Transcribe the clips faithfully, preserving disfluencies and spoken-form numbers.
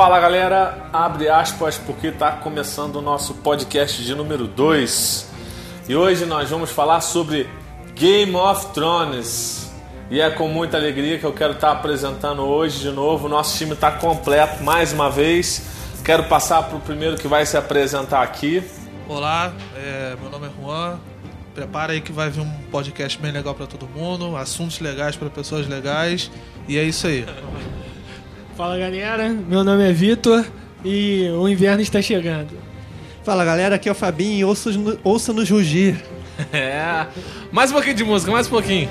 Fala galera, abre aspas porque está começando o nosso podcast de número dois e hoje nós vamos falar sobre Game of Thrones e é com muita alegria que eu quero estar apresentando hoje de novo. Nosso time está completo mais uma vez. Quero passar para o primeiro que vai se apresentar aqui. Olá, é, meu nome é Juan. Prepara aí que vai vir um podcast bem legal para todo mundo, assuntos legais para pessoas legais e é isso aí. Fala galera, meu nome é Vitor e o inverno está chegando. Fala galera, aqui é o Fabinho e ouça, ouça-nos rugir. É, mais um pouquinho de música, mais um pouquinho.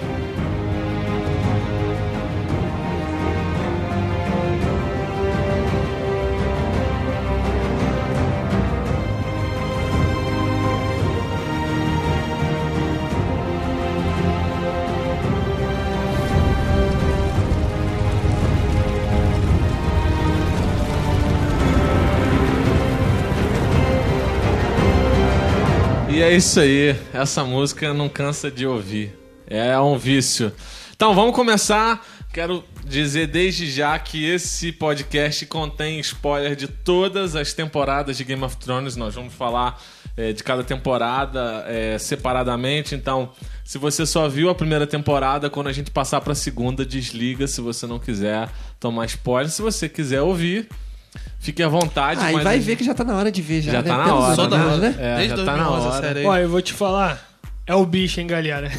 E é isso aí, essa música não cansa de ouvir, é um vício. Então vamos começar. Quero dizer desde já que esse podcast contém spoiler de todas as temporadas de Game of Thrones. Nós vamos falar é, de cada temporada é, separadamente. Então, se você só viu a primeira temporada, quando a gente passar para a segunda, desliga se você não quiser tomar spoiler. Se você quiser ouvir, fique à vontade. Ah, mas e vai ver que já tá na hora de ver já, já né? tá na Pelos hora, só da hora, né? É, Desde já tá na dois mil e onze hora. a série aí. Olha, eu vou te falar, é o bicho, hein, galera?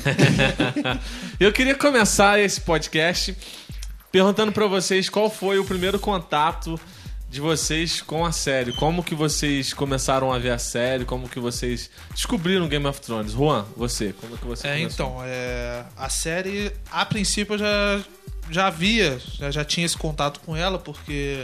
Eu queria começar esse podcast perguntando pra vocês qual foi o primeiro contato de vocês com a série. Como que vocês começaram a ver a série? Como que vocês descobriram Game of Thrones? Juan, você, como que você É, começou? então, é, a série, a princípio eu já, já via, já, já tinha esse contato com ela, porque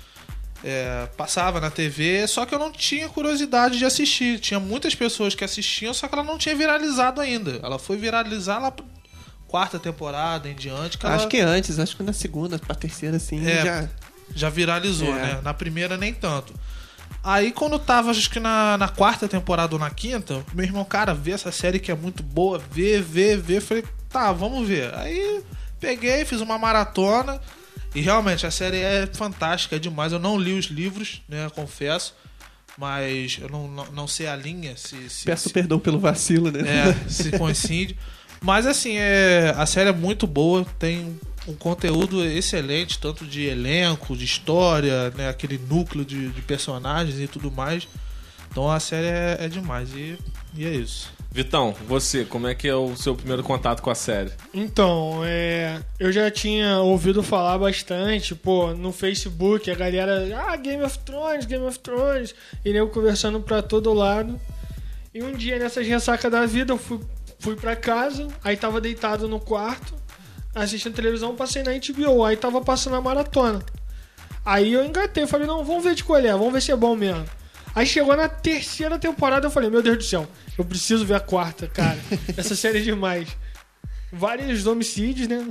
é, passava na T V, só que eu não tinha curiosidade de assistir. Tinha muitas pessoas que assistiam, só que ela não tinha viralizado ainda. Ela foi viralizar lá pra quarta temporada em diante. Que Acho ela... que antes, acho que na segunda, pra terceira, assim, É, já... já viralizou, É. né? Na primeira nem tanto. Aí quando tava, acho que na, na quarta temporada ou na quinta, meu irmão, cara, vê essa série que é muito boa, vê, vê, vê. Falei, tá, vamos ver. Aí peguei, fiz uma maratona e realmente a série é fantástica, é demais. Eu não li os livros, né, confesso, mas eu não, não, não sei a linha. Se, se, Peço se, perdão pelo vacilo, né? é, se coincide. Mas assim, é, a série é muito boa, tem um conteúdo excelente, tanto de elenco, de história, né, aquele núcleo de, de personagens e tudo mais. Então a série é, é demais e, e é isso. Vitão, você, como é que é o seu primeiro contato com a série? Então, é, eu já tinha ouvido falar bastante, pô, no Facebook, a galera, ah, Game of Thrones, Game of Thrones, e eu conversando pra todo lado. E um dia, nessas ressacas da vida, eu fui, fui pra casa, aí tava deitado no quarto, assistindo televisão, passei na H B O, aí tava passando a maratona. Aí eu engatei, falei, não, vamos ver de colher, vamos ver se é bom mesmo. Aí chegou na terceira temporada, eu falei, meu Deus do céu, eu preciso ver a quarta, cara. Essa série é demais. Vários homicídios, né?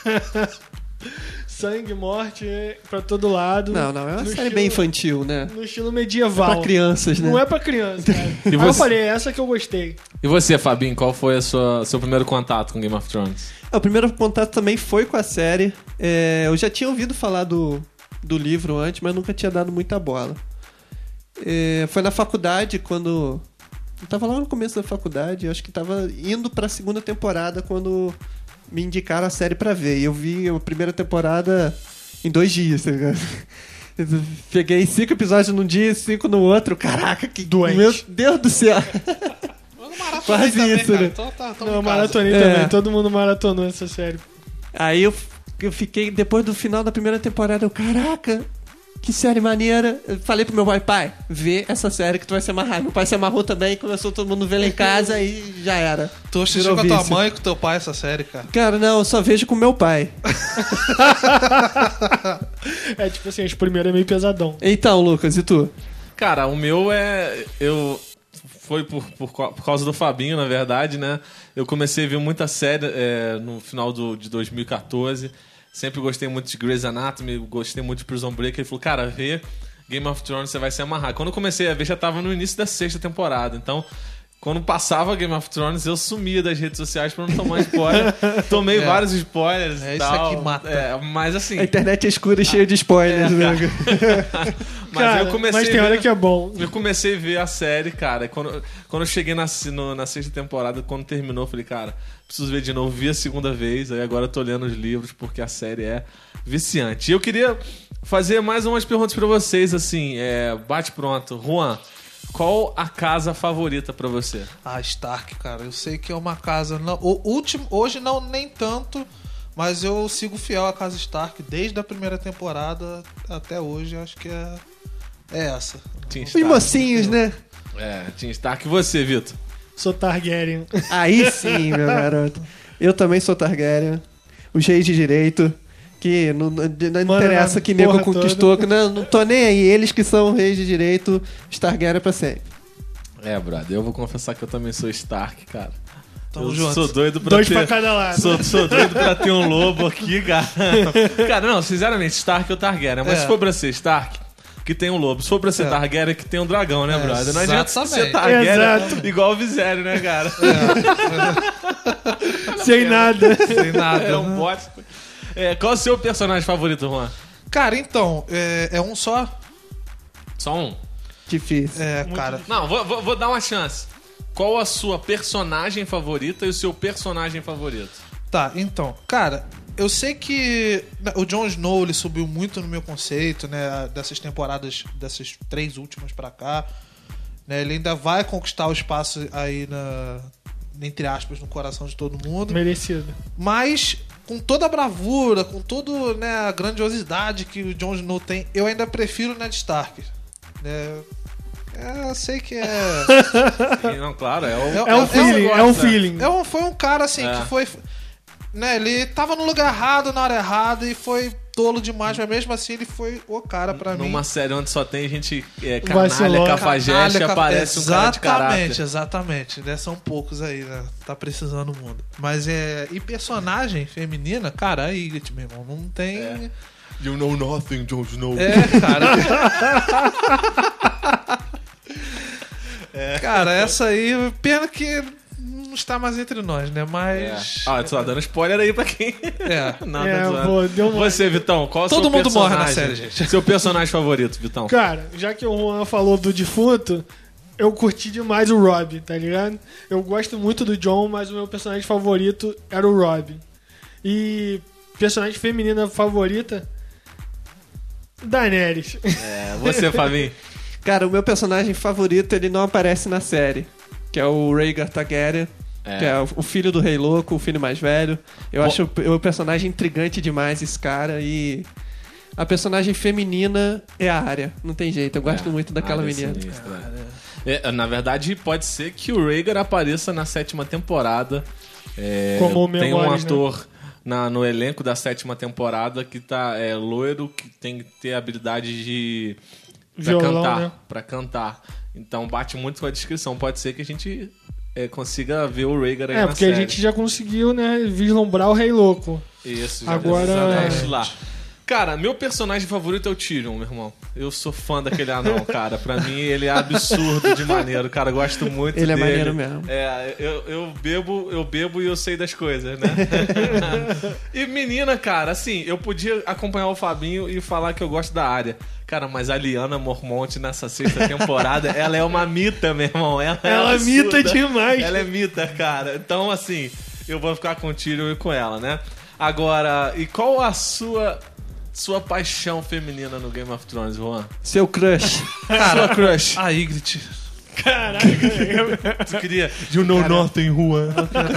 Sangue, morte, pra todo lado. Não, não, é uma No série estilo- bem infantil, né? No estilo medieval. Pra crianças, né? Não é pra criança, cara. Aí eu você? falei, é essa que eu gostei. E você, Fabinho, qual foi o seu primeiro contato com Game of Thrones? É, o primeiro contato também foi com a série. É, eu já tinha ouvido falar do, do livro antes, mas nunca tinha dado muita bola. É, foi na faculdade, quando... Eu tava lá no começo da faculdade, eu acho que tava indo pra segunda temporada quando me indicaram a série pra ver. E eu vi a primeira temporada em dois dias, tá ligado? Eu peguei cinco episódios num dia e cinco no outro. Caraca, que Doente. Meu Deus do céu! Eu maratonei Quase também, isso, cara. né? Então tá, tamo Não, em eu casa. maratonei É. também, todo mundo maratonou essa série. Aí eu, eu fiquei, depois do final da primeira temporada, eu, caraca, que série maneira. Eu falei pro meu pai, pai, vê essa série que tu vai se amarrar. Meu pai se amarrou também, começou todo mundo a ver lá em casa e já era. Tu assistiu Virou com a tua vício. mãe e com teu pai essa série, cara? Cara, não, eu só vejo com meu pai. É tipo assim, as primeiras é meio pesadão. Então, Lucas, e tu? Cara, o meu é... eu Foi por, por, por causa do Fabinho, na verdade, né? Eu comecei a ver muita série é, no final do, de dois mil e catorze. Sempre gostei muito de Grey's Anatomy, gostei muito de Prison Break. Ele falou, cara, vê Game of Thrones, você vai se amarrar. Quando eu comecei a ver, já tava no início da sexta temporada. Então, quando passava Game of Thrones, eu sumia das redes sociais pra não tomar spoiler. Tomei É. vários spoilers É e isso tal. aqui mata. É, mas assim... A internet é escura e cheia de spoilers, É, né? mas Cara, eu comecei mas a tem ver- hora que é bom. Eu comecei a ver a série, cara. Quando, quando eu cheguei na, no- na sexta temporada, quando terminou, eu falei, cara, preciso ver de novo. Vi a segunda vez, aí agora eu tô lendo os livros, porque a série é viciante. E eu queria fazer mais umas perguntas pra vocês, assim, é, bate pronto. Juan, qual a casa favorita pra você? Ah, Stark, cara. Eu sei que é uma casa. Não, o último, hoje não nem tanto, mas eu sigo fiel à casa Stark desde a primeira temporada até hoje. Acho que é, é essa. Tim Os Stark. mocinhos, né? É, Tim Stark. E você, Vitor? Sou Targaryen. Aí sim, meu garoto. Eu também sou Targaryen. Os reis de direito. Que não, não, não Mano, interessa na que nego porra conquistou. Que não, não tô nem aí. Eles que são reis de direito. Os Targaryen pra sempre. É, brother, eu vou confessar que eu também sou Stark, cara. Tamo eu junto. sou doido pra Dois ter... pra cada lado. Sou, sou doido pra ter um lobo aqui, cara. Cara, não, sinceramente, Stark ou Targaryen. Mas É. se for pra ser Stark, que tem um lobo. Se for pra ser É. Targaryen, que tem um dragão, né, É, brother? Não adianta ser exatamente. Targaryen Exato. igual o Viserys, né, cara? Sem nada. Sem nada. É um bote. É, qual é o seu personagem favorito, Juan? Cara, então, é, é um só? Só um? Difícil. É, Muito cara. Não, vou, vou, vou dar uma chance. Qual a sua personagem favorita e o seu personagem favorito? Tá, então, cara, eu sei que né, o Jon Snow ele subiu muito no meu conceito, né, dessas temporadas, dessas três últimas pra cá, né, ele ainda vai conquistar o espaço aí na, entre aspas, no coração de todo mundo, Merecido. mas com toda a bravura, com toda, né, a grandiosidade que o Jon Snow tem, eu ainda prefiro o Ned Stark, né. É, eu sei que é. Não, claro, é o... É um feeling, é um feeling. É um, foi um cara assim É. que foi. Né, ele tava no lugar errado, na hora errada e foi tolo demais, mas mesmo assim ele foi o cara pra mim. Numa série onde só tem gente é, canalha, Vacilou. cafajeste, Canalha, ca- aparece um cara de caráter. Exatamente, exatamente. Né? São poucos aí, né? Tá precisando o mundo. Mas é. E personagem feminina, cara, a Ygritte, meu irmão, não tem. É. You know nothing, Jon Snow. É, cara. Cara, essa aí, pena que não está mais entre nós, né? É. Mas. Ah, tu tá dando spoiler aí pra quem... É. Nada É, zoando. vou- deu uma- Você, Vitão, qual é o Todo seu mundo morre na personagem? série, gente. Seu personagem favorito, Vitão? Cara, já que o Juan falou do defunto, eu curti demais o Robb, tá ligado? Eu gosto muito do Jon, mas o meu personagem favorito era o Robb. E personagem feminina favorita, Daenerys. É, você, Fabinho. Cara, o meu personagem favorito, ele não aparece na série. Que é o Rhaegar Targaryen. É. Que é o- o filho do Rei Louco, o filho mais velho. Eu Bo- acho o, o personagem intrigante demais, esse cara. E a personagem feminina é a Arya. Não tem jeito, eu gosto É, muito daquela área menina. sinistra. É, na verdade, pode ser que o Rhaegar apareça na sétima temporada. É, Como o tem um Memórias, ator na- no elenco da sétima temporada que tá é, loiro, que tem que ter habilidade de pra Violão, cantar, né? pra cantar. Então bate muito com a descrição. Pode ser que a gente é, consiga ver o Rhaegar aí É, na porque série. a gente já conseguiu, né, vislumbrar o Rei Louco. Isso, já Agora- exatamente lá. Cara, meu personagem favorito é o Tyrion, meu irmão. Eu sou fã daquele anão, cara. Pra mim, ele é absurdo de maneiro. Cara, eu gosto muito Ele é dele. maneiro mesmo. É, eu, eu bebo, eu bebo e eu sei das coisas, né? E menina, cara, assim, eu podia acompanhar o Fabinho e falar que eu gosto da Arya. Cara, mas a Lyanna Mormont nessa sexta temporada, ela é uma mita, meu irmão. Ela, é Ela absurda. mita demais. Ela é mita, cara. Então, assim, eu vou ficar com o Tyrion e com ela, né? Agora, e qual a sua sua paixão feminina no Game of Thrones, Juan? Seu crush. Sua crush. A Ygritte. Caraca, Tu queria... You know nothing, Juan.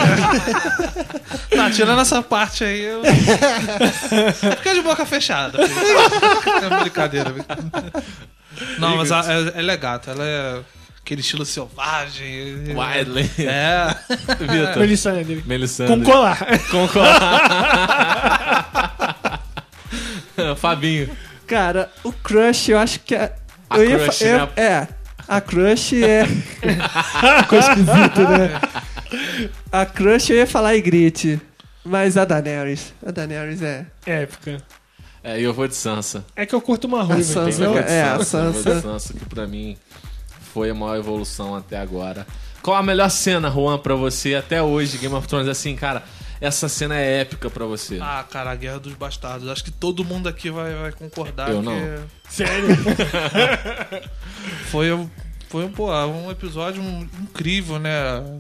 Tá, tirando essa parte aí, eu. Fica de boca fechada. filho. É brincadeira. Não, mas a- é, ela é gata, ela é aquele estilo selvagem. Wildly. É. Vitor. Melisandre. Melisandre. Com colar. Com colar. Fabinho. Cara, o crush, eu acho que é. A eu ia crush, fa- eu- né? É. A crush é. Ficou esquisito, né? A crush eu ia falar Ygritte. Mas a Daenerys. A Daenerys é. Épica. É, e eu vou de Sansa. É que eu curto uma ruiva, A Sansa, Eu entendeu? vou de É, a Sansa. eu vou de Sansa. Sansa, que pra mim foi a maior evolução até agora. Qual a melhor cena, Juan, pra você até hoje, Game of Thrones? Assim, cara, essa cena é épica pra você. Ah, cara, a Guerra dos Bastardos. Acho que todo mundo aqui vai, vai concordar. Eu que não. Sério? Foi, um- foi um, pô, um episódio incrível, né?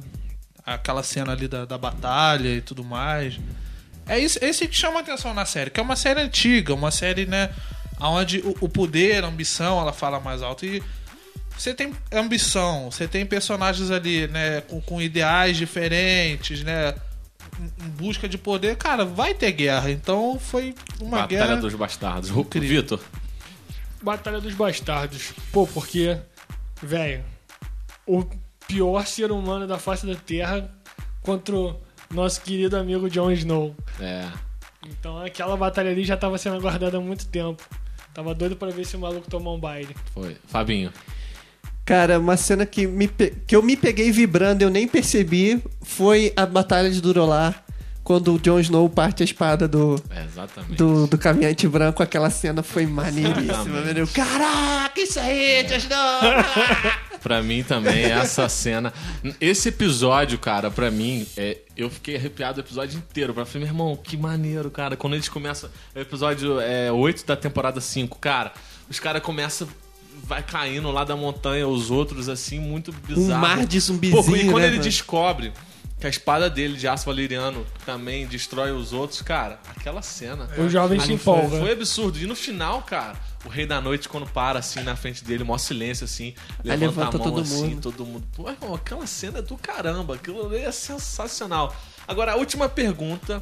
Aquela cena ali da, da batalha e tudo mais. É isso, esse que chama a atenção na série, que é uma série antiga, uma série, né, onde o, o poder, a ambição, ela fala mais alto. E você tem ambição, você tem personagens ali, né, com, com ideais diferentes, né, em, em busca de poder, cara, vai ter guerra. Então foi uma Batalha guerra dos Bastardos. incrível. Vitor, Batalha dos Bastardos. Pô, porque, velho, o pior ser humano da face da Terra contra o nosso querido amigo Jon Snow. é... Então aquela batalha ali já tava sendo aguardada há muito tempo. Tava doido pra ver esse maluco tomar um baile. Foi. Fabinho. Cara, uma cena que, me pe- que eu me peguei vibrando, eu nem percebi, foi a Batalha de Durolar, quando o Jon Snow parte a espada do, É, exatamente. do, do caminhante branco. Aquela cena foi maneiríssima, Exatamente. meu. Caraca, isso aí, Jon Snow! Pra mim também, essa cena. Esse episódio, cara, pra mim, é, eu fiquei arrepiado o episódio inteiro. Pra falei, meu irmão, que maneiro, cara. Quando eles começam. O episódio é, oito da temporada cinco, cara, os caras começam. Vai caindo lá da montanha, os outros, assim, muito bizarro. Um mar de zumbizinho, Pô, e quando né, ele mano? descobre que a espada dele de aço valeriano também destrói os outros, cara, aquela cena. O jovem se Ali foi, empolga. foi absurdo. E no final, cara, o Rei da Noite, quando para assim na frente dele, maior silêncio assim, Aí levanta, levanta a mão todo assim, mundo. todo mundo. Pô, irmão, aquela cena é do caramba, aquilo ali é sensacional. Agora, a última pergunta: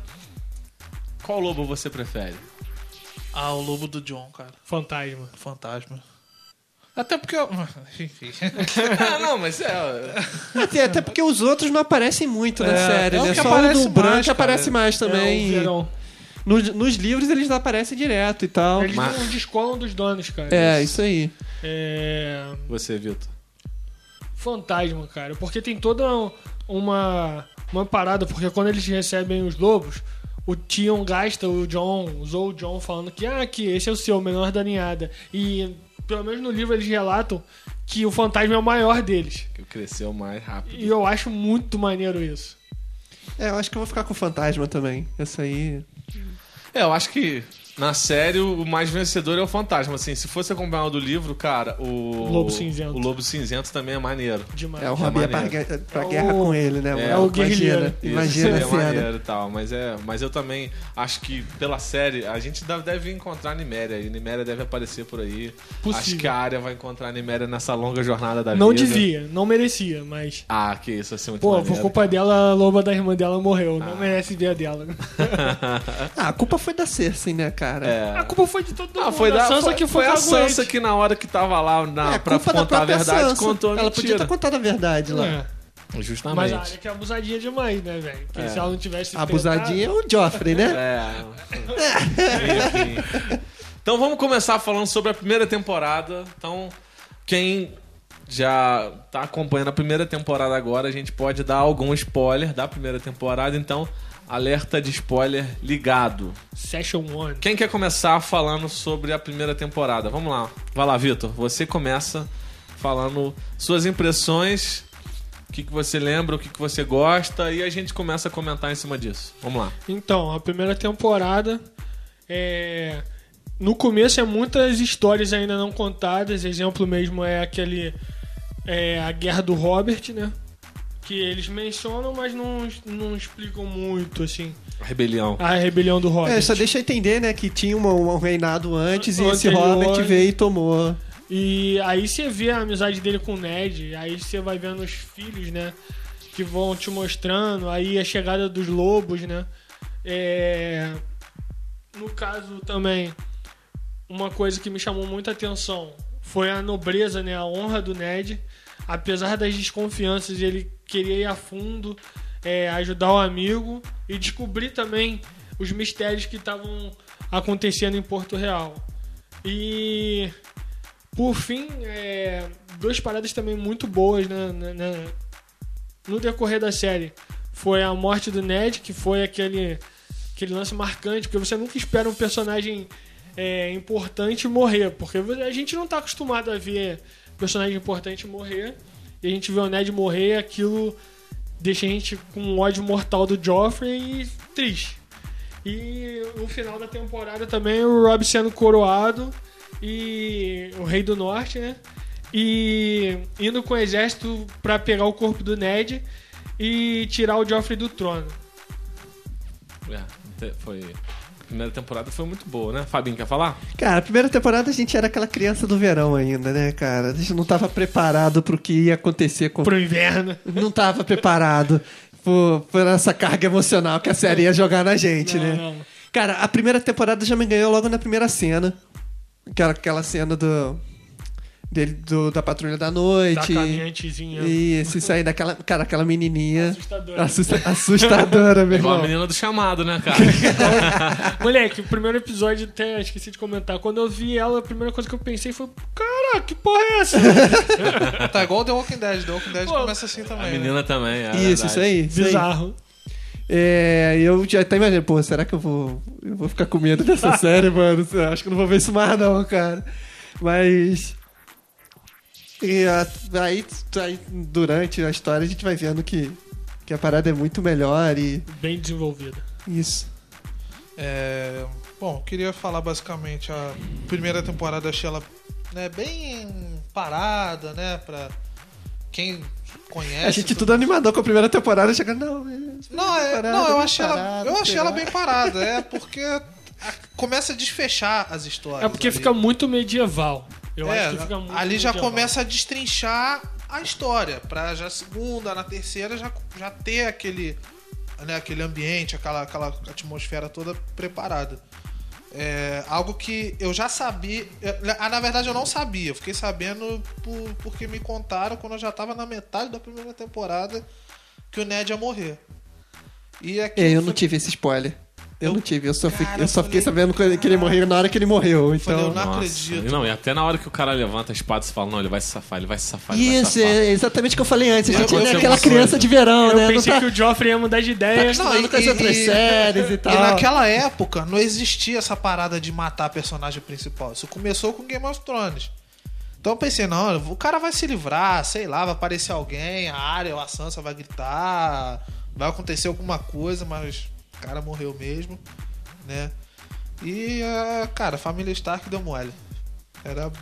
qual lobo você prefere? Ah, o lobo do John, cara. Fantasma. Fantasma. Até porque eu... Enfim. ah, não, mas é. Até, até porque os outros não aparecem muito na É, série, é o né? que Só o aparece do mais, branco cara. aparece mais É, também. o verão. nos, nos livros eles aparecem direto e tal. Eles Mas- não descolam dos donos, cara. É, isso aí. É... Você, Vitor. Fantasma, cara. Porque tem toda uma, uma parada, porque quando eles recebem os lobos, o Tion gasta o John, usou o John falando que, ah, que esse é o seu, o menor da ninhada. E, pelo menos no livro, eles relatam que o fantasma é o maior deles. Que cresceu mais rápido. E eu acho muito maneiro isso. É, eu acho que eu vou ficar com o fantasma também. Essa aí. É, eu acho que na série o mais vencedor é o fantasma. Assim, se fosse acompanhar o do livro, cara, o. Lobo Cinzento. O Lobo Cinzento também é maneiro. Demais. É, o Robin é pra, maneiro. guerra- pra É guerra o- com ele, né? é mano? o guerrilheiro. Imagina, Isso, imagina a seria cena. maneiro e tal, mas, é, mas eu também acho que pela série a gente deve- deve encontrar a Niméria e Niméria deve aparecer por aí. Possível. Acho que a área vai encontrar a Niméria nessa longa jornada da Não vida. devia, não merecia, mas... Ah, que isso, assim, muito Pô, maneiro. por culpa dela, a loba da irmã dela morreu. Ah. Não merece ver a dela. Ah, a culpa foi da Cersei, né, cara? É. A culpa foi de todo mundo. Ah, foi, a da, Sansa foi, que foi, foi a caguete. Sansa que na hora que tava lá na, É, pra culpa da contar a própria verdade, Sansa. contou a Ela podia ter mentira. contado a verdade lá. É. Justamente. Mas a área que é abusadinha demais, né, velho? Porque É. se ela não tivesse A abusadinha é o Joffrey, né? É. Enfim. Então vamos começar falando sobre a primeira temporada. Então, quem já tá acompanhando a primeira temporada agora, a gente pode dar algum spoiler da primeira temporada. Então, alerta de spoiler ligado. Session one. Quem quer começar falando sobre a primeira temporada? Vamos lá. Vai lá, Vitor. Você começa falando suas impressões, o que, que você lembra, o que, que você gosta, e a gente começa a comentar em cima disso. Vamos lá. Então, a primeira temporada é... No começo é muitas histórias ainda não contadas. Exemplo mesmo é aquele... É a Guerra do Robert, né? Que eles mencionam, mas não, não explicam muito, assim. Rebelião. A rebelião do Robert. É, só deixa eu entender, né, que tinha uma- um reinado antes e esse Anterior. Robert veio e tomou. E aí você vê a amizade dele com o Ned, aí você vai vendo os filhos, né? Que vão te mostrando, aí a chegada dos lobos, né? É... No caso também, uma coisa que me chamou muita atenção foi a nobreza, né? A honra do Ned. Apesar das desconfianças, ele queria ir a fundo, é, ajudar o amigo e descobrir também os mistérios que estavam acontecendo em Porto Real. E... Por fim, é, duas paradas também muito boas, né, né, né, no decorrer da série. Foi a morte do Ned, que foi aquele, aquele lance marcante, porque você nunca espera um personagem é, importante morrer, porque a gente não está acostumado a ver personagem importante morrer. e a gente vê o Ned morrer, aquilo deixa a gente com um ódio mortal do Joffrey e triste. E no final da temporada também o Robb sendo coroado e o Rei do Norte, né? E indo com o exército pra pegar o corpo do Ned e tirar o Joffrey do trono. É, foi... A primeira temporada foi muito boa, né? Fabinho, quer falar? Cara, a primeira temporada a gente era aquela criança do verão ainda, né, cara? A gente não tava preparado pro que ia acontecer com... Pro inverno. Não tava preparado por, por essa carga emocional que a série ia jogar na gente, Não, né? não. Cara, a primeira temporada já me ganhou logo na primeira cena. Aquela, aquela cena do... Dele, do, da Patrulha da Da Noite. caminhantezinha. Isso, isso aí daquela... Cara, aquela menininha... Assustadora. Assusta- assustadora, meu Igual a irmão. menina do chamado, né, cara? Moleque, o primeiro episódio, até esqueci de comentar. Quando eu vi ela, a primeira coisa que eu pensei foi: caraca, que porra é essa? Tá igual The Walking Dead. The Walking Dead Pô, começa assim também. A né? menina também, é Isso, verdade. isso aí. Isso aí. Bizarro. É, eu já até imagino, pô, será que eu vou, eu vou ficar com medo dessa série, mano? Acho que eu não vou ver isso mais, não, cara. Mas. E a- aí, aí, durante a história, a gente vai vendo que, que a parada é muito melhor e. Bem desenvolvida. Isso. É, bom, eu queria falar basicamente a primeira temporada, achei ela, né, bem parada, né, pra quem conhece. A gente tudo animador com a primeira temporada, chegando, não, é, Não, é, parada, não, eu bem achei ela, parada, eu achei sei ela lá. bem parada, é porque a- começa a desfechar as histórias. É porque ali. fica muito medieval. Eu É, acho que fica muito ali já medieval. começa a destrinchar a história, pra já segunda, na terceira já, já ter aquele, né, aquele ambiente, aquela, aquela atmosfera toda preparada. É, algo que eu já sabia. eu- ah, na verdade, eu não sabia. Eu fiquei sabendo por, porque me contaram quando eu já tava na metade da primeira temporada que o Ned ia morrer. E aqui É, eu não tive esse spoiler. Eu, Eu- não tive, eu só, Cara, fiquei, eu só eu fiquei falei, sabendo que ele morreu na hora que ele morreu. Então... falei, eu não Nossa, acredito. Não, e até na hora que o cara levanta a espada, você fala, não, ele vai se safar, ele vai se safar, ele Isso, vai se safar. é exatamente o que eu falei antes. A gente Eu- é eu- aquela eu- criança de verão, Eu né? pensei não tá que o Joffrey ia mudar de ideia. Não, acostumado com as outras séries e tal. E naquela época não existia essa parada de matar a personagem principal. Isso começou com Game of Thrones. Então eu pensei, não, o cara vai se livrar, sei lá, vai aparecer alguém, a Arya ou a Sansa vai gritar, vai acontecer alguma coisa, mas o cara morreu mesmo, né? E, ah, cara, a família Stark deu mole. Era...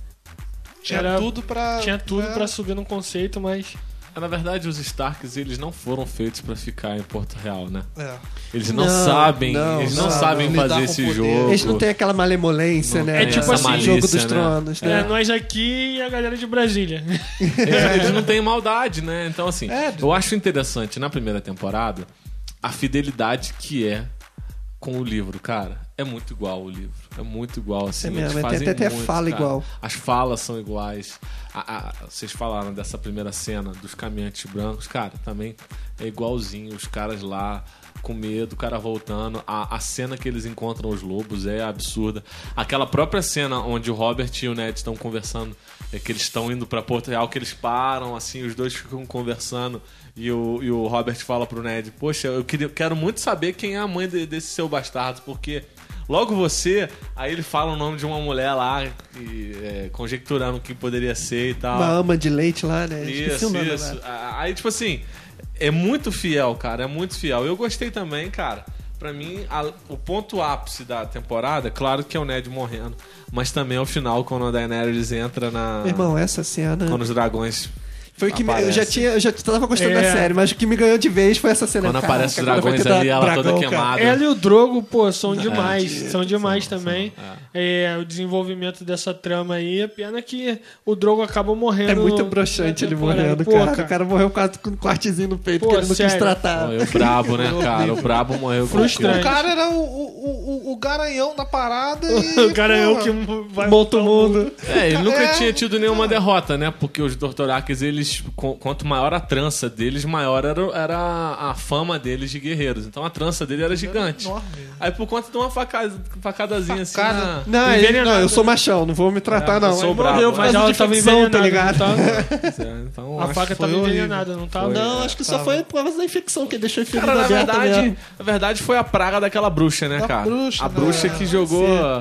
Tinha Era- tudo pra... Tinha tudo né? pra subir no conceito, mas Na verdade, os Starks, eles não foram feitos pra ficar em Porto Real, né? É. Eles não, Não, sabem, não, eles não, não, sabem não. fazer Lidar esse com poder. jogo. Eles não têm aquela malemolência, Não né? tem É tipo essa assim, malícia, Jogo dos né? Tronos, é, né? nós aqui e a galera de Brasília. É, eles não têm maldade, né? Então, assim, É, eu acho interessante na primeira temporada a fidelidade que é com o livro, cara. É muito igual o livro. É muito igual, assim. É mesmo, eles tem fazem até muito, fala cara. igual. As falas são iguais. A- a- vocês falaram dessa primeira cena dos caminhantes brancos. Cara, também é igualzinho. Os caras lá com medo, o cara voltando. A, a cena que eles encontram os lobos é absurda. Aquela própria cena onde o Robert e o Ned estão conversando, é que eles estão indo pra Porto Real, que eles param, assim, os dois ficam conversando. E o, e o Robert fala pro Ned: poxa, eu queria, quero muito saber quem é a mãe de- desse seu bastardo, porque logo você. Aí ele fala o nome de uma mulher lá, e, é, conjecturando quem poderia ser e tal. Uma ama de leite lá, né? Esqueci Isso, o nome isso. agora. Aí, tipo assim, é muito fiel, cara. É muito fiel. Eu gostei também, cara. Pra mim, a- o ponto ápice da temporada, claro que é o Ned morrendo, mas também é o final, quando a Daenerys entra na. Meu irmão, essa cena. Quando os dragões. Foi o que me, eu aparece. já tinha, eu já tava gostando É. da série, mas o que me ganhou de vez foi essa cena. Quando Caraca, aparece os agora vai dragões ter ali, ela dragão, toda cara. queimada. Ela e o Drogo, pô, são demais. É, são demais são, também. são, É, o desenvolvimento dessa trama aí. É pena que o Drogo acaba morrendo. É muito na broxante ele temporada. morrendo, Pô, cara. O cara morreu quase com um cortezinho no peito Pô, que ele não sério. quis tratar. Olha, o brabo, né, cara? O brabo morreu com Frustrante. O cara era o, o, o, o garanhão da parada e... O cara é o porra, que vai Monta o montar mundo. É, ele nunca É. tinha tido nenhuma derrota, né? Porque os Dothorakis, eles, qu- quanto maior a trança deles, maior era, era a fama deles de guerreiros. Então a trança dele era gigante. enorme. Aí por conta de uma facada, facadazinha Facada. assim na... Não, ele, Envenenado, não, eu sou né? machão, não vou me tratar, É, não. eu sou Ele brabo. morreu por Mas causa ela de tava infecção, envenenada, tá ligado? não tava? É, então, A acho faca que foi tava horrível. envenenada, não tava? Não, acho que só Tava. foi por causa da infecção que deixou a ferida Cara, na aberta verdade, mesmo. na verdade foi a praga daquela bruxa, né, Da cara? bruxa, a né? bruxa que jogou...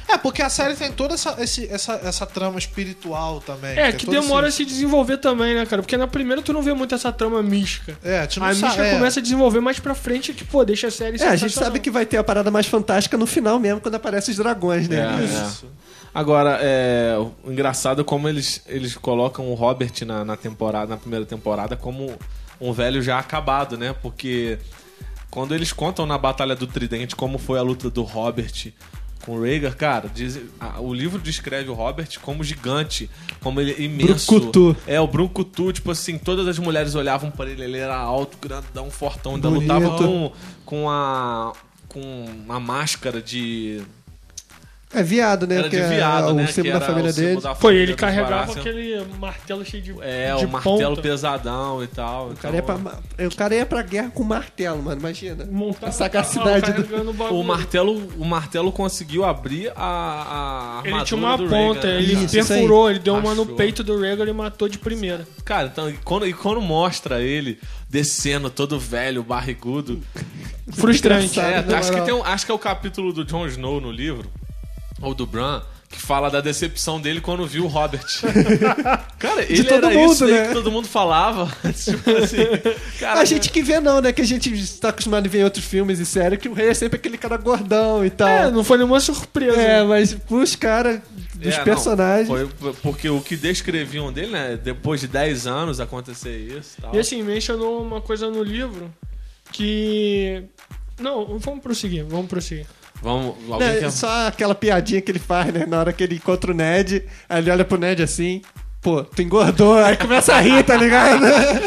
É, porque a série tem toda essa, esse, essa, essa trama espiritual também. É, tem que todo demora esse... a se desenvolver também, né, cara? Porque na primeira tu não vê muito essa trama mística. É, a gente não A sabe, mística é. começa a desenvolver mais pra frente que, pô, deixa a série É, a gente sensacional. sabe que vai ter a parada mais fantástica no final mesmo, quando aparecem os dragões, né? É, Isso. é. Agora, é, o engraçado é como eles, eles colocam o Robert na, na temporada, na primeira temporada como um velho já acabado, né? Porque quando eles contam na Batalha do Tridente como foi a luta do Robert com o Rhaegar, cara, diz, a, o livro descreve o Robert como gigante, como ele é imenso. Brucutu. É, o Brucutu, tipo assim, todas as mulheres olhavam pra ele, ele era alto, grandão, fortão, ainda Bonito. lutava com, com a com uma máscara de... É viado, né? Era que de viado, é o né? símbolo que da era família o símbolo dele. da Foi, família ele dos carregava Baratheon. aquele martelo cheio de É, de o martelo ponta. pesadão e tal. O cara, ia pra, o cara ia pra guerra com martelo, mano, imagina. Montava A sagacidade o do... carregando o bagulho. O martelo, o martelo conseguiu abrir a, a armadura Ele tinha uma do ponta, Rhaegar, né? ele Isso, isso perfurou, ele deu uma Achou. no peito do Rhaegar e matou de primeira. Cara, então, e quando, e quando mostra ele descendo todo velho, barrigudo... Frustrante. Engraçado. É, na acho, que moral. tem um, acho que é o capítulo do Jon Snow no livro, ou do Bran, que fala da decepção dele quando viu o Robert. Cara, ele todo era mundo, isso aí né? que todo mundo falava. Tipo assim, cara, A gente que vê não, né? Que a gente tá acostumado a ver em outros filmes e séries que o rei é sempre aquele cara gordão e tal. É, não foi nenhuma surpresa. É, mas pros caras, dos É, não, personagens... foi porque o que descreviam dele, né? Depois de dez anos acontecer isso e tal. E assim, mencionou uma coisa no livro que... Não, vamos prosseguir, vamos prosseguir. Vamos, alguém Né, quer... Só aquela piadinha que ele faz, né? Na hora que ele encontra o Ned, aí ele olha pro Ned assim, pô, tu engordou, aí começa a rir, tá ligado?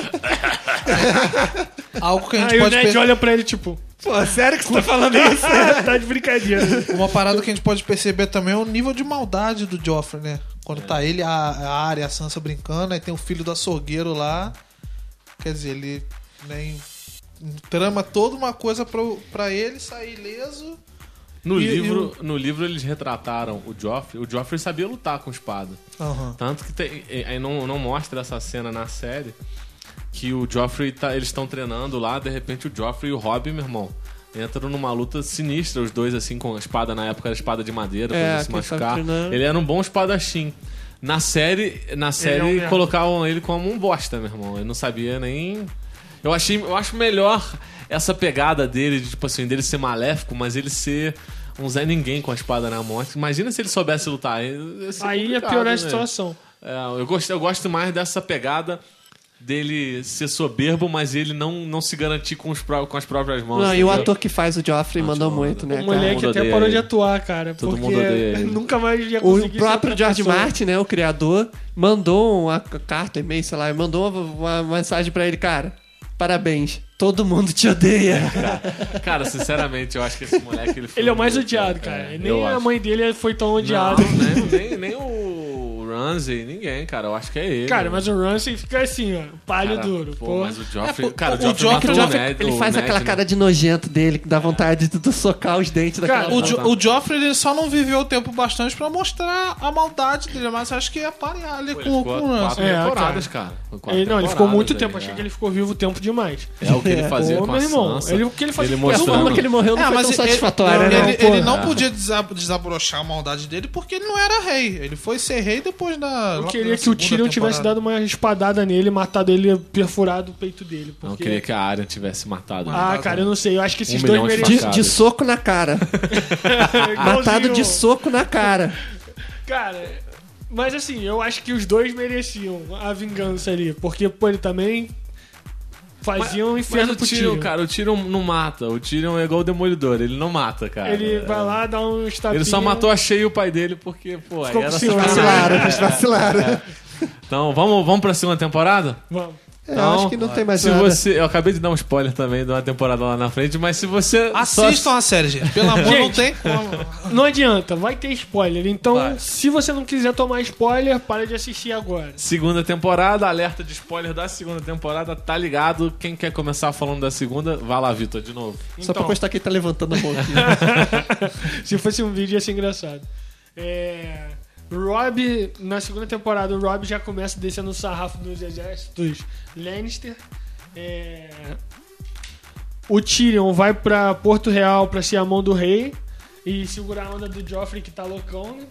Algo que a gente Aí o pode Ned per... olha pra ele tipo... Pô, sério que você tá falando isso? tá de brincadeira. Uma parada que a gente pode perceber também é o nível de maldade do Joffrey, né? Quando tá ele, a, a Arya e a Sansa brincando, aí tem o filho do açougueiro lá. Quer dizer, ele nem trama toda uma coisa pro, pra ele sair ileso. No, E- livro, no livro eles retrataram o Joffrey. O Joffrey sabia lutar com espada. Aham. Tanto que tem, e- aí não, não mostra essa cena na série. Que o Joffrey, tá, eles estão treinando lá, de repente o Joffrey e o Robb, meu irmão, entram numa luta sinistra, os dois assim, com a espada, na época era espada de madeira, pra É, não se que eles machucar. estavam treinando. Ele era um bom espadachim. Na série, na série é um merda. colocavam ele como um bosta, meu irmão. Ele não sabia nem... Eu, achei, eu acho melhor essa pegada dele, de, tipo assim, dele ser maléfico, mas ele ser um Zé Ninguém com a espada na mão. Imagina se ele soubesse lutar. Ia ser Aí ia complicado, piorar a né? situação. É, eu, gosto, eu gosto mais dessa pegada dele ser soberbo, mas ele não, não se garantir com, os, pró- com as próprias mãos. Não, e o entendeu? ator que faz o Joffrey Não, mandou não, muito, não. né, O cara? moleque mundo até odeia parou de ele. atuar, cara. Todo porque mundo odeia ele. nunca mais ia O conseguir ser próprio outra George pessoa. Martin, né, o criador, mandou uma carta, e-mail, sei lá, mandou uma, uma mensagem pra ele, cara, parabéns, todo mundo te odeia. Cara, sinceramente, eu acho que esse moleque... Ele, foi Ele é o mais um- odiado, é, cara. é, Nem eu a acho. mãe dele foi tão Não, odiada. nem, nem, nem o Ramsay, ninguém, cara. Eu acho que é ele. Cara, mas o Ramsay fica assim, ó, palho Cara, duro. Pô, Pô, mas o Joffrey... É, pô, cara, o o Joffrey Joffrey- matou o o Ned, Ele o faz Ned, aquela né? cara de nojento dele, que dá vontade de tu socar os dentes daquela... Cara, O, Não, Jo- tá. o Joffrey ele só não viveu tempo bastante pra mostrar a maldade dele, mas acho que ia parear ali Pô, com, ele com ficou o Ramsay. quatro É, temporadas, cara. Foi quatro ele, não, ele ficou temporadas muito aí, tempo. Achei é. que ele ficou vivo tempo demais. É o que ele fazia Pô, com meu a irmão, Sansa. ele- o que ele fazia Ele com a A mostrando... forma que ele morreu não É, foi mas tão ele- satisfatória, ele, né? ele, Pô, ele não é. podia desa- desabrochar a maldade dele porque ele não era rei. Ele foi ser rei depois da. Eu lá queria pela que o segunda Tyrion tivesse temporada. dado uma espadada nele e matado ele, perfurado o peito dele. Não Porque... queria que a Arya tivesse matado. Ah, ele. cara, eu não sei. Eu acho que esses Um dois milhão de mereciam. De, de soco na cara. Matado de Igualzinho. soco na cara. Cara, mas assim, eu acho que os dois mereciam a vingança ali. Porque, pô, ele também fazia um inferno Mas o pro Tyrion, Tyrion. cara, o Tyrion não mata. O Tyrion é igual o Demolidor, ele não mata, cara. Ele vai lá, dá um tapinha. Ele só matou a Shea e o pai dele porque, pô, aí Ficou era com ciúme. sacanagem. Vacilaram, eles vacilaram. Então, vamos, vamos pra segunda temporada? Vamos. É, Então, acho que não tem mais se nada. você, eu acabei de dar um spoiler também de uma temporada lá na frente, mas se você Assistam a série, gente. Pelo amor, não Gente. tem como. Não adianta, vai ter spoiler. Então, Vai. se você não quiser tomar spoiler, para de assistir agora. segunda temporada, alerta de spoiler da segunda temporada, tá ligado? Quem quer começar falando da segunda, vai lá, Vitor, de novo. Só pra Então, constar que ele tá levantando a mão aqui. se fosse um vídeo ia ser engraçado. É... Robb, na segunda temporada, o Robb já começa descendo o sarrafo dos exércitos Lannister. É... O Tyrion vai pra Porto Real pra ser a mão do rei. e segurar a onda do Joffrey, que tá loucão, né?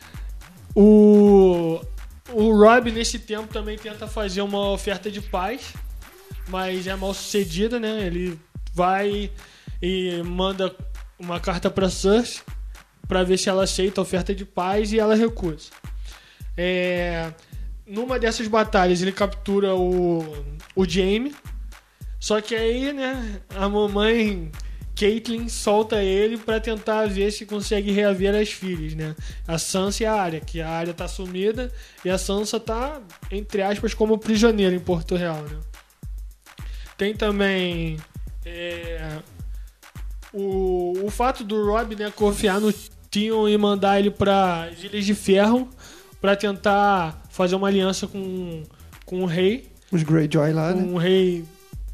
O, o Robb, nesse tempo, também tenta fazer uma oferta de paz, mas é mal sucedida, né? Ele vai e manda uma carta pra Cersei pra ver se ela aceita a oferta de paz, e ela recusa. É, numa dessas batalhas, ele captura o, o Jaime, só que aí, né, a mamãe Catelyn solta ele pra tentar ver se consegue reaver as filhas, né? A Sansa e a Arya, que a Arya tá sumida e a Sansa tá, entre aspas, como prisioneira em Porto Real, né? Tem também é, o, o fato do Robb, né, confiar no Theon e mandar ele pra Ilhas de Ferro pra tentar fazer uma aliança com, com o rei. Os Greyjoy lá, com né? o rei...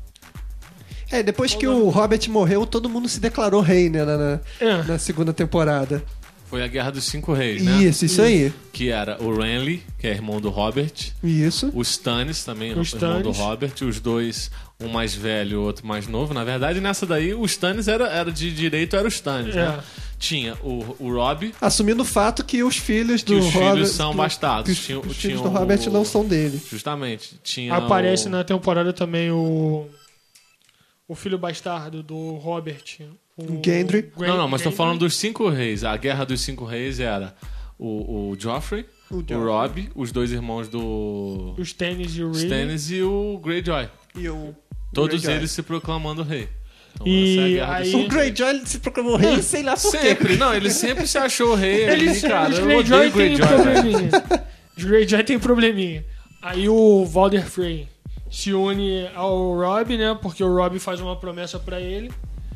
É, depois que o Robert morreu, todo mundo se declarou rei, né? Na, na, É. na segunda temporada. Foi a Guerra dos Cinco Reis, né? Isso, isso aí. Que era o Renly, que é irmão do Robert. Isso. O Stannis também, O o irmão do Stannis. Robert. Os dois, um mais velho e o outro mais novo. Na verdade, nessa daí, o Stannis era, era de direito, era o Stannis, É. né? Tinha o, o Robb, Assumindo o fato que os filhos que do os Robert... filhos são que- bastardos. que os, Tinha- os tinha filhos do o- Robert não são dele. justamente. Tinha Aparece o... na temporada também o o filho bastardo do Robert, o Gendry. Não, não, mas tô Gendry. falando dos Cinco Reis. A Guerra dos Cinco Reis era o, o Joffrey, O o, Joffrey. Robb, os dois irmãos do os Stannis e o Ray. Stannis e o Greyjoy. E o... Todos Greyjoy. eles se proclamando rei. Então, E essa é a Guerra aí- dos O Cinco Reis. Greyjoy se proclamou rei, sei lá por quê. Sempre, não, ele sempre se achou rei. Eles, Ele, cara, os eu Greyjoy odeio tem Greyjoy. velho. probleminha. Os Greyjoy tem probleminha. Aí o Valder Frey se une ao Robb, né? Porque o Robb faz uma promessa pra ele.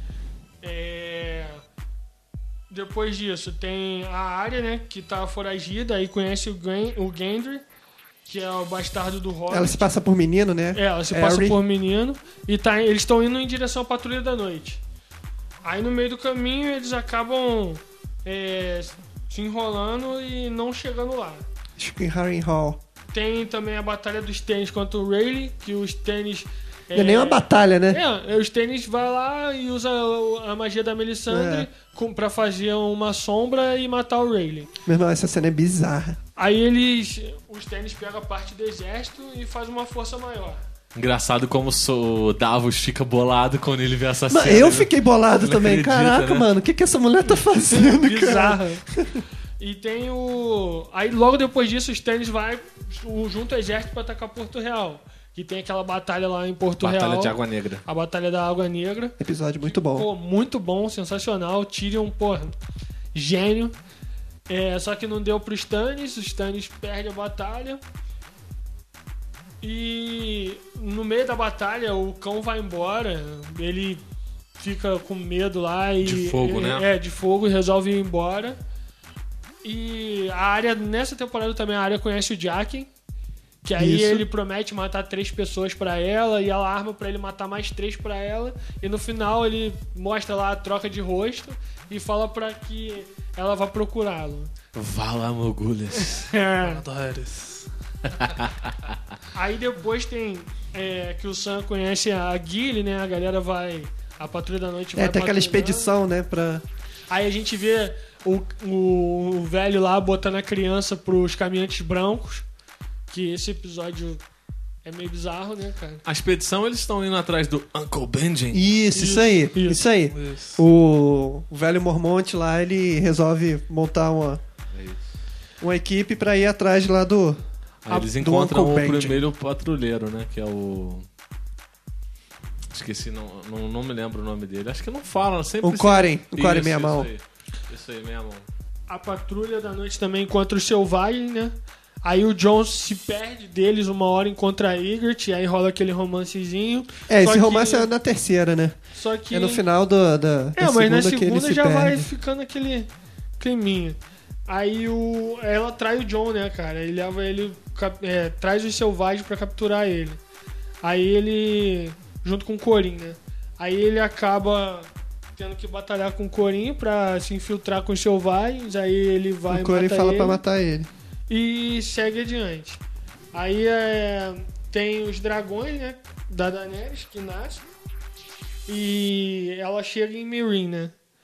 É... Depois disso, tem a Arya, né? Que tá foragida. Aí conhece o, Gen- o Gendry, que é o bastardo do Robert. Ela se passa por menino, né? É, ela se passa Harry. por menino. E tá, eles estão indo em direção à Patrulha da Noite. Aí no meio do caminho eles acabam é, se enrolando e não chegando lá. Em Harrenhal. Tem também a batalha dos Stannis contra o Rayleigh, que os Stannis... Não é nem uma batalha, né? É, os Stannis vai lá e usa a magia da Melisandre É. com, pra fazer uma sombra e matar o Rayleigh. Meu irmão, essa cena é bizarra. Aí eles... Os Stannis pegam a parte do exército e faz uma força maior. Engraçado como o Davos fica bolado quando ele vê essa Mas cena. eu né? fiquei bolado Não também. acredita, Caraca, né? mano, o que, que essa mulher tá fazendo, cara? Bizarro. E tem o... Aí logo depois disso o Stannis vai o- junto ao exército pra atacar Porto Real. Que tem aquela batalha lá em Porto Batalha Real. de Água Negra. A Batalha da Água Negra. Episódio muito bom. Pô, muito bom, sensacional. Tyrion, porra, gênio. É, só que não deu pro Stannis. O Stannis perde a batalha. E no meio da batalha o cão vai embora. Ele fica com medo lá e... De fogo, ele- né? É, de fogo e resolve ir embora. E a área, nessa temporada também, a área conhece o Jaqen. Que aí Isso. ele promete matar três pessoas pra ela e ela arma pra ele matar mais três pra ela. E no final ele mostra lá a troca de rosto e fala pra que ela vá procurá-lo. Vala Mogulhas. É. Adores. Aí depois tem é, que o Sam conhece a Gilly, né? A galera vai... A Patrulha da Noite vai É, tem aquela patrulhando. expedição, né, pra... Aí a gente vê o, o, o velho lá botando a criança pros caminhantes brancos. Que esse episódio é meio bizarro, né, cara? A expedição, eles estão indo atrás do Uncle Benjen. Isso, isso, Isso, aí, isso. isso, aí. Isso. O, o velho Mormonte lá, ele resolve montar uma, uma equipe pra ir atrás lá do... Aí eles do encontram Uncle o Benjen. primeiro patrulheiro, né? Que é o... Esqueci, não, não, não me lembro o nome dele. Acho que não fala, sempre... O Coren, o Coren Isso, meia isso mão. aí. Isso aí, meia mão. A Patrulha da Noite também encontra os selvagens, né? Aí o Jon se perde deles uma hora, encontra a Ygritte, aí rola aquele romancezinho. É, Só esse que- romance é na terceira, né? Só que... É no final do, da, da É, mas na segunda que ele segunda se já perde. vai ficando aquele climinha. Aí o, ela trai o Jon, né, cara? Ele leva ele, cap- é, traz os selvagens pra capturar ele. Aí ele, junto com o Corin, né? Aí ele acaba tendo que batalhar com o Corin pra se infiltrar com os selvagens. Aí ele vai O Coren mata fala ele pra matar ele. e segue adiante. Aí é, tem os dragões, né? Da Daenerys, que nasce. E ela chega em Meereen, né?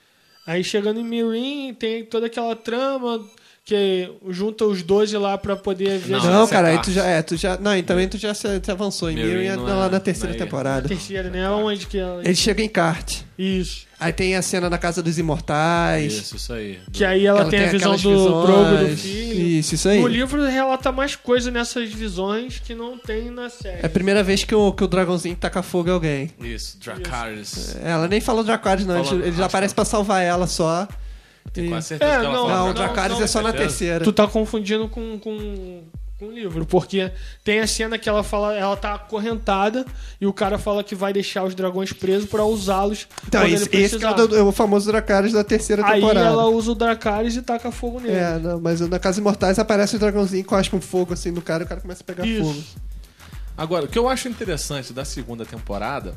Aí chegando em Meereen, tem toda aquela trama que junta os doze lá pra poder ver... Não, Não, essa é cara, aí parte. tu já. É, tu já. Não, e também tu já se, se avançou. Em Meereen Meereen é não lá é- na terceira não é- temporada. terceira, né? Onde que ela... Ele chega em kart. Isso. Aí tem a cena na Casa dos Imortais. Isso, isso aí. Que aí ela, Ela tem, a visão aquelas do visões. Drogo e do filho. Isso, isso aí. No livro relata mais coisa nessas visões que não tem na série. É a primeira vez que o, que o dragãozinho taca fogo em alguém. Isso, Dracarys. Ela nem falou Dracarys, não. Falou, Ele, ele já acho aparece que- pra salvar ela só. Tenho E- quase certeza É, que ela não, fala. Não, não, o Dracarys não, é só na certeza. terceira. Tu tá confundindo com, com, com o livro, porque tem a cena que ela fala, ela tá acorrentada e o cara fala que vai deixar os dragões presos pra usá-los Então, quando esse, ele esse que é precisar. o, do- é o famoso Dracarys da terceira Aí temporada. ela usa o Dracarys e taca fogo nele. É, não, mas na Casa Imortais aparece o dragãozinho, cospe um fogo assim no cara e o cara começa a pegar Isso. fogo. Agora, o que eu acho interessante da segunda temporada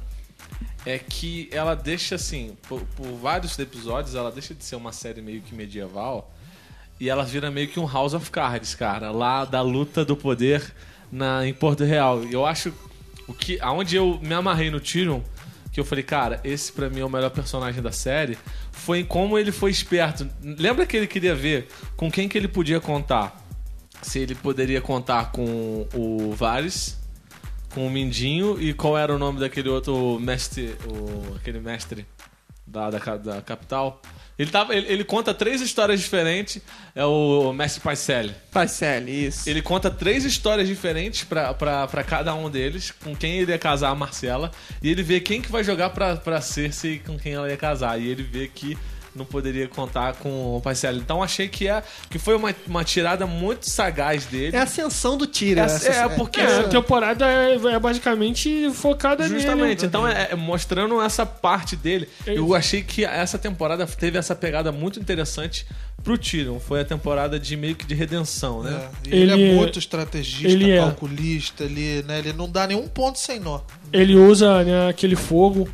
é que ela deixa, assim, por, por vários episódios, ela deixa de ser uma série meio que medieval e ela vira meio que um House of Cards, cara, lá da luta do poder na, em Porto Real. E eu acho o que, aonde eu me amarrei no Tyrion, que eu falei, cara, esse pra mim é o melhor personagem da série, foi em como ele foi esperto. Lembra que ele queria ver com quem que ele podia contar? Se ele poderia contar com o Varys, com o Mindinho, e qual era o nome daquele outro mestre, o, aquele mestre da, da, ca- da capital? Ele, tava, ele, ele conta três histórias diferentes, é o mestre Paisel. Paisel, isso. Ele conta três histórias diferentes pra, pra, pra cada um deles, com quem ele ia casar a Marcela, e ele vê quem que vai jogar pra, pra Cersei com quem ela ia casar, e ele vê que não poderia contar com o Paisel. Então achei que, é, que foi uma, uma tirada muito sagaz dele. É a ascensão do Tyrion. É, essa- é, porque- É, a temporada é, é basicamente focada nele. Justamente, então é, é mostrando essa parte dele. Eu achei que essa temporada teve essa pegada muito interessante pro Tyrion. Foi a temporada de meio que de redenção, né? É, e ele, Ele- é muito estrategista, ele é. calculista, ele, né, ele não dá nenhum ponto sem nó. Ele usa, né, aquele fogo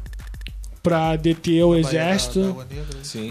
pra deter o Baía da- exército. da Água Negra. Sim.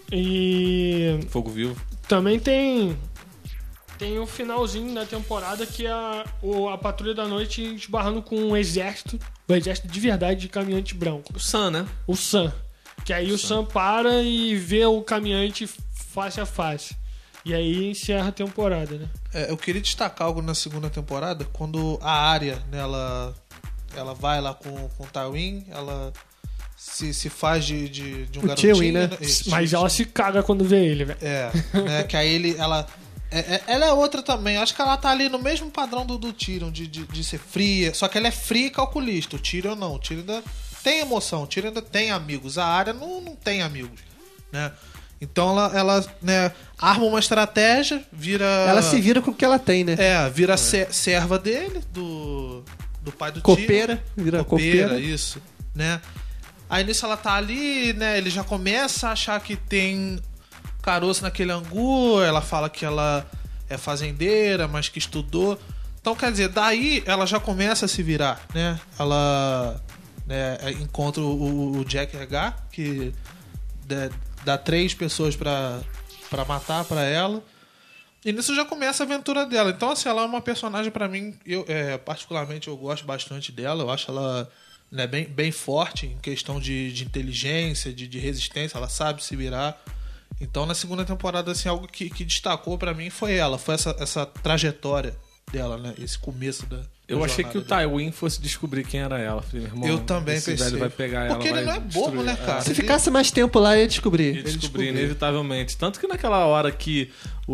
E Fogo Vivo. também tem tem o finalzinho da temporada que é a, o, a Patrulha da Noite esbarrando com um exército, um exército de verdade de caminhante branco. O Sam, né? O Sam. Que aí o Sam para e vê o caminhante face a face. E aí encerra a temporada, né? É, eu queria destacar algo na segunda temporada, quando a Arya, né, ela, ela vai lá com, com o Tywin, ela se, se faz de, de, de um O garotinho, Tywin, né? Isso, Mas Tywin. ela se caga quando vê ele, velho. É, né, que aí ele, ela... é- é- ela é outra também, acho que ela tá ali no mesmo padrão do, do Tyrion, de, de, de ser fria, só que ela é fria e calculista, o Tyrion não, o Tyrion ainda tem emoção, o Tyrion ainda tem amigos, a Arya não, não tem amigos, né? Então ela, ela né, arma uma estratégia, vira... Ela se vira com o que ela tem, né? É, vira se- serva dele, do, do pai do Copeira, Tyrion. vira copeira, copeira. isso, né? Aí nisso ela tá ali, né? Ele já começa a achar que tem caroço naquele angu, ela fala que ela é fazendeira, mas que estudou. Então, quer dizer, daí ela já começa a se virar, né? Ela né, encontra o, o Jack H, que dá- dá três pessoas pra, pra matar pra ela. E nisso já começa a aventura dela. Então, assim, ela é uma personagem pra mim, eu, é, particularmente eu gosto bastante dela. Eu acho ela né, bem, bem forte em questão de, de inteligência, de, de resistência. Ela sabe se virar. Então, na segunda temporada, assim, algo que, que destacou pra mim foi ela. Foi essa, essa trajetória dela, né? Esse começo da. Eu da achei que o jornada dela. Tywin fosse descobrir quem era ela. Falei, irmão, Eu também esse pensei. velho vai pegar ela. Porque ele vai não é bobo, destruir. né, cara? Se Ele- ficasse mais tempo lá, ia descobrir. Ele descobriu, descobriu. inevitavelmente. Tanto que naquela hora que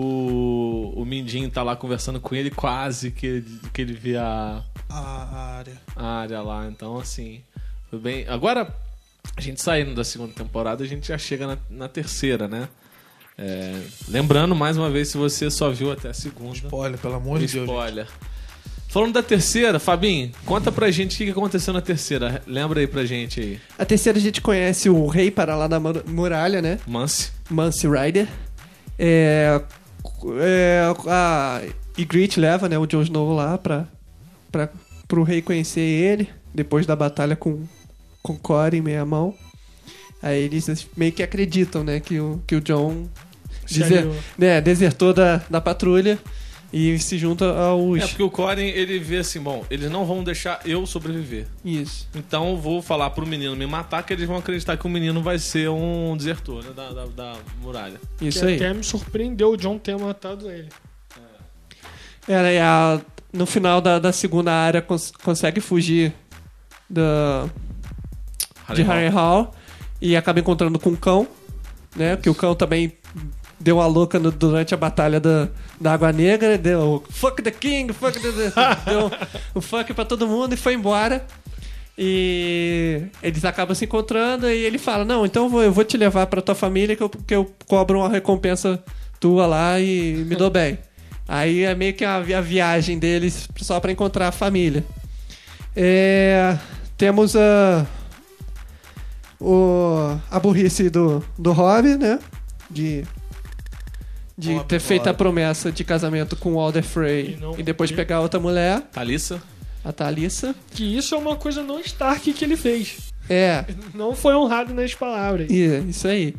o, o Mindinho tá lá conversando com ele, quase que, ele- que ele vê a, A, a área. a área lá. Então, assim, foi bem. Agora, a gente saindo da segunda temporada, a gente já chega na, na terceira, né? É, lembrando, mais uma vez, se você só viu até a segunda. Spoiler, pelo amor de Deus. gente. Spoiler. Falando da terceira, Fabinho, conta pra gente o que que aconteceu na terceira. Lembra aí pra gente aí. A terceira a gente conhece o rei para lá da mur- muralha, né? Mance. Mance Rider. É, é, a Ygritte leva né, o Jon Snow lá pra, pra, pro rei conhecer ele, depois da batalha com, com Corey em meia mão. Aí eles meio que acreditam, né, que o, que o Jon Se deser, aliou. né, desertou da, da patrulha E se junta aos... É porque o Corey, ele vê assim, bom, eles não vão deixar eu sobreviver. Isso. Então eu vou falar pro menino me matar, que eles vão acreditar que o menino vai ser um desertor, né, da, da, da muralha. Isso que aí. até me surpreendeu o John ter matado ele. Ela é a, no final da, da segunda área cons- consegue fugir da, de Harry Hall e acaba encontrando com o cão, né? Que o cão também deu uma louca no- durante a batalha da, da Água Negra, deu fuck the king, fuck the... deu um fuck pra todo mundo e foi embora. E eles acabam se encontrando e ele fala, não, então eu vou, eu vou te levar pra tua família que eu, que eu cobro uma recompensa tua lá e me dou bem. Aí é meio que a, a viagem deles só pra encontrar a família. É, temos a, o, a burrice do, do Robbie, né? De, de Robbie, ter feito Robbie. a promessa de casamento com o Alder Frey E não e depois cumprir. pegar outra mulher, Thalissa? a Thalissa. Que isso é uma coisa não Stark que ele fez. É, Não foi honrado nas palavras. e- isso aí.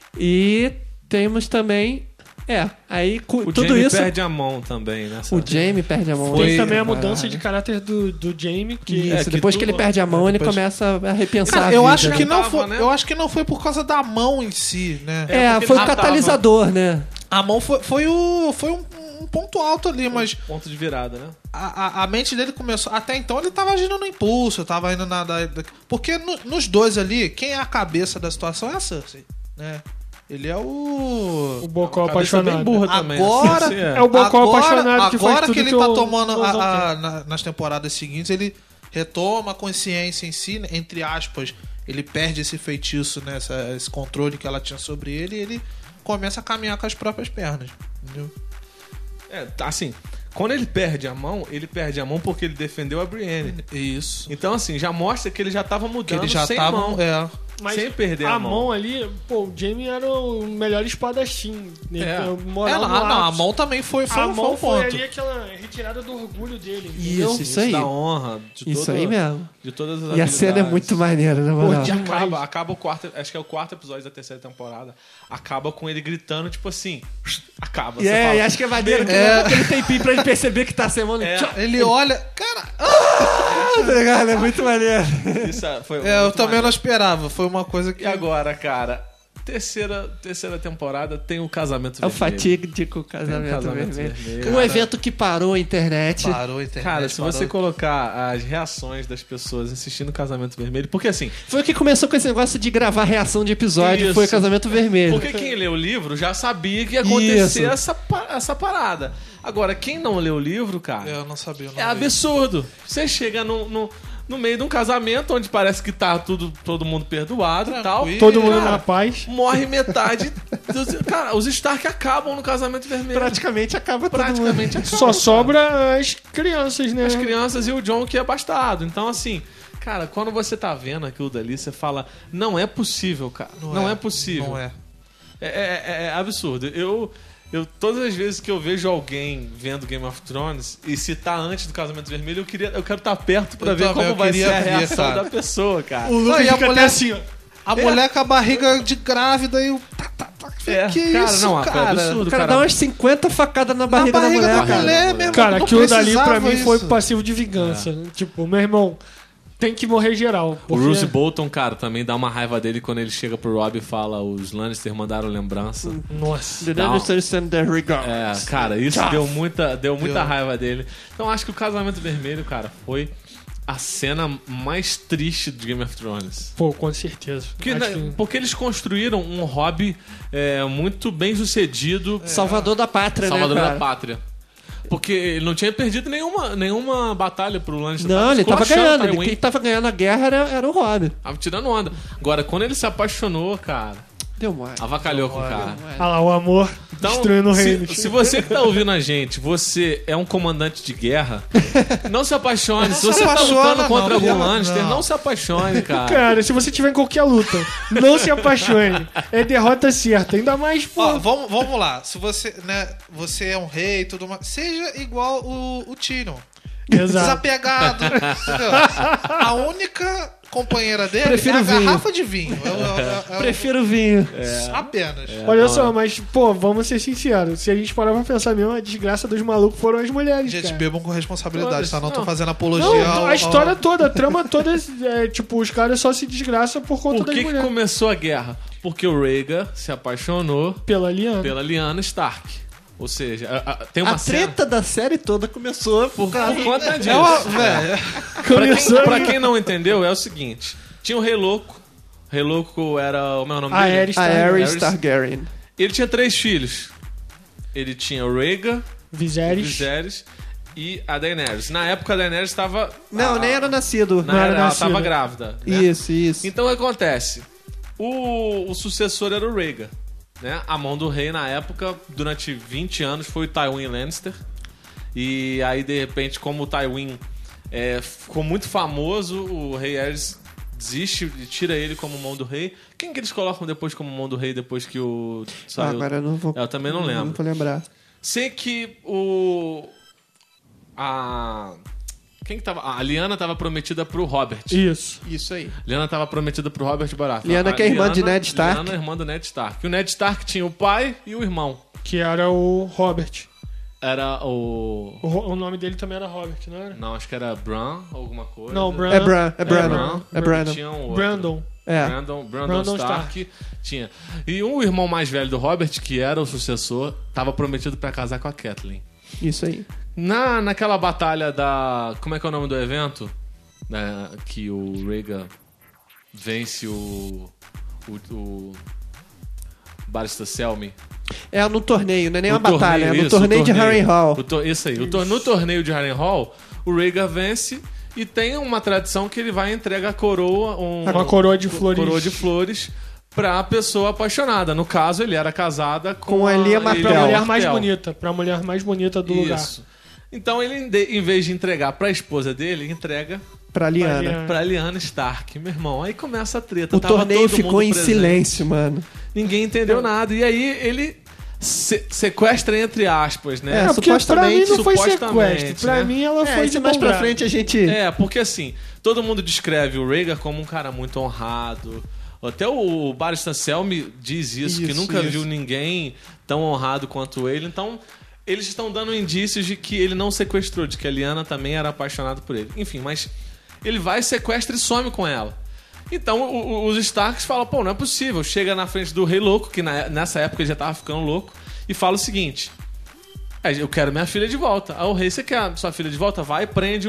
E temos também... É, aí cu- O tudo Jamie isso... perde a mão também, né? O Jamie perde a mão. Foi- Tem também a Caralho. mudança de caráter do, do Jamie, que Isso, É, que depois que tudo- ele perde a mão, ele depois- começa a repensar Cara, a eu vida, acho né? que não Tava, foi, né? eu acho que não foi por causa da mão em si, né? É, É, porque foi o ele matava. catalisador, né? A mão foi, foi, o, foi um, um ponto alto ali, mas Ponto de virada, né? a, a, a mente dele começou. Até então ele tava agindo no impulso, tava indo na. Da, da- porque no- nos dois ali, quem é a cabeça da situação é a Cersei, né? Ele é o. o Bocó Cabeça apaixonado. bem burra também. né? Agora- Assim, É o Bocó agora, apaixonado que faz agora tudo que ele que tá o tomando Mozão a- a- na- nas temporadas seguintes, ele retoma a consciência em si, né? Entre aspas, ele perde esse feitiço, né? Essa- esse controle que ela tinha sobre ele e ele começa a caminhar com as próprias pernas. Entendeu? É, assim, quando ele perde a mão, ele perde a mão porque ele defendeu a Brienne. Isso. Então, assim, já mostra que ele já tava Que mudando ele já sem tava. mão. É. Mas sem perder a, a mão ali, pô, o Jamie era o melhor espadachim. Né? É. Moral Ela, no ah, não, a ápice. mão também foi, foi, a foi mão um foi ponto. ali aquela retirada do orgulho dele. entendeu? Isso, isso aí. da honra, de Isso toda- aí mesmo. de todas as E a cena é habilidades. muito maneira, na moral. E demais. acaba, acaba o quarto, acho que é o quarto episódio da terceira temporada. Acaba com ele gritando, tipo assim, acaba. E Você é, fala, e acho que é maneiro que É. leva aquele tempinho pra ele perceber que tá semana. É. Tchau, Ele olha. Cara, tá ligado? É muito maneiro. Isso é- foi é, eu muito também maneiro. não esperava. Foi uma coisa que. E agora, cara, terceira, terceira temporada tem o casamento É o vermelho. fatídico casamento, Tem o casamento vermelho. vermelho. Um Cara, evento que parou a internet. Parou a internet. Cara, se parou. você colocar as reações das pessoas assistindo o Casamento Vermelho, porque assim, Foi o que começou com esse negócio de gravar reação de episódio. Isso. Foi o casamento vermelho. porque quem lê o livro já sabia que ia acontecer Isso. essa, pa- essa parada. Agora, quem não lê o livro, cara, Eu não sabia. Eu não é vi. absurdo. Você chega no, no, no meio de um casamento onde parece que tá tudo, todo mundo perdoado e tal. Tranquilo. Todo mundo Cara, na paz. morre metade. Dos, cara, os Stark acabam no Casamento Vermelho. Praticamente acaba todo Praticamente mundo. acabam. Só cara. sobra as crianças, né? As crianças e o John que é bastardo. Então, assim, cara, quando você tá vendo aquilo dali, você fala, não é possível, cara. Não, é, possível. Não é. É, é- é- é absurdo. Eu, eu, todas as vezes que eu vejo alguém vendo Game of Thrones e se tá antes do Casamento Vermelho, eu, queria, eu quero estar perto pra Eu ver também, como eu vai queria ser a ver, reação cara. da pessoa, cara. O Lucas Não, e a fica mulher- até assim, ó. A mulher com a barriga de grávida e o. Tá, tá, tá, É, que cara, isso, não, foi cara? absurdo. O cara dá umas cinquenta facadas na Na barriga, barriga da da mulher, cara. mulher, meu irmão. Cara, não aquilo dali pra precisava mim foi isso. passivo de vingança. Tipo, meu irmão, tem que morrer geral. O porque- Bruce Bolton, cara, também dá uma raiva dele quando ele chega pro Robb e fala os Lannister mandaram lembrança. Nossa. The Não. Lannister send their regards. É, cara, isso Tchau. deu muita, deu muita Deu. raiva dele. Então acho que o Casamento Vermelho, cara, foi a cena mais triste de Game of Thrones. Pô, com certeza. Porque, Acho né, que- porque eles construíram um hobby é, muito bem sucedido, Salvador da pátria, Salvador né, da cara? Pátria. Porque ele não tinha perdido nenhuma, nenhuma batalha pro Lannister. Não, ele tava esculachando ganhando. o Ele, Tywin. quem tava ganhando a guerra era, era o Robb. Tava tirando onda. Agora, quando ele se apaixonou, cara, Deu mais. avacalhou com o cara. Ah lá, o amor Então, destruindo o reino. se, se você que tá ouvindo a gente, você é um comandante de guerra, não se apaixone. Não se se você tá apaixona, lutando contra não, algum não. Lannister, não se apaixone, cara. Cara, se você tiver em qualquer luta, não se apaixone. É derrota certa. Ainda mais, pô. Ó, vamos, vamos lá. Se você, né, você é um rei e tudo mais, seja igual o, o Tyrion. Exato. Desapegado. Entendeu? A única companheira dele Prefiro é a vinho. garrafa de vinho. É, o- é, o- é, o- Prefiro vinho. Apenas. Olha não, só, é. mas, pô, vamos ser sinceros. Se a gente parar pra pensar mesmo, a desgraça dos malucos foram as mulheres, Gente, cara. bebam com responsabilidade, tá? Não tô Não. fazendo apologia Não, ao, a história ao... toda, a trama toda, é, tipo, os caras só se desgraçam por conta Por das que, que mulheres. começou a guerra? Porque o Rhaegar se apaixonou Pela Lyanna. pela Lyanna Stark. Ou seja, a- a- tem uma A treta da série toda começou por cena causa... por conta disso. É uma... Velho, Pra quem, Começou- pra quem não entendeu, é o seguinte: tinha o Rei Louco. O Rei Louco era o meu nome A dele. Aerys A Targaryen. Aerys Aerys- Targaryen. Ele tinha três filhos. Ele tinha o Rhaegar, o Viserys. Viserys e a Daenerys. Na época a Daenerys estava Não, a- nem era nascido. Na Não era era, ela nascida. estava grávida. Né? Isso, isso. Então o que acontece? O, o sucessor era o Rhaegar. Né? A mão do rei na época, durante vinte anos, foi o Tywin Lannister. E aí, de repente, como o Tywin é, ficou muito famoso, o rei Aerys desiste e tira ele como mão do rei. Quem que eles colocam depois como mão do rei, depois que o... Ah, saiu? agora eu não vou... Eu também não lembro. Não vou lembrar. Sei que o... A... Quem que tava... A Lyanna tava prometida pro Robert. Isso. Isso aí. Lyanna tava prometida pro Robert Baratheon. Lyanna que é irmã de Ned Stark. Lyanna é irmã do Ned Stark. E o Ned Stark tinha o pai e o irmão. Que era o Robert. Era o... O, Ro- o nome dele também era Robert, não era? Não, acho que era Bran, alguma coisa. Não, Bran. É Bran, é Bran. Brandon. É Brandon. Tinha um outro. Brandon. É. Brandon, Brandon, Brandon Stark, tinha. E o irmão mais velho do Robert, que era o sucessor, tava prometido pra casar com a Catelyn. Isso aí. Na, naquela batalha da... Como é que é o nome do evento? Né, que o Rhaegar vence o... O... o Barista Selmy. É no torneio, não é nem No uma batalha, é no isso, torneio, o de Harrenhal. O to- Isso aí. O tor- no torneio de Harrenhal, o Rhaegar vence e tem uma tradição que ele vai entregar a coroa... Um, Uma coroa de flores. Coroa de flores pra pessoa apaixonada. No caso, ele era casada com, Com a Elia Pra Martell. mulher mais Martell. bonita. Pra mulher mais bonita do lugar. Isso. Então ele, em de- em vez de entregar pra esposa dele, ele entrega Pra Lyanna. Lyanna. pra Lyanna Stark. Meu irmão, aí começa a treta. O Tava torneio todo ficou mundo em presente. silêncio, mano. Ninguém entendeu nada. E aí ele se- sequestra entre aspas, né? É, É, porque pra supostamente- mim não foi supostamente, sequestro. Pra né? mim ela É, foi isso de mais bom pra grado. frente a gente... É, porque assim, todo mundo descreve o Rhaegar como um cara muito honrado. Até o Barristan Selmy diz isso, que Isso, nunca isso. viu ninguém tão honrado quanto ele. Então, eles estão dando indícios de que ele não sequestrou, de que a Lyanna também era apaixonada por ele. Enfim, mas ele vai, sequestra e some com ela. Então, o- o- os Starks falam, pô, não é possível. Chega na frente do Rei Louco, que na- nessa época ele já tava ficando louco, e fala o seguinte... "É, eu quero minha filha de volta. Aí o rei, você quer sua filha de volta? Vai e prende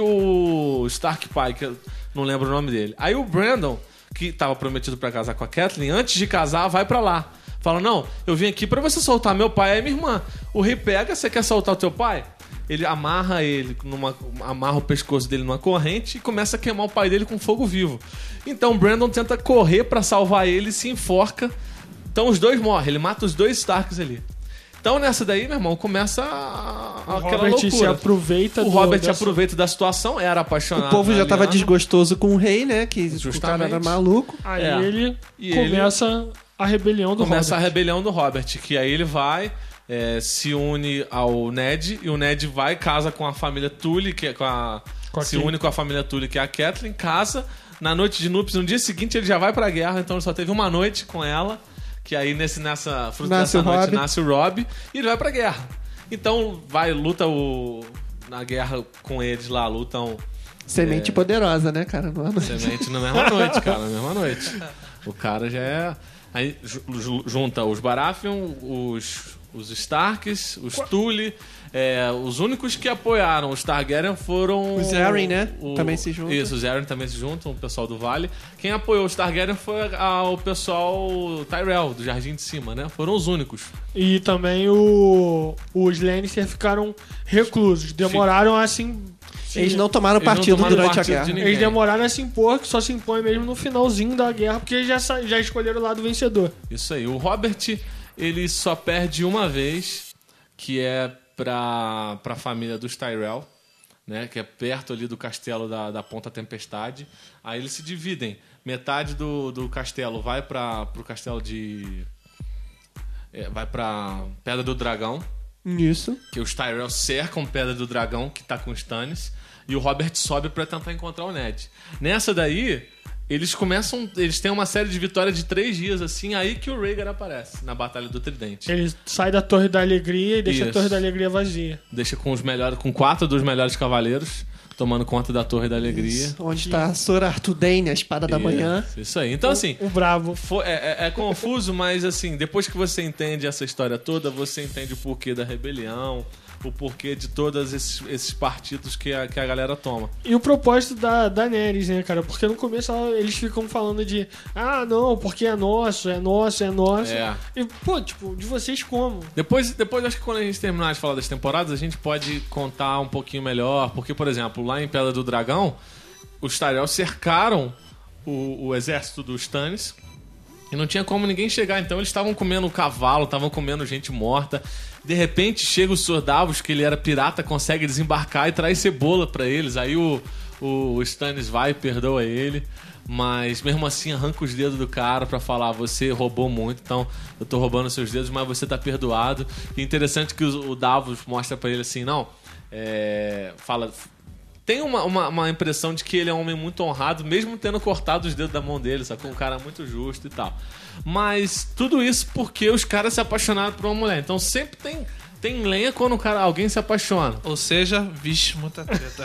o Stark pai, que eu não lembro o nome dele. Aí o Brandon, que tava prometido pra casar com a Catelyn, antes de casar, vai pra lá. Fala, não, eu vim aqui pra você soltar meu pai e minha irmã. O rei pega, você quer soltar o teu pai? Ele amarra ele, numa, amarra o pescoço dele numa corrente e começa a queimar o pai dele com fogo vivo. Então o Brandon tenta correr pra salvar ele e se enforca. Então os dois morrem, ele mata os dois Starks ali. Então nessa daí, meu irmão, começa a, O aquela Robert se loucura. aproveita O do- Robert dessa- aproveita da situação, era apaixonado. O povo já na tava Lyanna. desgostoso com o rei, né? Que o cara Justamente. era maluco. Aí É. ele E começa a rebelião do Começa a Robert. rebelião do Robert, que aí ele vai, é, se une ao Ned, e o Ned vai, casa com a família Tully, que é com a... Com a se Catelyn. une com a família Tully, que é a Catelyn, casa, na noite de núpcias, no dia seguinte ele já vai pra guerra, então ele só teve uma noite com ela, que aí nesse, nessa fruto Nasce dessa o noite Robb. nasce o Robb, e ele vai pra guerra. Então vai, luta o... na guerra com eles lá, lutam... Semente É. poderosa, né, cara? Não é- Semente na mesma noite, cara, na mesma noite. O cara já é. Aí ju- ju- junta os Baratheon, os, os Starks, os Tully. É, os únicos que apoiaram os Targaryen foram. Os Arryn, né? Também se juntam. Isso, os Arryn também se juntam, o pessoal do Vale. Quem apoiou os Targaryen foi a- o pessoal Tyrell, do Jardim de Cima, né? Foram os únicos. E também o, os Lannister ficaram reclusos. Demoraram assim. Eles não tomaram Eles não partido tomaram durante partido a guerra. de ninguém. Eles demoraram a se impor, que só se impõe mesmo no finalzinho da guerra, porque eles já, sa- já escolheram o lado vencedor. Isso aí. O Robert, ele só perde uma vez, que é pra, pra família dos Tyrell, né? Que é perto ali do castelo da, da Ponta Tempestade. Aí eles se dividem. Metade do, do castelo vai para pro castelo de... é, vai pra Pedra do Dragão, Isso. que os Tyrell cercam Pedra do Dragão, que tá com os Stannis, e o Robert sobe pra tentar encontrar o Ned. Nessa daí, eles começam... Eles têm uma série de vitórias de três dias, assim, aí que o Rhaegar aparece na Batalha do Tridente. Ele sai da Torre da Alegria e deixa Isso. a Torre da Alegria vazia. Deixa com os melhores, com quatro dos melhores cavaleiros tomando conta da Torre da Alegria. Isso, onde está Sor Artudane, a espada da Isso, manhã. Isso aí. Então, assim... O bravo. Foi- é, é- é confuso, mas assim, depois que você entende essa história toda, você entende o porquê da rebelião, o porquê de todos esses, esses partidos que a, que a galera toma. E o propósito da Daenerys, né, cara? Porque no começo ela- eles ficam falando de ah, não, porque é nosso, é nosso, é nosso. É. E, pô, tipo, de vocês como? Depois, depois, acho que quando a gente terminar de falar das temporadas, a gente pode contar um pouquinho melhor, porque, por exemplo, lá em Pedra do Dragão, os Tyrell cercaram o, o exército dos Stannis e não tinha como ninguém chegar, então eles estavam comendo cavalo, estavam comendo gente morta. De repente chega o Sor Davos, que ele era pirata, consegue desembarcar e traz cebola pra eles. Aí o, o Stannis vai e perdoa ele, mas mesmo assim arranca os dedos do cara pra falar: você roubou muito, então eu tô roubando seus dedos, mas você tá perdoado. E interessante que o, o Davos mostra pra ele assim: não, é, fala... Tem uma, uma, uma impressão de que ele é um homem muito honrado, mesmo tendo cortado os dedos da mão dele, sacou? Um cara muito justo e tal. Mas tudo isso porque os caras se apaixonaram por uma mulher. Então sempre tem, tem lenha quando um cara, alguém se apaixona. Ou seja, vixe, muita treta.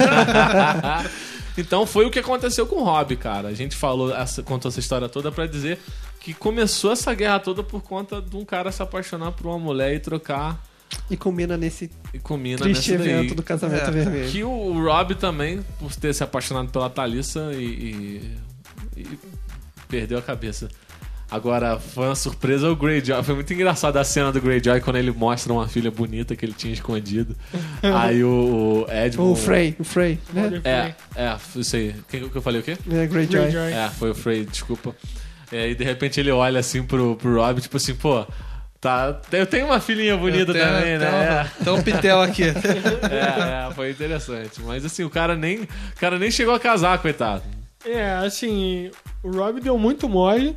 Então foi o que aconteceu com o Robb, cara. A gente falou, essa, contou essa história toda pra dizer que começou essa guerra toda por conta de um cara se apaixonar por uma mulher e trocar... E combina nesse E combina triste nessa evento daí. do casamento É. vermelho. Que o Robb também, por ter se apaixonado pela Thalissa e, e, e perdeu a cabeça. Agora, foi uma surpresa o Greyjoy. Foi muito engraçado a cena do Greyjoy quando ele mostra uma filha bonita que ele tinha escondido. Aí o, o Edmund... O Frey, o Frey, né? É, é, isso aí. Quem que eu falei o quê? É, Greyjoy. Greyjoy. É, foi o Frey, desculpa. É, e de repente ele olha assim pro, pro Robb, tipo assim, pô... Tá, eu tenho uma filhinha bonita Eu tenho- também, né? Tem, tem um pitel aqui. É, é, foi interessante. Mas assim, o cara nem, o cara nem chegou a casar, coitado. É, assim, o Robb deu muito mole,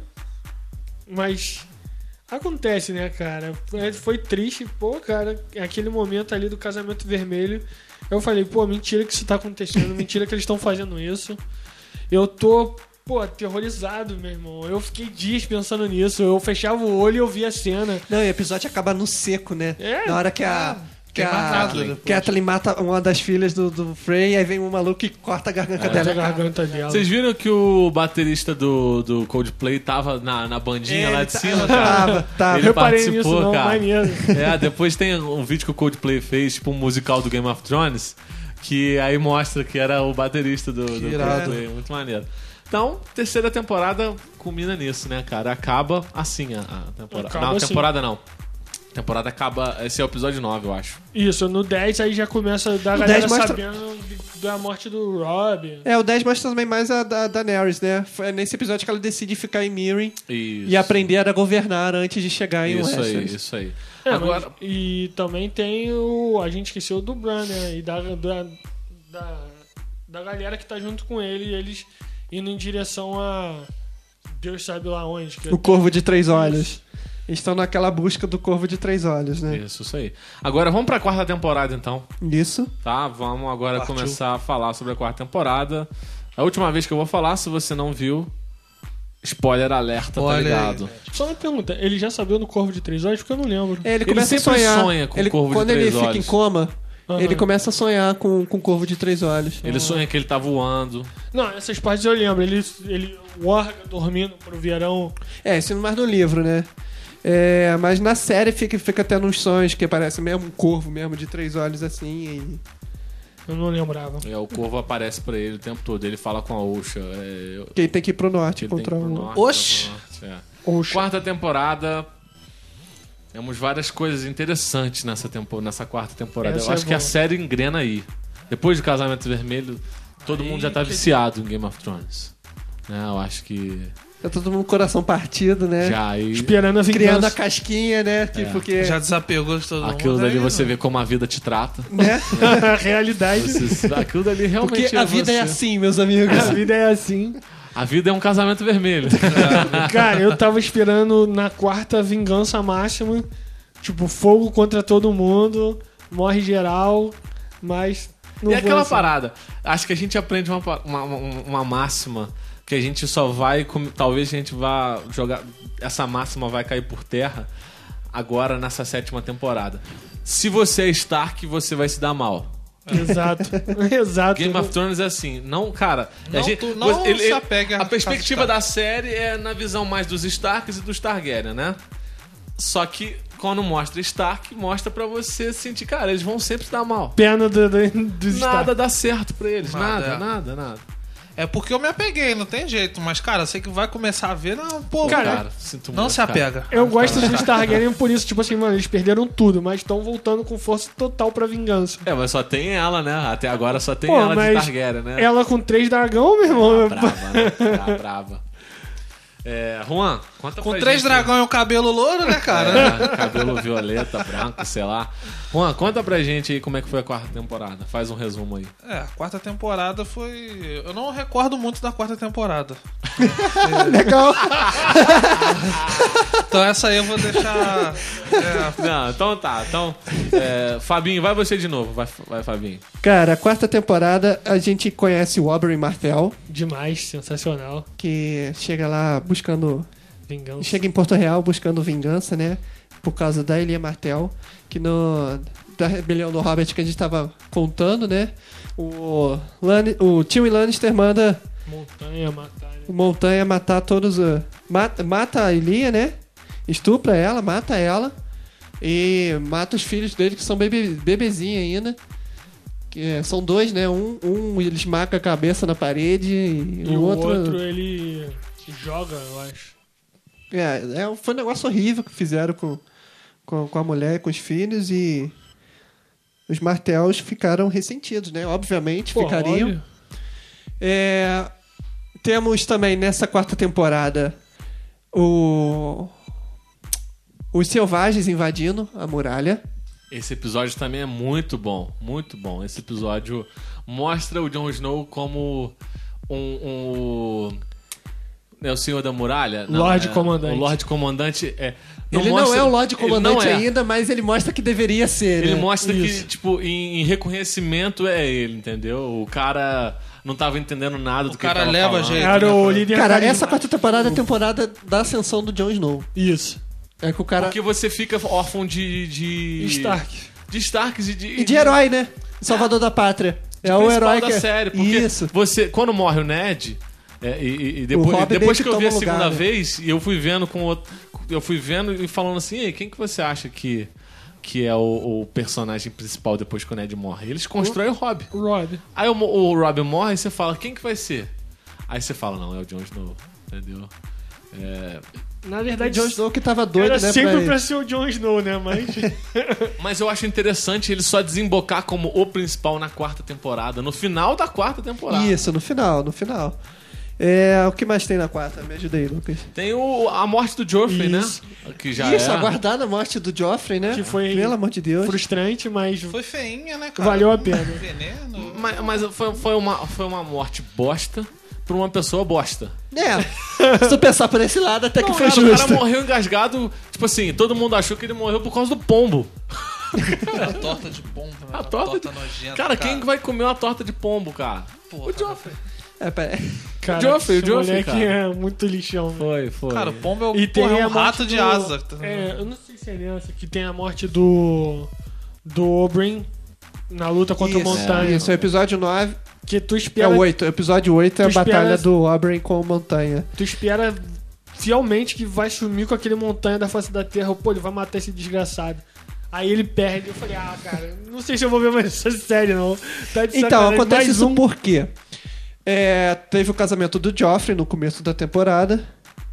mas acontece, né, cara? É, Foi triste, pô, cara, aquele momento ali do casamento vermelho. Eu falei, pô, mentira que isso tá acontecendo, mentira que eles estão fazendo isso. Eu tô, pô, aterrorizado, meu irmão. Eu fiquei dias pensando nisso. Eu fechava o olho e eu via a cena. Não, e o episódio acaba no seco, né? É. Na hora que a... Que tem mais a nada depois. Kathleen mata uma das filhas do, do Frey, aí vem um maluco e corta a garganta Corta dela. a garganta dela. Vocês viram que o baterista do, do Coldplay tava na, na bandinha lá de tá- cima, cara? Tava, tava. Ele Reparei participou, nisso, não, cara. maneiro. É, depois tem um vídeo que o Coldplay fez, tipo um musical do Game of Thrones, que aí mostra que era o baterista do, do irado. Coldplay. Muito maneiro. Então, terceira temporada culmina nisso, né, cara? Acaba assim a, a temporada. Acaba não, assim. temporada não. A temporada acaba... Esse é o episódio nove, eu acho. Isso, no dez aí já começa a dar a No galera dez mostra- sabendo da morte do Robb. É, o dez mostra também mais a da Daenerys, né? Foi nesse episódio que ela decide ficar em Meereen Isso. e aprender a governar antes de chegar em Isso aí, Westeros. isso aí. É, Agora... mas- e também tem o. A gente esqueceu do Bran, né? E da, da, da, da galera que tá junto com ele, e eles indo em direção a. Deus sabe lá onde. Que O Corvo de Três Olhos. Eles estão naquela busca do Corvo de Três Olhos, né? Isso, isso aí. Agora vamos pra quarta temporada, então. Isso. Tá? Vamos agora Partiu. começar a falar sobre a quarta temporada. A última vez que eu vou falar, se você não viu, spoiler alerta, Olha tá aí. ligado? Só uma pergunta, ele já sabia no Corvo de Três Olhos? Porque eu não lembro. É, ele começa a sempre sonhar. sonha com o ele, Corvo de quando ele Três fica Olhos. em coma, Aham. ele começa a sonhar com, com o Corvo de Três Olhos. Ele sonha que ele tá voando. Não, essas partes eu lembro. Ele, ele o Orga dormindo pro verão. É, isso mais no livro, né? É, mas na série fica, fica tendo uns sonhos que parece mesmo um corvo mesmo de três olhos assim. Eu não lembrava. É, o corvo aparece pra ele o tempo todo. Ele fala com a Osha. É, eu- E que ele tem que ir pro norte que ele tem que contra ir pro o. norte, Oxi! pro norte, é. Oxe. Quarta temporada. Temos várias coisas interessantes nessa, tempo, nessa quarta temporada. Essa Eu é acho que a boa. série engrena aí. Depois do Casamento Vermelho, todo Aí mundo já tá que- viciado em Game of Thrones. Né, eu acho que Tá todo mundo com o coração partido, né? já aí. Esperando a vingança. Criando a casquinha, né? Que, É. Porque. Já desapegou de todo mundo. Aquilo dali aí, você não. vê como a vida te trata. Né? A realidade. Você- aquilo dali realmente Porque é a vida é você. assim, meus amigos. A vida é assim. A vida é um casamento vermelho. Cara, eu tava esperando na quarta vingança máxima. Tipo, fogo contra todo mundo. Morre geral. Mas. Não E foi aquela assim. parada. Acho que a gente aprende uma, pa- uma, uma, uma máxima que a gente só vai... Talvez a gente vá jogar... Essa máxima vai cair por terra agora nessa sétima temporada. Se você é Stark, você vai se dar mal. Exato. Exato. Game of Thrones é assim, não, cara. Não, a gente, tu não ele- se ele- apega a a perspectiva Stark. da série é na visão mais dos Starks e dos Targaryen, né? Só que quando mostra Stark, mostra pra você sentir, cara, eles vão sempre se dar mal. Pena do, do, dos Nada Stark. dá certo pra eles, nada, Nada, nada, é. nada. É porque eu me apeguei, não tem jeito. Mas, cara, eu sei que vai começar a ver, não, pô, Cara, cara, sinto não muito, se cara. apega. Eu gosto dos Targaryen por isso, tipo assim, mano, eles perderam tudo, mas estão voltando com força total pra vingança. É, mas só tem ela, né? Até agora só tem Pô, ela de mas Targaryen, né? Ela com três dragão, meu irmão. Brava, né? Tá brava. É, Juan, conta Com pra três gente. dragões e um cabelo louro, né, cara? É, cabelo violeta, branco, sei lá. Juan, conta pra gente aí como é que foi a quarta temporada. Faz um resumo aí. É, a quarta temporada foi... Eu não recordo muito da quarta temporada. Legal. Então essa aí eu vou deixar... É, Não, então tá. Então, é, Fabinho, vai você de novo. Vai, vai, Fabinho. Cara, a quarta temporada a gente conhece o Oberyn Martell, Demais, sensacional. que chega lá buscando... Vingança. Chega em Porto Real buscando vingança, né? Por causa da Elia Martell, que no... Da rebelião do Robert que a gente tava contando, né? O, Lan... o Tyrion Lannister manda Montanha, matar. Né? o Montanha matar todos... Uh... Mata, mata a Elia, né? Estupra ela, mata ela. E mata os filhos dele, que são bebe... bebezinhos ainda. Que é, são dois, né? Um, um ele esmaga a cabeça na parede e, E o o outro... outro, ele joga, eu acho. É, é, foi um negócio horrível que fizeram com, com, com a mulher e com os filhos e os Martells ficaram ressentidos, né? Obviamente, Pô, ficariam. olha. É, temos também nessa quarta temporada o, os selvagens invadindo a muralha. Esse episódio também é muito bom. Muito bom. Esse episódio mostra o Jon Snow como um... um é o Senhor da Muralha? Lorde é, Comandante. O Lorde Comandante é... Ele não mostra- é o Lorde ele Comandante não é. ainda, mas ele mostra que deveria ser. Ele né? mostra Isso. que, tipo, em, em reconhecimento é ele, entendeu? O cara não tava entendendo nada do O que ele cara tava leva falando. jeito. Era o né, líder Cara, carismático. essa quarta temporada é a temporada da ascensão do Jon Snow. Isso. É que o cara... Porque você fica órfão de... de... Stark. De Starks e de... E de herói, né? Salvador da Pátria. de É o principal herói da que... série. Porque Isso. você... Quando morre o Ned... é, e, e- e depois, Robb depois meio que que eu vi a toma segunda lugar, né? vez, e eu fui vendo com outro... Eu fui vendo e falando assim, ei, quem que você acha que... Que é o, o personagem principal depois que o Ned morre? Eles constroem o Robb. O Rob. Aí o, o Robb morre e você fala, quem que vai ser? Aí você fala, não, é o Jon Snow, entendeu? É, Na O verdade, Jon Snow que tava doido, era né? sempre pra- pra ser o Jon Snow, né? Mas... mas eu acho interessante ele só desembocar como o principal na quarta temporada, no final da quarta temporada. Isso, no final, no final. É, o que mais tem na quarta? Me ajuda aí, Lucas. Tem o, a morte do Joffrey, Isso. né? Que já Isso, é. aguardar a morte do Joffrey, né? Que foi Pelo amor de Deus. frustrante, mas Foi feinha, né, cara? valeu a pena. Veneno. Mas, mas foi, foi, uma, foi uma morte bosta pra uma pessoa bosta. É, se tu pensar por esse lado, até que Não, foi cara, o justo. cara morreu engasgado, tipo assim, todo mundo achou que ele morreu por causa do pombo. A torta de pombo, né? A Uma torta de- nojenta. Cara, quem vai comer uma torta de pombo, cara? Porra, O Joffrey. É, pera- Cara, Joffrey, o esse Joffrey, moleque cara. é muito lixão. velho. Foi, foi. Cara, o pombo é, o, E tem porra, é a um morte rato de do- asa. É, eu não sei se é nessa, que tem a morte do... Do Oberyn na luta contra Isso, o Montanha. Isso, o episódio nove. Que tu É espera, o oito. O episódio oito é a Tu espera- batalha do Oberyn com o Montanha. tu espera fielmente que vai sumir com aquele Montanha da face da terra. Pô, ele vai matar esse desgraçado. Aí ele perde. Eu falei, ah, cara, não sei se eu vou ver mais essa série, não. Tá de Então, sacanagem. acontece Mais isso um. por quê? É, teve o casamento do Joffrey no começo da temporada.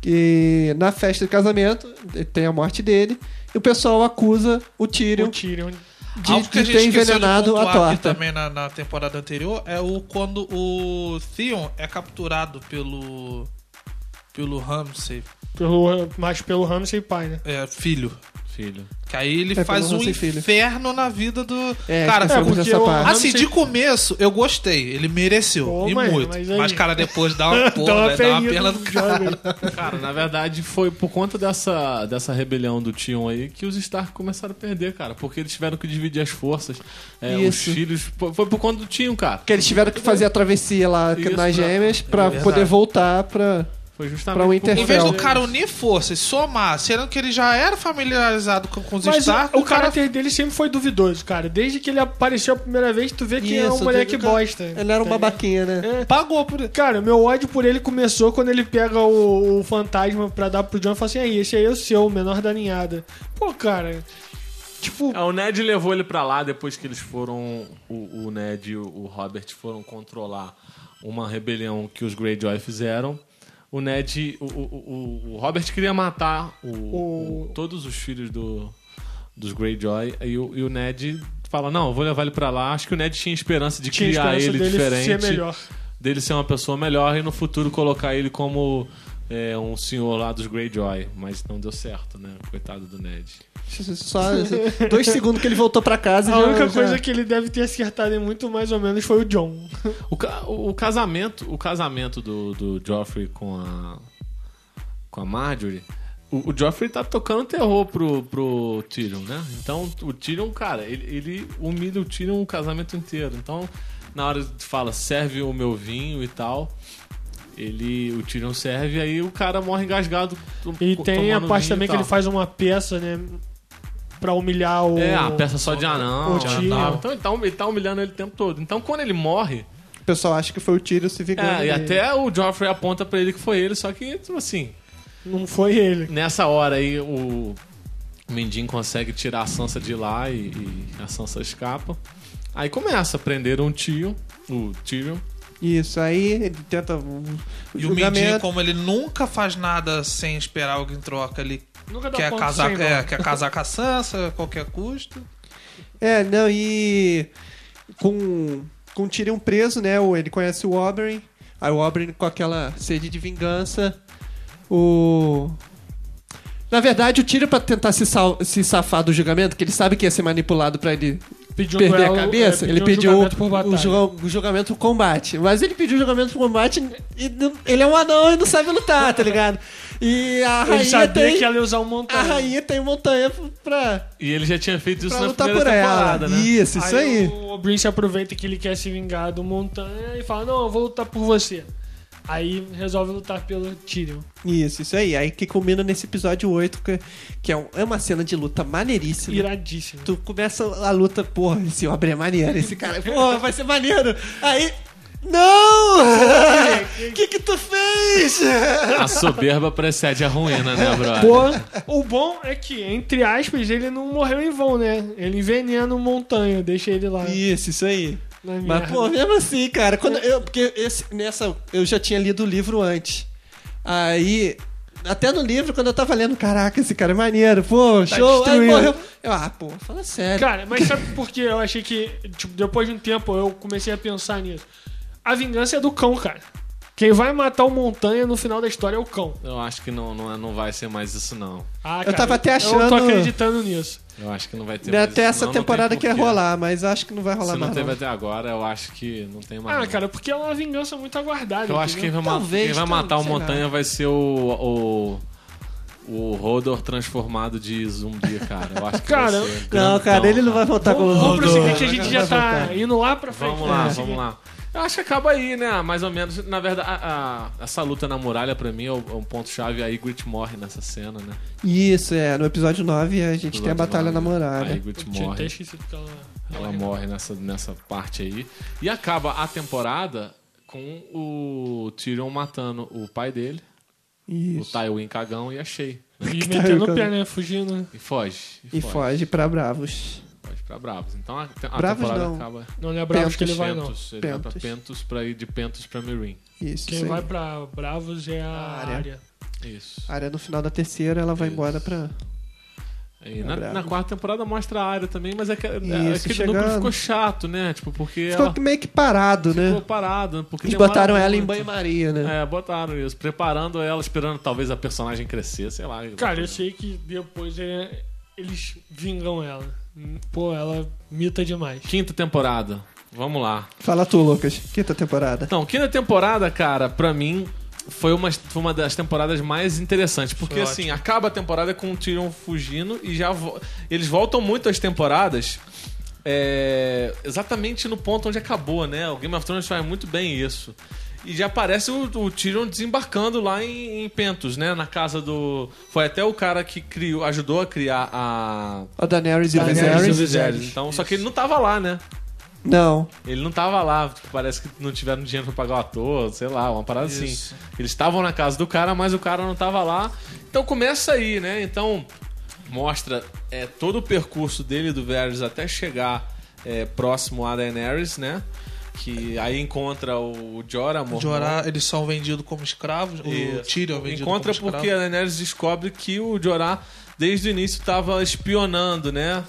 E na festa de casamento tem a morte dele. E o pessoal acusa o Tyrion O Tyrion. de, Algo que a de gente ter esqueceu de envenenado a pontuar aqui torta. também na, na temporada anterior é o quando o Theon é capturado pelo pelo Ramsay, Pelo, mas pelo Ramsay pai, né? é, filho, Filho. Que aí ele É, faz pelo um Ramsay filho. inferno na vida do... É, cara, esquecemos porque dessa o- parte. assim, Ramsay- de começo, eu gostei. Ele mereceu. Pô, e mas- muito. mas Mas, aí- cara, depois dá uma porra, Dá uma né? Dá uma peninha pena do do cara. jogo. Cara, na verdade foi por conta dessa, dessa rebelião do Tion aí que os Stark começaram a perder, cara. Porque eles tiveram que dividir as forças. É, os Isso. filhos... Foi foi por conta do Tion, cara. Porque eles tiveram que fazer a travessia lá Isso, nas pra- gêmeas pra verdade. poder voltar pra... Foi justamente Pra por Winterfell. conta Em vez do deles. cara unir forças, somar, sendo que ele já era familiarizado com, com os Mas Stark, o, o caráter dele sempre foi duvidoso, cara. Desde que ele apareceu a primeira vez, tu vê que é um Isso, moleque teve o cara- bosta. Ele era um Tá babaquinha, né? ligado? É. pagou por... Cara, meu ódio por ele começou quando ele pega o, o fantasma pra dar pro Jon e fala assim: aí, esse aí é o seu, o menor da ninhada. Pô, cara. Tipo, É, o Ned levou ele pra lá depois que eles foram... O, o Ned e o, o Robert foram controlar uma rebelião que os Greyjoy fizeram. O Ned... O, o, o, o Robert queria matar o, O- o- todos os filhos do, dos Greyjoy. E o, e o Ned fala, não, eu vou levar ele pra lá. Acho que o Ned tinha esperança de tinha criar esperança ele dele diferente. ser melhor. Dele ser uma pessoa melhor e no futuro colocar ele como é, um senhor lá dos Greyjoy. Mas não deu certo, né? Coitado do Ned. Só dois segundos que ele voltou pra casa e A já... única já- coisa que ele deve ter acertado em muito mais ou menos foi o Jon. O, ca- o casamento, o casamento do, do Joffrey com a com a Marjorie, o, o Joffrey tá tocando terror pro, pro Tyrion, né? Então o Tyrion, cara, ele, ele humilha o Tyrion o casamento inteiro. Então na hora que fala serve o meu vinho e tal, ele o Tyrion serve, aí o cara morre engasgado. E to- tem a tomando parte vinho também e que ele tal. faz uma peça, né? Pra humilhar o. É, a peça só de anão. o de Tyrion. anão. Então ele tá, ele tá humilhando ele o tempo todo. Então quando ele morre, O pessoal acha que foi o Tyrion se vingando é, e dele. até o Joffrey aponta pra ele que foi ele, só que, tipo assim, Não foi ele. nessa hora aí o Mindinho consegue tirar a Sansa de lá e, e a Sansa escapa. Aí começa a prender um tio, o Tyrion. Isso, aí ele tenta o E o Mindinho, julgamento. como ele nunca faz nada sem esperar alguém em troca, ele Nunca dá quer ponto casar, sem nó. é, quer casar com a Sansa a qualquer custo. É, não, e com, com o Tyrion preso, né, o- ele conhece o Oberyn, aí o Oberyn com aquela sede de vingança, o... Na verdade, o Tyrion, pra tentar se, sal- se safar do julgamento, que ele sabe que ia ser manipulado pra ele Pediu um perder duelo, a cabeça, é, ele um pediu julgamento por o, batalha. ju- o julgamento por combate. Mas ele pediu o julgamento por combate e não- ele é um anão e não sabe lutar, tá ligado? E a Ele rainha sabia tem... que ela ia usar um A montanha. rainha tem montanha pra, E ele já tinha feito isso pra na lutar primeira por temporada, ela. né? Isso, isso aí. O Oberyn se aproveita que ele quer se vingar do montanha e fala: não, eu vou lutar por você. Aí resolve lutar pelo Tyrion. Isso, isso aí. Aí que combina nesse episódio oito, que, que é, um- é uma cena de luta maneiríssima. Iradíssimo. Tu começa a luta, porra, esse Oberyn é maneiro, esse cara, porra, vai ser maneiro. Aí, não! O que que tu fez? A soberba precede a ruína, né, brother? Pô, o bom é que, entre aspas, ele não morreu em vão, né? Ele envenena o montanha, deixa ele lá. Isso, isso aí. na Mas, merda. pô, mesmo assim, cara, quando eu, porque esse, nessa, eu já tinha lido o livro antes. Aí, até no livro, quando eu tava lendo, caraca, esse cara é maneiro, pô, show, aí destruindo. morreu. Eu, ah, pô, fala sério. Cara, mas sabe por que eu achei que, tipo, depois de um tempo eu comecei a pensar nisso? A vingança é do cão, cara. Quem vai matar o montanha no final da história é o cão. Eu acho que não, não, é- não vai ser mais isso, não. Ah, Eu cara, tava até Eu tô achando- acreditando nisso. Eu acho que não vai ter Até mais isso, essa não, não tem temporada que ia porquê. rolar, mas acho que não vai rolar Se não mais. teve não. até agora, eu acho que não tem mais. Ah, não. cara, porque é uma vingança muito aguardada. Eu acho que quem entendeu? vai, ma- Talvez, quem vai então, matar o sei Montanha lá. vai ser o. o... O Hodor transformado de zumbi, cara. Eu acho que Cara, vai ser Não, cara, grandão, ele não vai voltar Vamos, com vamos prosseguir Rodor. que a gente Não já vai tá voltar. indo lá pra frente. Vamos lá, né? vamos lá. Eu acho que acaba aí, né? Mais ou menos. Na verdade, a- a- essa luta na muralha, pra mim, é o- é um ponto-chave. A Ygritte morre nessa cena, né? Isso, é. No episódio nove a gente tem a Episódio Batalha nove, na Muralha. A Ygritte Eu tinha até morre. esquecido que ela... Ela morre nessa, nessa parte aí. E acaba a temporada com o Tyrion matando o pai dele, o Isso. Tywin cagão e a Shay. E tá metendo o aí, pé, cara. né? Fugindo. E foge. E foge pra Bravos. Foge pra Bravos. Então a, a Bravos temporada não. acaba. Não é Bravos que ele vai, não. Pentos. Ele vai pra Pentos. Pentos pra ir de Pentos pra Meereen. Isso, Quem isso vai aí. pra Bravos é a Área. área. Isso. A área no final da terceira, ela vai Isso. embora pra... E na, Bravo. na quarta temporada mostra a área também, mas é que, é, Isso, aquele chegando. núcleo ficou chato, né? Tipo, porque Ficou ela meio que parado, né? ficou parada. Porque Eles demora botaram ela em muito. banho-maria, né? É, botaram isso. Preparando ela, esperando talvez a personagem crescer, sei lá. Cara, eu sei que depois é... eles vingam ela. Pô, ela mita demais. Quinta temporada. Vamos lá. Fala tu, Lucas. Quinta temporada. Então, quinta temporada, cara, pra mim, foi uma, foi uma das temporadas mais interessantes. Porque, Foi assim, ótimo. acaba a temporada com o Tyrion fugindo e já... vo- Eles voltam muito às temporadas é, exatamente no ponto onde acabou, né? O Game of Thrones faz muito bem isso. E já aparece o, o Tyrion desembarcando lá em, em Pentos, né? Na casa do... Foi até o cara que criou, ajudou a criar a... A Daenerys e Daenerys Daenerys e e o Viserys. Viserys. Então, só que ele não tava lá, né? Não. Ele não tava lá, tipo, parece que não tiveram dinheiro pra pagar o ator, sei lá, uma parada Isso. assim. Eles estavam na casa do cara, mas o cara não tava lá. Então começa aí, né? Então mostra é, todo o percurso dele e do Varys até chegar é, próximo a Daenerys, né? Que aí encontra o Jorah, O Mormont. Jorah, eles são vendidos como escravos. O Isso. Tyrion é vendido Encontra como porque escravo. a Daenerys descobre que o Jorah, desde o início, estava espionando, né?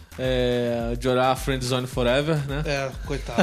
É, Jorah Friendzone Forever, né? É, coitado.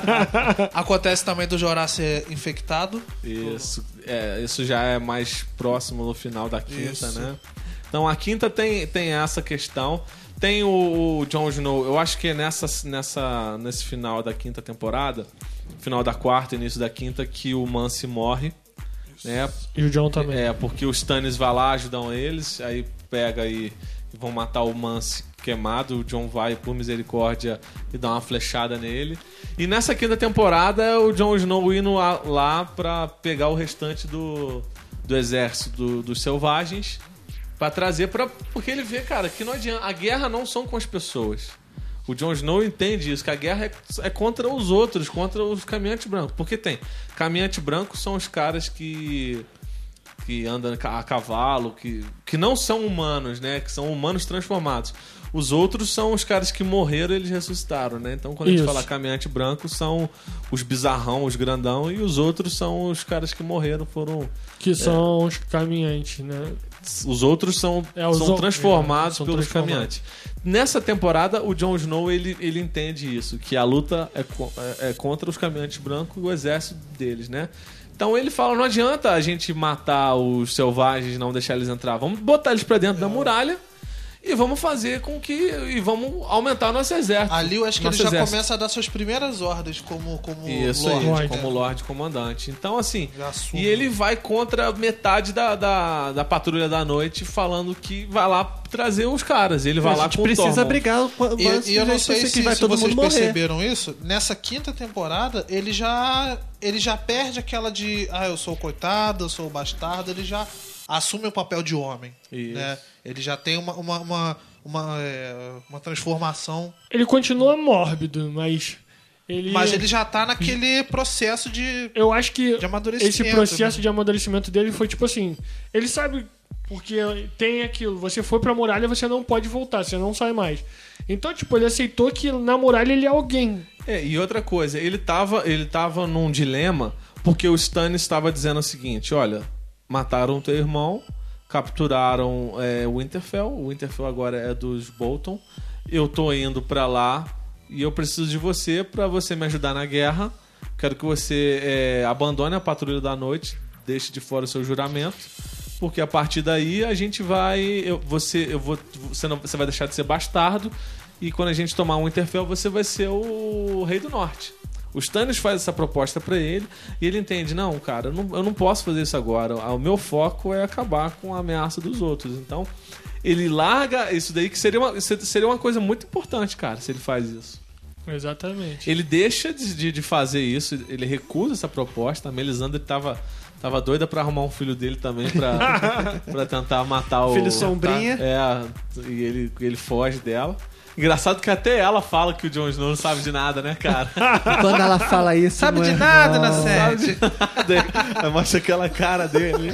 Acontece também do Jorah ser infectado. Isso, é, isso já é mais próximo no final da quinta, Isso. né? Então a quinta tem, tem essa questão. Tem o, o Jon Snow, eu acho que é nessa, nessa, nesse final da quinta temporada, final da quarta, início da quinta, que o Mance morre. Né? E o John também. É, porque os Stannis vai lá, ajudam eles, aí pega e, e vão matar o Mance queimado, o Jon vai por misericórdia e dá uma flechada nele. E nessa quinta temporada o Jon Snow indo lá, lá pra pegar o restante do, do exército do- dos selvagens pra trazer pra... Porque ele vê, cara, que não adianta. A guerra não são com as pessoas. O Jon Snow entende isso, que a guerra é, é contra os outros, contra os caminhantes brancos. Porque tem, caminhante branco são os caras que... que andam a cavalo, que, que não são humanos, né? Que são humanos transformados. Os outros são os caras que morreram e eles ressuscitaram, né? Então, quando a Isso. gente fala caminhante branco, são os bizarrão, os grandão, e os outros são os caras que morreram, foram... Que são os caminhantes, né? Os outros são, É, os são outros, transformados é, são pelos transformados. caminhantes. Nessa temporada, o Jon Snow, ele, ele entende isso, que a luta é, co- é- é contra os caminhantes brancos e o exército deles, né? Então ele fala, não adianta a gente matar os selvagens, não deixar eles entrar. Vamos botar eles pra dentro da muralha e vamos fazer com que... E vamos aumentar o nosso exército. Ali eu acho que ele Nosso já exército. começa a dar suas primeiras ordens como, como Isso Lorde. aí, Lorde, como né? Lorde Comandante. Então, assim, Já assume. e ele vai contra metade da, da, da patrulha da noite, falando que vai lá trazer os caras. Ele vai a lá gente com precisa o Tormund. brigar com o Mance E, e eu não do jeito sei que se, vai se todo vocês mundo morrer. perceberam isso. Nessa quinta temporada, ele já ele já perde aquela de ah, eu sou o coitado, eu sou o bastardo. Ele já assume o papel de homem. Isso. Né? Ele já tem uma, uma, uma, uma, é, uma transformação. Ele continua mórbido, mas ele... Mas ele já tá naquele processo de, Eu acho que de amadurecimento. esse processo né? de amadurecimento dele foi tipo assim, ele sabe porque tem aquilo, você foi pra muralha, você não pode voltar, você não sai mais. Então, tipo, ele aceitou que na muralha ele é alguém. É, e outra coisa, ele tava, ele tava num dilema porque o Stannis estava dizendo o seguinte, olha, mataram teu irmão, capturaram é, o Winterfell, o Winterfell agora é dos Bolton, eu tô indo pra lá e eu preciso de você pra você me ajudar na guerra, quero que você é, abandone a patrulha da noite, deixe de fora o seu juramento, porque a partir daí a gente vai, eu, você, eu vou, você, não, você vai deixar de ser bastardo e quando a gente tomar um Winterfell você vai ser o Rei do Norte. O Stannis faz essa proposta pra ele e ele entende, não, cara, eu não, eu não posso fazer isso agora. O meu foco é acabar com a ameaça dos outros. Então, ele larga isso daí, que seria uma, seria uma coisa muito importante, cara, se ele faz isso. Exatamente. Ele deixa de, de, de fazer isso, ele recusa essa proposta. A Melisandre tava, tava doida pra arrumar um filho dele também pra, pra tentar matar o... Filho sombrinha. É, e ele, ele foge dela. Engraçado que até ela fala que o Jon Snow não sabe de nada, né, cara? Quando ela fala isso, Sabe meu de irmão, nada na série. Aí mostra aquela cara dele.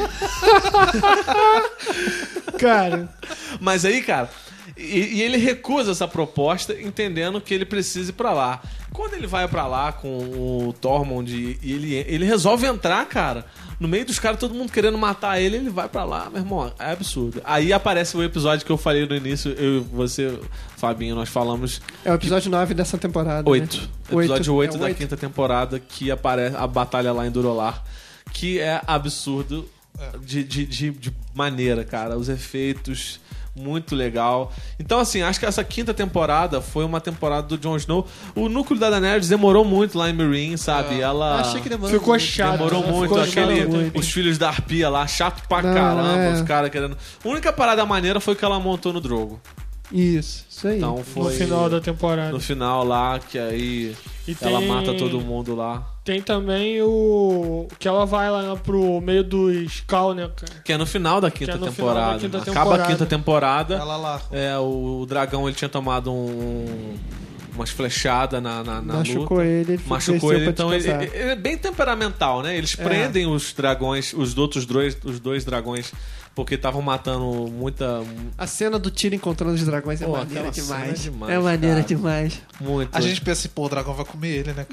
Cara, Mas aí, cara, e, e ele recusa essa proposta, entendendo que ele precisa ir pra lá. Quando ele vai pra lá com o Tormund e ele, ele resolve entrar, cara, no meio dos caras, todo mundo querendo matar ele, ele vai pra lá, meu irmão, é absurdo. Aí aparece o episódio que eu falei no início, eu e você, Fabinho, nós falamos... É o episódio nove dessa temporada. Oito. Né? Episódio oito É o da oito. quinta temporada, que aparece a batalha lá em Durolar, que é absurdo de, de, de, de maneira, cara. Os efeitos, muito legal. Então, assim, acho que essa quinta temporada foi uma temporada do Jon Snow. O núcleo da Daenerys demorou muito lá em Meereen, sabe? É. Ela Achei que demorou Ficou muito. chato. demorou né? muito. Ficou Aquele, chato muito. os filhos da Arpia lá, chato pra Não, caramba, é. os caras querendo... A única parada maneira foi que ela montou no Drogo. Isso, isso aí. Então No foi... final da temporada. No final lá, que aí E ela tem- mata todo mundo lá. Tem também o... Que ela vai lá pro meio dos Cal, né, cara? Que é no final da quinta é no final temporada. da quinta Acaba temporada. a quinta temporada. Ela lá. É, o, o dragão ele tinha tomado um, umas flechadas na, na, na Machucou luta. ele, ele Machucou desceu ele, pra então ele, descansar. ele é bem temperamental, né? Eles É. prendem os dragões, os outros dois, os dois dragões, porque estavam matando muita. A cena do tiro encontrando os dragões é Pô, maneira aquela cena demais. é demais, É maneira cara. demais. Muito. A gente pensa assim, pô, o dragão vai comer ele, né,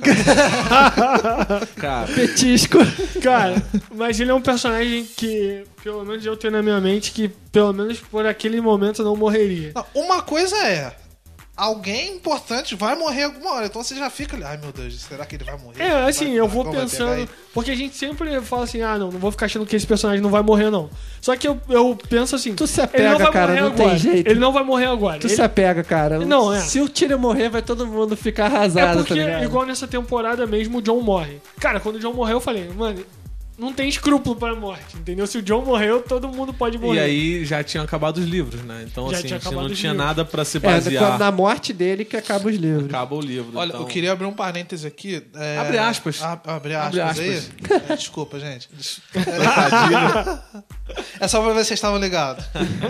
cara? Cara, Petisco. Cara, mas ele é um personagem que, pelo menos eu tenho na minha mente, que pelo menos por aquele momento não morreria. Não, uma coisa é, alguém importante vai morrer alguma hora, então você já fica ali, ai meu Deus, será que ele vai morrer? É, assim, Vai- eu o vou dragão vai pegar pensando. ele? Porque a gente sempre fala assim, ah, não, não vou ficar achando que esse personagem não vai morrer, não. Só que eu, eu penso assim. Tu se ele não apega, vai cara, morrer não agora. tem jeito. Ele não vai morrer agora. Tu Ele- se apega, cara. Não, é. Se o Tyrion morrer, vai todo mundo ficar É arrasado, porque, tá ligado? igual nessa temporada mesmo, o Jon morre. Cara, quando o Jon morreu, eu falei, mano, não tem escrúpulo pra morte, entendeu? Se o Jon morreu, todo mundo pode morrer. e aí já tinham acabado os livros, né? Então, Já assim, tinha a gente acabado não os tinha livros. nada pra se É, basear. quando- na morte dele que acaba os livros. Acaba o livro. Olha, então... eu queria abrir um parênteses aqui. é, Abre aspas. a- Abre aspas, Abre aspas. aí. É, desculpa, gente. Trocadilho. É só pra ver se vocês estavam ligados.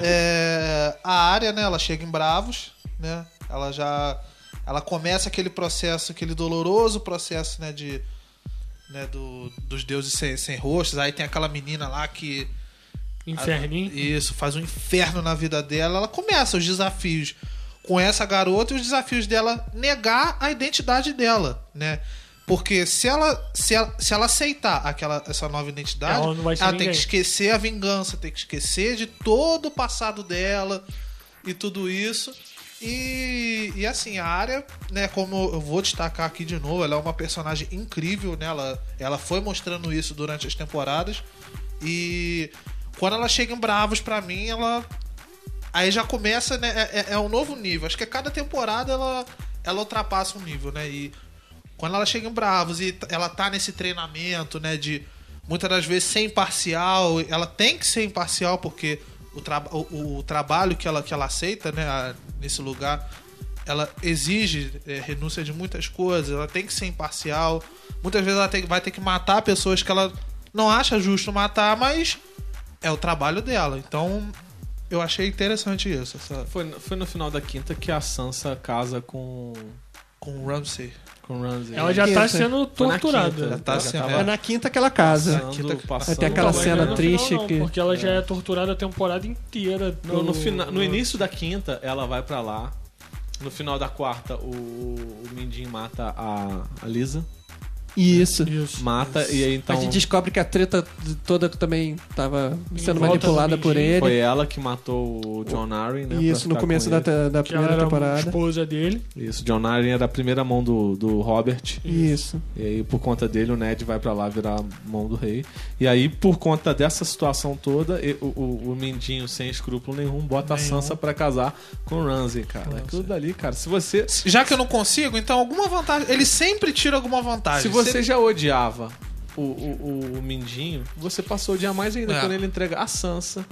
É, a área, né, ela chega em Bravos, né? Ela já... Ela começa aquele processo, aquele doloroso processo, né, de... Né, do, dos deuses sem, sem rostos. Aí tem aquela menina lá que... Inferninho. Isso, faz um inferno na vida dela. Ela começa os desafios com essa garota e os desafios dela negar a identidade dela, né? Porque se ela, se ela, se ela aceitar aquela, essa nova identidade, Ela não vai ser ela tem ninguém. que esquecer a vingança, tem que esquecer de todo o passado dela e tudo isso. E, e assim, a Arya, né, como eu vou destacar aqui de novo, ela é uma personagem incrível, né? Ela, ela foi mostrando isso durante as temporadas. E quando ela chega em Bravos, pra mim, ela... Aí já começa, né? É, é um novo nível. Acho que a cada temporada ela, ela ultrapassa um nível, né? E quando ela chega em Bravos e t- ela tá nesse treinamento, né? De muitas das vezes ser imparcial. Ela tem que ser imparcial porque o, tra o, o trabalho que ela, que ela aceita, né? a- nesse lugar, ela exige é, renúncia de muitas coisas. Ela tem que ser imparcial. Muitas vezes ela tem, vai ter que matar pessoas que ela não acha justo matar, mas é o trabalho dela. Então, eu achei interessante isso. Essa, Foi, foi no final da quinta que a Sansa casa com, com o Ramsay. com Ramsay. Ela já Quinta. tá sendo Foi na torturada. quinta, Já tá já assim, tava é. É na quinta que ela casa. passando, Quinta- passando. Até aquela Não, mas cena não é no triste final, não, que- Porque ela já é torturada a temporada inteira. No, no, pelo- fina, no início da quinta, ela vai pra lá. No final da quarta, o, o Mindinho mata a, a Lisa. Isso. Isso. Mata, e aí então. A gente descobre que a treta toda também tava sendo volta manipulada do por Mindinho. ele. Foi ela que matou o John Arryn, né? pra Isso, no ficar começo com da, ele. te- da Que ela primeira era a temporada. esposa dele. Isso, John Arryn era a primeira mão do, do Robert. Isso. E aí, por conta dele, o Ned vai pra lá virar a mão do rei. E aí, por conta dessa situação toda, e- o, o, o Mindinho, sem escrúpulo nenhum, bota Nenhum. a Sansa pra casar com o Ramsay, cara. Aquilo dali, cara, se você. Já que eu não consigo, então alguma vantagem. Ele sempre tira alguma vantagem. Se você já odiava o, o, o, o Mindinho, você passou a odiar mais ainda É. quando ele entrega a Sansa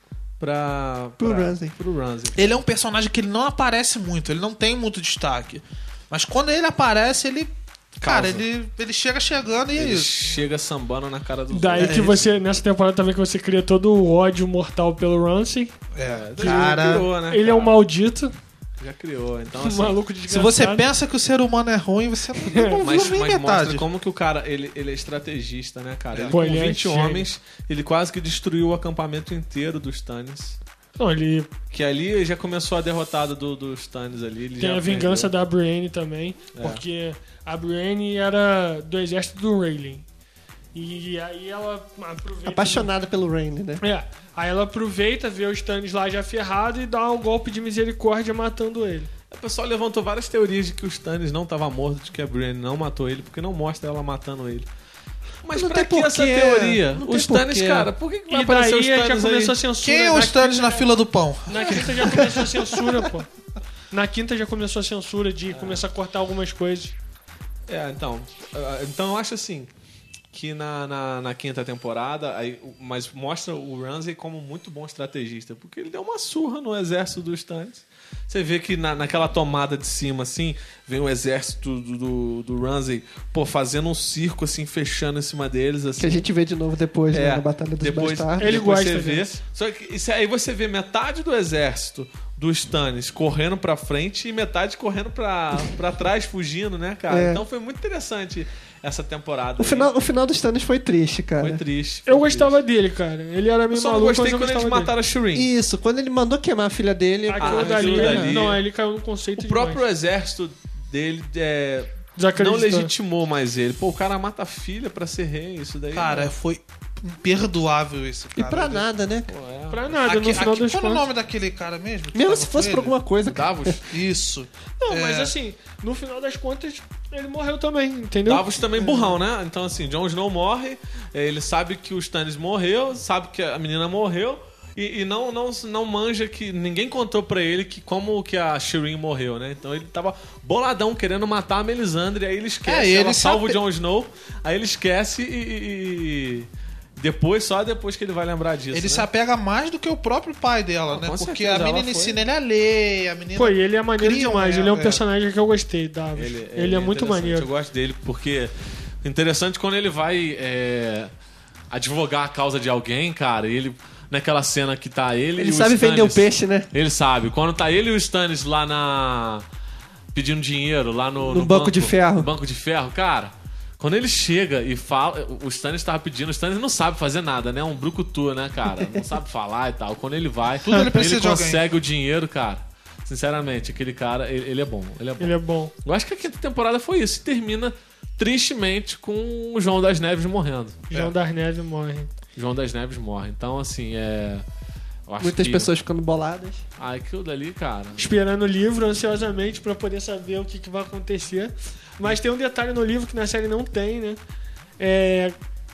pra, Pro pra- Ramsay. pro Ramsay. Ele é um personagem que ele não aparece muito, ele não tem muito destaque. Mas quando ele aparece, ele. Cara, Causa. ele, ele chega chegando e é Ele isso. chega sambando na cara do Daí É que isso. você, nessa temporada também, que você cria todo o ódio mortal pelo Ramsay. É, Já cara. criou, né, Ele é um cara? maldito, Já criou. Então, um assim, maluco Se desgraçado. você pensa que o ser humano é ruim, você não, não mas, viu nem mas metade. mostra como que o cara, ele, ele é estrategista, né, cara? É. Ele Pô, com ele é vinte gênio. homens, ele quase que destruiu o acampamento inteiro dos Stannis. Não, ele Que ali já começou a derrotada do, dos Stannis ali. Ele tem já a vingança perdeu. da Brienne também, É. porque a Brienne era do exército do Rhaelyn. E aí ela aproveita... Apaixonada pelo Rain, né? É, aí ela aproveita, vê os Stannis lá já ferrado e dá um golpe de misericórdia matando ele. O pessoal levantou várias teorias de que o Stannis não estava morto, de que a Brienne não matou ele, porque não mostra ela matando ele. Mas Não pra tem que essa porquê. teoria? Não tem Os Stannis, porquê. cara, por que, que vai E aparecer os daí já Stannis começou aí? a censura. Quem é os Stannis na fila do pão? Na quinta já começou a censura, pô. Na quinta já começou a censura de começar a cortar algumas coisas. É, então. ah, Então eu acho assim. Que na, na, na quinta temporada, aí, o- mas mostra o Ramsay como muito bom estrategista, porque ele deu uma surra no exército dos Stannis. Você vê que na, naquela tomada de cima, assim, vem o exército do, do, do Ramsay, pô, fazendo um circo, assim, fechando em cima deles, assim. Que a gente vê de novo depois, né, na Batalha dos depois, Bastardos. Ele depois gosta você vê. disso. Só que isso aí você vê metade do exército dos Stannis correndo pra frente e metade correndo pra, pra trás, fugindo, né, cara? É. Então foi muito interessante essa temporada. O aí. final, o final dos Stannis foi triste, cara. Foi triste. foi Eu triste. gostava dele, cara. Ele era Eu meio só não maluco, gostei mas eu quando eles gostava dele. mataram a Shireen. Isso, quando ele mandou queimar a filha dele... Aquilo Ah, dali, aquilo dali. Não, ele caiu no conceito O de próprio exército dele é, não Desacreditou. legitimou mais ele. Pô, o cara mata a filha pra ser rei, isso daí. Cara, não. foi imperdoável isso, E cara. pra nada, né? Pô, é. Pra nada, Aqui, no final aqui, das qual é o contas. nome daquele cara mesmo? que Mesmo tava se com fosse ele? por alguma coisa... cara. Davos? Isso. Não, É. mas assim, no final das contas, ele morreu também, entendeu? Davos também burrão, né? Então, assim, Jon Snow morre, eh, ele sabe que o Stannis morreu, sabe que a menina morreu, e, e não, não, não manja que... Ninguém contou pra ele que como que a Shireen morreu, né? Então ele tava boladão, querendo matar a Melisandre, aí ele esquece, É, e ele ela salva o sabe- Jon Snow, aí ele esquece e... e- e- Depois, só depois que ele vai lembrar disso, Ele né? se apega mais do que o próprio pai dela, Ah, né? com Porque certeza, a menina ela foi. ensina ele a ler, a menina... Pô, e ele é maneiro Criam demais. ela, Ele é um é. personagem que eu gostei, Davos. Ele, Ele, é muito interessante, maneiro. Eu gosto dele porque interessante quando ele vai é, advogar a causa de alguém, cara. Ele naquela cena que tá ele, Ele e o sabe vender o Stannis, peixe, né? Ele sabe. Quando tá ele e o Stannis lá na pedindo dinheiro lá no, No banco de ferro. no banco de ferro, cara. Quando ele chega e fala, o Stannis tava pedindo, o Stannis não sabe fazer nada, né? É um brucutu, né, cara? Não sabe falar e tal. Quando ele vai, Tudo ele precisa de alguém. consegue o dinheiro, cara. Sinceramente, aquele cara, ele, ele é bom. Ele é bom. Ele é bom. Eu acho que a quinta temporada foi isso. E termina tristemente com o João das Neves morrendo. João das Neves morre. João das Neves morre. Então, assim, é. Eu acho Muitas que... pessoas ficando boladas. Ah, aquilo dali, cara. Esperando o livro ansiosamente pra poder saber o que, que vai acontecer. Mas tem um detalhe no livro que na série não tem, né? É...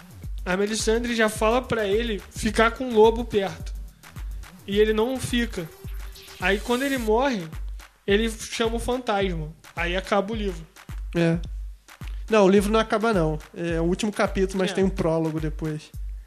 A Melisandre já fala pra ele ficar com o lobo perto. E ele não fica. Aí quando ele morre, ele chama o fantasma. Aí acaba o livro. É. Não, o livro não acaba, não. É o último capítulo, mas É. tem um prólogo depois.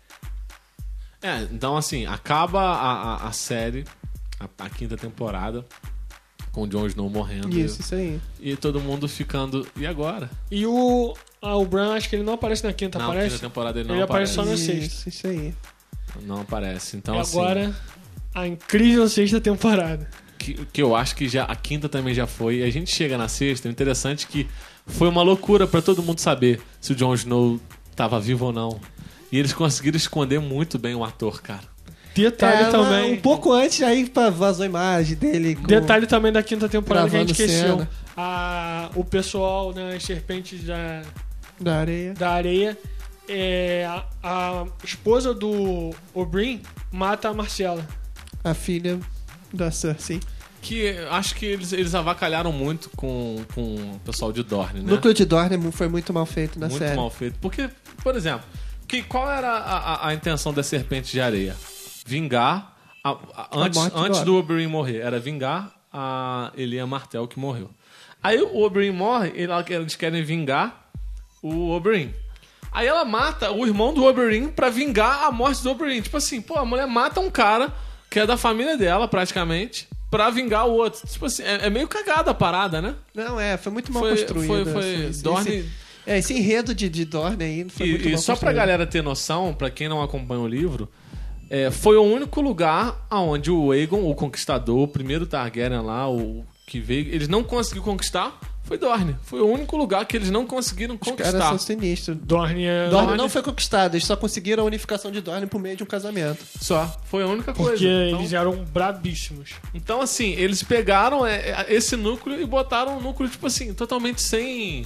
É, então, assim, acaba a, a, a série, a, a quinta temporada, com o Jon Snow morrendo. Isso, isso aí. E todo mundo ficando. E agora? E o... Ah, o Bran, acho que ele não aparece na quinta, Na aparece? quinta temporada ele não Ele aparece aparece. só na Isso, sexta. isso aí. Não aparece. Então, e assim. agora, a incrível sexta temporada. que, que eu acho que já a quinta também já foi. E a gente chega na sexta, o interessante é que foi uma loucura pra todo mundo saber se o Jon Snow tava vivo ou não. E eles conseguiram esconder muito bem o ator, cara. Detalhe É, também. Um pouco antes, aí pá, vazou a imagem dele. Com... Detalhe também da quinta temporada que a gente Gravando esqueceu. cena. A, o pessoal, né, as serpentes da, Da areia. da areia, é, a, a esposa do Oberyn mata a Marcella. A filha da Cersei. Que acho que eles, eles avacalharam muito com, com o pessoal de Dorne, O né? núcleo de Dorne foi muito mal feito na Muito série. mal feito. Porque, por exemplo, que, qual era a, a, a intenção das serpentes de areia? Vingar. A, a- antes morte do antes Oberyn. do Oberyn morrer, era vingar a Elia Martell que morreu. Aí o Oberyn morre, e ela- eles querem vingar o Oberyn. Aí ela mata o irmão do Oberyn pra vingar a morte do Oberyn. Tipo assim, pô, a mulher mata um cara que é da família dela, praticamente, pra vingar o outro. Tipo assim, é, é meio cagada a parada, né? Não, é, foi muito mal Foi, construído. foi, foi esse- esse- Dorne... esse- é, esse enredo de, de Dorne aí não foi muito E, e mal só pra construído. galera ter noção, pra quem não acompanha o livro, é, foi o único lugar onde o Aegon, o Conquistador, o primeiro Targaryen lá, o que veio, eles não conseguiram conquistar, foi Dorne. Foi o único lugar que eles não conseguiram Os caras conquistar. são sinistros. Dorne é... Dorne Dorne- não foi conquistado, eles só conseguiram a unificação de Dorne por meio de um casamento. Só. Foi a única coisa. Porque Então, eles eram brabíssimos. então, assim, eles pegaram é, é, esse núcleo e botaram um núcleo, tipo assim, totalmente sem...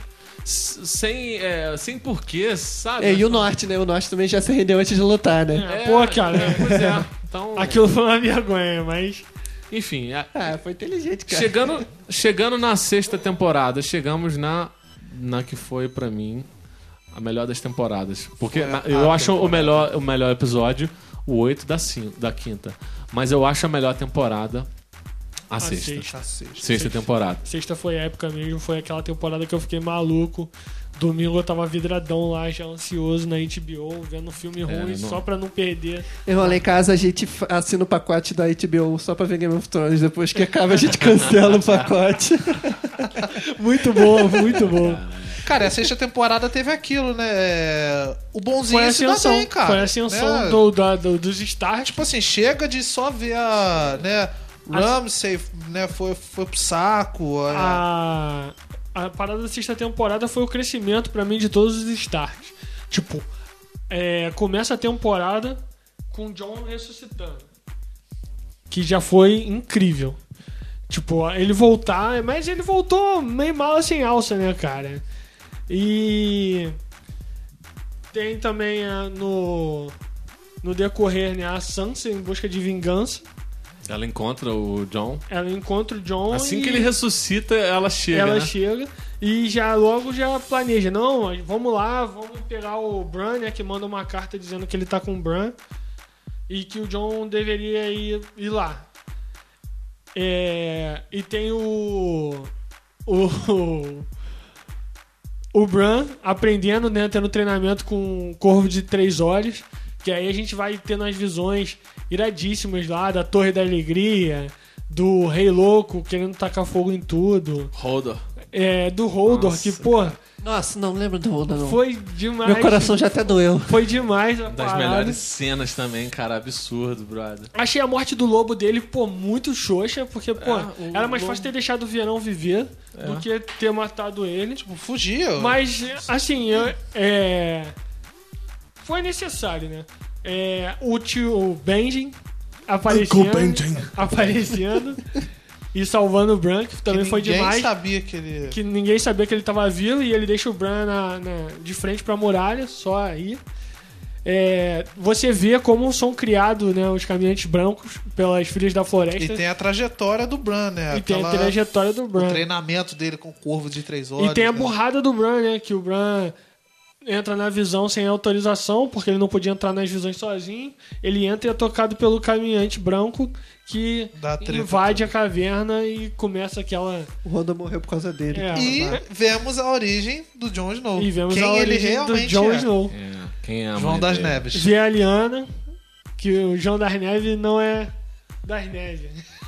Sem, é, sem porquê, sabe? É, e o Norte, né? O Norte também já se rendeu antes de lutar, né? É, pô, cara. É, pois é. Então, Aquilo foi uma vergonha, mas... enfim, é, Ah, foi inteligente, cara. Chegando, chegando na sexta temporada, chegamos na, na que foi pra mim A melhor das temporadas. Porque Foi a- na- eu a acho o temporada. melhor, o melhor episódio o oito da, cin- da quinta. Mas eu acho a melhor temporada a, sexta. sexta. Tá sexta. Sexta temporada. Sexta foi épica mesmo, foi aquela temporada que eu fiquei maluco. Domingo eu tava vidradão lá, já ansioso na H B O, vendo filme ruim, não- só pra não perder. Eu lá em casa, a gente fa- assina o pacote da H B O só pra ver Game of Thrones. Depois que acaba, a gente cancela o pacote. Muito bom, muito bom. Cara, a sexta temporada teve aquilo, né? É, O bonzinho Foi a se dá ascensão, bem, cara. foi a ascensão Né? do, da- do- dos Stark. Tipo assim, chega de só ver a... né? Ramsay, né? Foi, foi pro saco. a- A, a parada da sexta temporada foi o crescimento pra mim de todos os Starks. Tipo, é, começa a temporada com o Jon ressuscitando. Que já foi incrível. Tipo, ele voltar, mas ele voltou meio mal sem alça, né, cara? E tem também a, no, no decorrer, né, a Sansa em busca de vingança. Ela encontra o Jon. Ela encontra o Jon Assim e que ele ressuscita, ela chega, ela né? chega e já logo já planeja. Não, vamos lá, vamos pegar o Bran, né, que manda uma carta dizendo que ele tá com o Bran e que o Jon deveria ir, ir lá. É, e tem o o o Bran aprendendo, né, tendo treinamento com o Corvo de Três Olhos, que aí a gente vai tendo as visões iradíssimas lá da Torre da Alegria, do Rei Louco querendo tacar fogo em tudo, Hodor. é, do Hodor, Nossa, que, pô, Nossa, não lembro do Oda, não. foi demais. Meu coração já até doeu. Foi demais a Das parada. melhores cenas também, cara. Absurdo, brother. Achei a morte do lobo dele, pô, muito xoxa, porque, pô, É, o era mais lobo- fácil ter deixado o Verão viver do que ter matado ele. Tipo, fugia. Mas, assim, eu, é... foi necessário, né? É, o tio Benjen aparecendo, aparecendo e salvando o Bran, que também que foi ninguém demais. sabia que ele... Que ninguém sabia que ele tava vivo e ele deixa o Bran na, na- de frente pra muralha, só aí. É, você vê como são criados, né, os caminhantes brancos pelas filhas da floresta. E tem a trajetória do Bran, né? E tem a Aquela- trajetória do O Bran. treinamento dele com o Corvo de Três Olhos. E tem a né? burrada do Bran, né? Que o Bran entra na visão sem autorização, porque ele não podia entrar nas visões sozinho. Ele entra e é tocado pelo caminhante branco que Dá treta invade a caverna e começa aquela. O Roda morreu por causa dele. É, E vai. vemos a origem do Jon Snow. E vemos Quem a ele origem do realmente Jon é. Snow. É, quem é a João mãe das dele? Neves. Vê a Lyanna, que o João das Neves não é das Neves.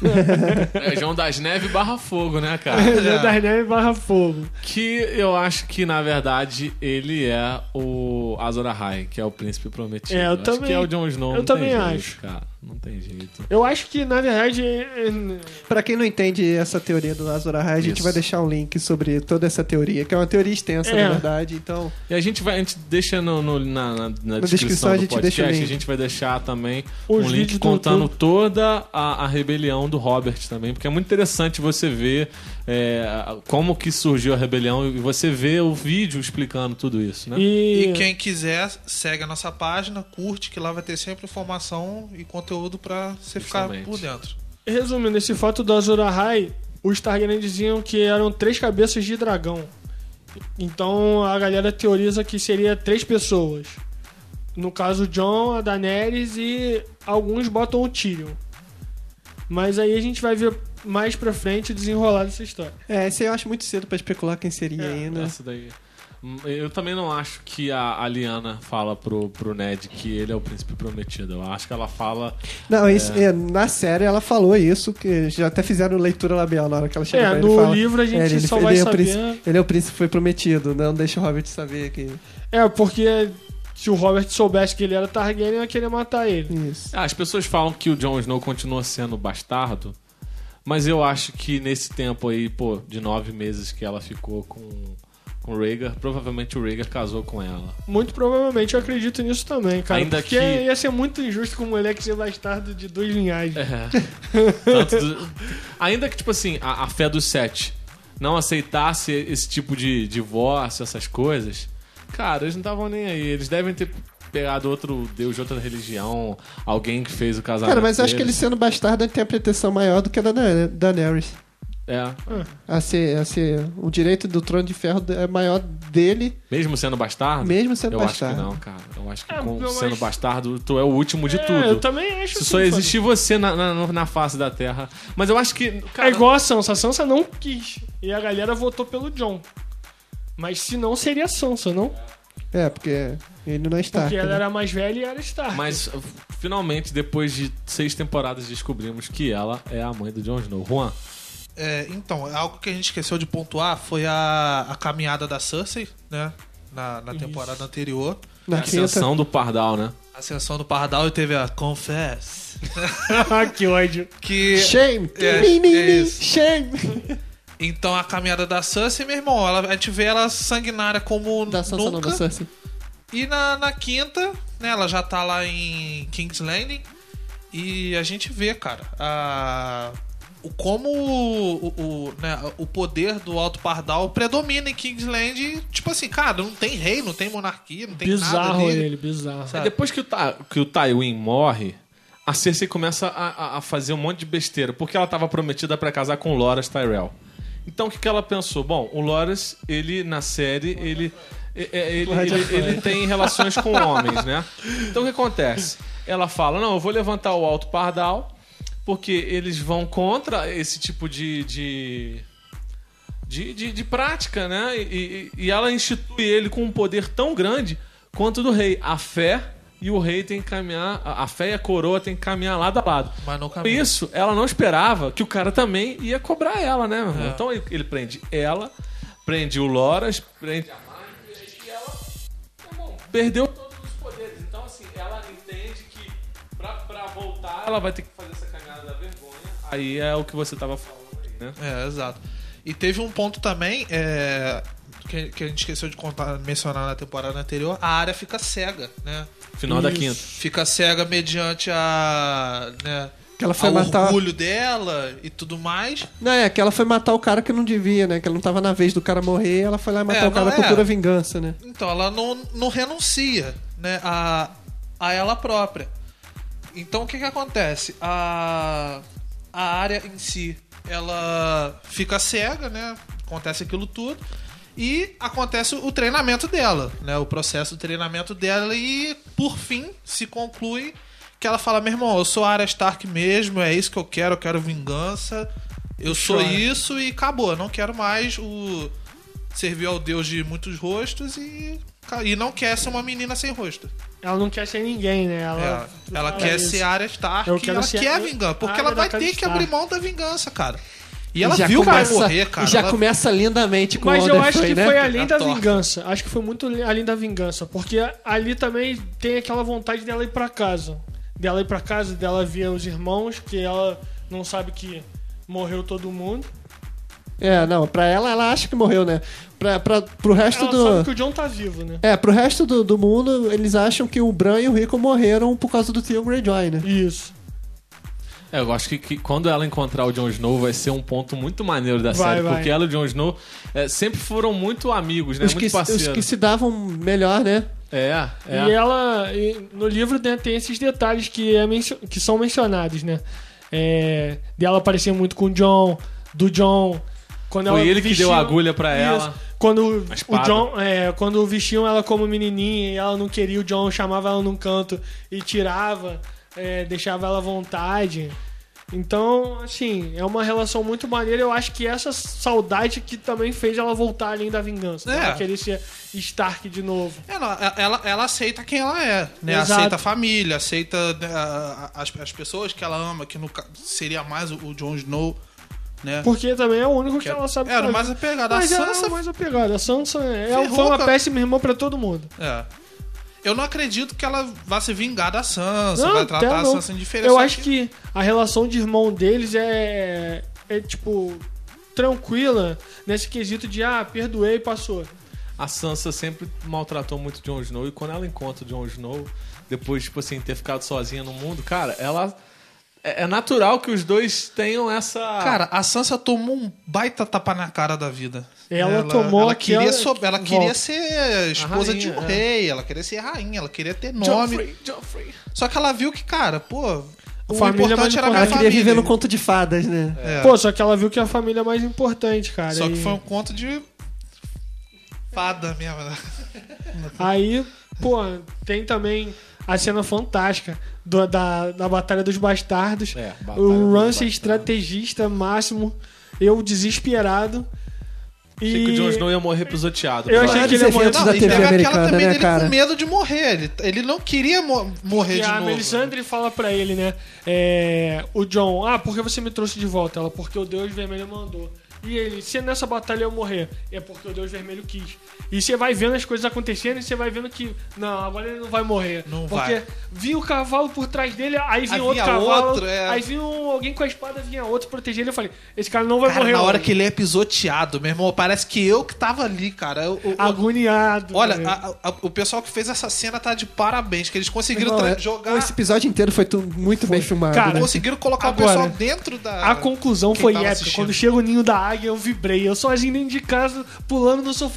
É João das Neves barra fogo, né, cara? João das Neves barra fogo. Que eu acho que, na verdade, ele é o Azor Ahai, que é o príncipe prometido. É, eu acho também- que é o Jon Snow. eu não também tem jeito, acho. cara. Não tem jeito. Eu acho que, na verdade, é- Pra quem não entende essa teoria do Azor Ahai, a gente Isso. vai deixar um link sobre toda essa teoria, que é uma teoria extensa, É. na verdade. Então, E a gente vai, a gente deixa no, no- na, na, na descrição, descrição a do gente podcast, deixa o link. a gente vai deixar também Os um vídeos link do contando YouTube. toda a, a rebelião do Robert também, porque é muito interessante você ver é, como que surgiu a rebelião e você vê o vídeo explicando tudo isso, né? e, E quem quiser, segue a nossa página, curte, que lá vai ter sempre informação e conteúdo pra você ficar Justamente. por dentro. resumindo, esse fato do Azor Ahai, os Targaryen diziam que eram três cabeças de dragão. Então a galera teoriza que seria três pessoas. No caso, o Jon, a Daenerys e alguns botam o Tyrion. Mas aí a gente vai ver mais pra frente o desenrolar dessa história. é, esse eu acho muito cedo pra especular quem seria É, ainda. Essa daí. Eu também não acho que a, a Lyanna fala pro, pro Ned que ele é o príncipe prometido. Eu acho que ela fala. Não, isso, é, na série ela falou isso, que já até fizeram leitura labial na hora que ela chega É, pra ele no e fala, livro a gente ele, só ele vai é o saber- príncipe- ele é o príncipe que foi prometido, não deixa o Robert saber que... É, porque se o Robert soubesse que ele era Targaryen, ia querer matar ele. Isso. Ah, as pessoas falam que o Jon Snow continua sendo bastardo, mas eu acho que nesse tempo aí, pô, de nove meses que ela ficou com, com o Rhaegar, provavelmente o Rhaegar casou com ela. Muito provavelmente eu acredito nisso também, cara. Ainda porque que- ia ser muito injusto com um moleque ser bastardo de duas linhagens. É. Tanto do- Ainda que, tipo assim, a, a fé dos sete não aceitasse esse tipo de divórcio, essas coisas, cara, eles não estavam nem aí. Eles devem ter pegado outro deus de outra religião, alguém que fez o casamento Cara, mas eu acho que ele deles. sendo bastardo ele tem a proteção maior do que a da Da- Daenerys. É. A ser, a ser, o direito do Trono de Ferro é maior dele, Mesmo sendo bastardo? mesmo sendo Eu bastardo. acho que não, cara. Eu acho que É, com- mas- sendo bastardo, tu é o último de É, tudo. eu também acho Se que só sim, existir você na, na, na face da Terra. Mas eu acho que. É Cara, igual a Sansa. A Sansa não quis. E a galera votou pelo Jon. Mas se não, seria a Sansa, não? É, porque ele não é Stark. Porque ela né? era mais velha e era Stark. Mas finalmente, depois de seis temporadas, descobrimos que ela é a mãe do Jon Snow. Juan. É, então, algo que a gente esqueceu de pontuar foi a, a caminhada da Cersei, né? Na, na temporada anterior. Na A quinta. ascensão do Pardal, né? A ascensão do Pardal e teve a Confess. que ódio. Que. Shame! É, Ni, ni, é ni, isso. shame! Então a caminhada da Cersei, meu irmão, ela, a gente vê ela sanguinária como Da Sansa não, nunca. da Cersei. E na, na quinta, né, ela já tá lá em King's Landing. E a gente vê, cara, a, o, como o, o, né, o poder do Alto Pardal predomina em King's Landing. Tipo assim, cara, não tem rei, não tem monarquia, não tem nada Bizarro ali. ele, bizarro. Sabe? Depois que o, Ta que o Tywin morre, a Cersei começa a, a- a fazer um monte de besteira, porque ela estava prometida para casar com o Loras Tyrell. Então o que, que ela pensou? Bom, o Loras, ele na série, ele, é- é- ele, ele, ele tem relações com homens, né? Então o que acontece? Ela fala, não, eu vou levantar o Alto Pardal, porque eles vão contra esse tipo de... de... De, de, de prática, né? E, e- e ela institui ele com um poder tão grande quanto do rei. A fé e o rei tem que caminhar, a a fé e a coroa tem que caminhar lado a lado. Mas não Por caminha. isso, ela não esperava que o cara também ia cobrar ela, né, meu irmão? É. Então ele, ele prende ela, prende o Loras, prende a mãe, e ela, meu irmão, perdeu todos os poderes. Então, assim, ela entende que pra, pra voltar, ela vai ter que fazer essa caminhada da vergonha. Aí é o que você tava falando aí, né? É, exato. E teve um ponto também é, que, que a gente esqueceu de contar, mencionar na temporada anterior. A área fica cega, né? Final da Isso. quinta. Fica cega mediante a... Né, Que ela foi ao matar. orgulho dela e tudo mais. Não, é que ela foi matar o cara que não devia, né? Que ela não tava na vez do cara morrer, ela foi lá matar É, o cara não, por é. pura vingança, né? Então, ela não, não renuncia, né, a, a ela própria. Então, o que que acontece? A, a área em si, ela fica cega, né? Acontece aquilo tudo. E acontece o treinamento dela, né? O processo do treinamento dela e, por fim, se conclui que ela fala, meu irmão, eu sou a Arya Stark mesmo, é isso que eu quero, eu quero vingança. Eu sou Chora. isso e acabou. Eu não quero mais o servir ao Deus de muitos rostos e, e não quer ser uma menina sem rosto. Ela não quer ser ninguém, né? Ela, Ela, ela fala quer isso. ser a Arya Stark Eu e quero ela ser quer a- a vingança. Porque a ela Arya vai da ter Casa que Stark. abrir mão da vingança, cara. E ela já viu que vai começa- morrer, cara. E já Ela- começa lindamente com Mas o eu Alder acho Frey, que né? foi além A da torta. vingança. Acho que foi muito além da vingança. Porque ali também tem aquela vontade dela ir pra casa. Dela ir pra casa, dela ver os irmãos, que ela não sabe que morreu todo mundo. É, não, pra ela, ela acha que morreu, né? Pra, pra, pro resto Ela do... sabe que o John tá vivo, né? É, pro resto do, do mundo, eles acham que o Bran e o Rickon morreram por causa do Theon Greyjoy, né? Isso. É, eu acho que, que quando ela encontrar o Jon Snow vai ser um ponto muito maneiro da Vai, série, vai. porque ela e o Jon Snow é, sempre foram muito amigos, né? Os muito que, parceiros. os que se davam melhor, né? É, é. E ela, e no livro né, tem esses detalhes que, é mencio- que são mencionados, né? É, dela aparecer muito com o John, do John. Quando Foi ela ele que vestiu- deu a agulha pra Isso. ela. Quando A o espada. John, é, quando vestiam ela como menininha e ela não queria, o John chamava ela num canto e tirava, é, deixava ela à vontade. Então, assim, é uma relação muito maneira. Eu acho que essa saudade que também fez ela voltar além da vingança. É. Ela querer ser Stark de novo. Ela, ela, ela aceita quem ela é, né? Exato. Aceita a família, aceita né, a- a- as, as pessoas que ela ama, que no, ca- seria mais o, o Jon Snow, né? Porque também é o único que, Que ela sabe era o fazer. mais apegado. A Mas ela Sansa é o mais apegada. A Sansa é, Ferrou, foi uma cara. péssima irmã pra todo mundo. É. Eu não acredito que ela vá se vingar da Sansa, Não, vai até tratar a não. Sansa indiferente. Eu Só acho que a relação de irmão deles é, é tipo, tranquila nesse quesito de, ah, perdoei e passou. A Sansa sempre maltratou muito o Jon Snow e quando ela encontra o Jon Snow, depois, tipo assim, ter ficado sozinha no mundo, cara, ela... É é natural que os dois tenham essa... Cara, a Sansa tomou um baita tapa na cara da vida. Ela tomou Ela aquela- queria, so- ela queria volta. ser esposa rainha, de um é. rei, ela queria ser rainha, ela queria ter nome. Joffrey, Joffrey. Só que ela viu que, cara, pô, O família mais importante era a Ela minha importante. queria família. viver no conto de fadas, né? É. Pô, só que ela viu que a família é mais importante, cara. Só que e- foi um conto de fada mesmo, né? Aí, pô, tem também a cena fantástica do- da, da Batalha dos Bastardos. É, Batalha o dos Ramsay Bastardos. estrategista máximo, eu desesperado. Achei que o Jon E Snow ia morrer pisoteado. Eu achei Claro. que ele ia morrer. Efeitos Não, da e T V teve aquela americana, também né, dele cara? com medo de morrer. Ele, ele não queria mo- morrer E de a novo. Melisandre fala pra ele, né? é, o John, ah, por que você me trouxe de volta? Ela, porque o Deus Vermelho mandou. E ele, se nessa batalha eu morrer, é porque o Deus Vermelho quis. E você vai vendo as coisas acontecendo e você vai vendo que, não, agora ele não vai morrer. Não porque vai. vinha o cavalo por trás dele, aí vinha Aí outro vinha cavalo, outro, é. aí vinha um- alguém com a espada, vinha outro proteger ele. Eu falei, esse cara não vai Cara, morrer. na hora hoje. que ele é pisoteado, meu irmão, parece que eu que tava ali, cara. Eu- eu- Agoniado. Olha, velho. a- a- o pessoal que fez essa cena tá de parabéns, que eles conseguiram Irmão, tra- é- jogar. Esse episódio inteiro foi tu- muito bem filmado. Cara, né? Conseguiram colocar Agora, o pessoal dentro da. A conclusão quem foi tava épica. assistindo. Quando chega o ninho da águia, eu vibrei. Eu sozinho dentro de casa, pulando no sofá.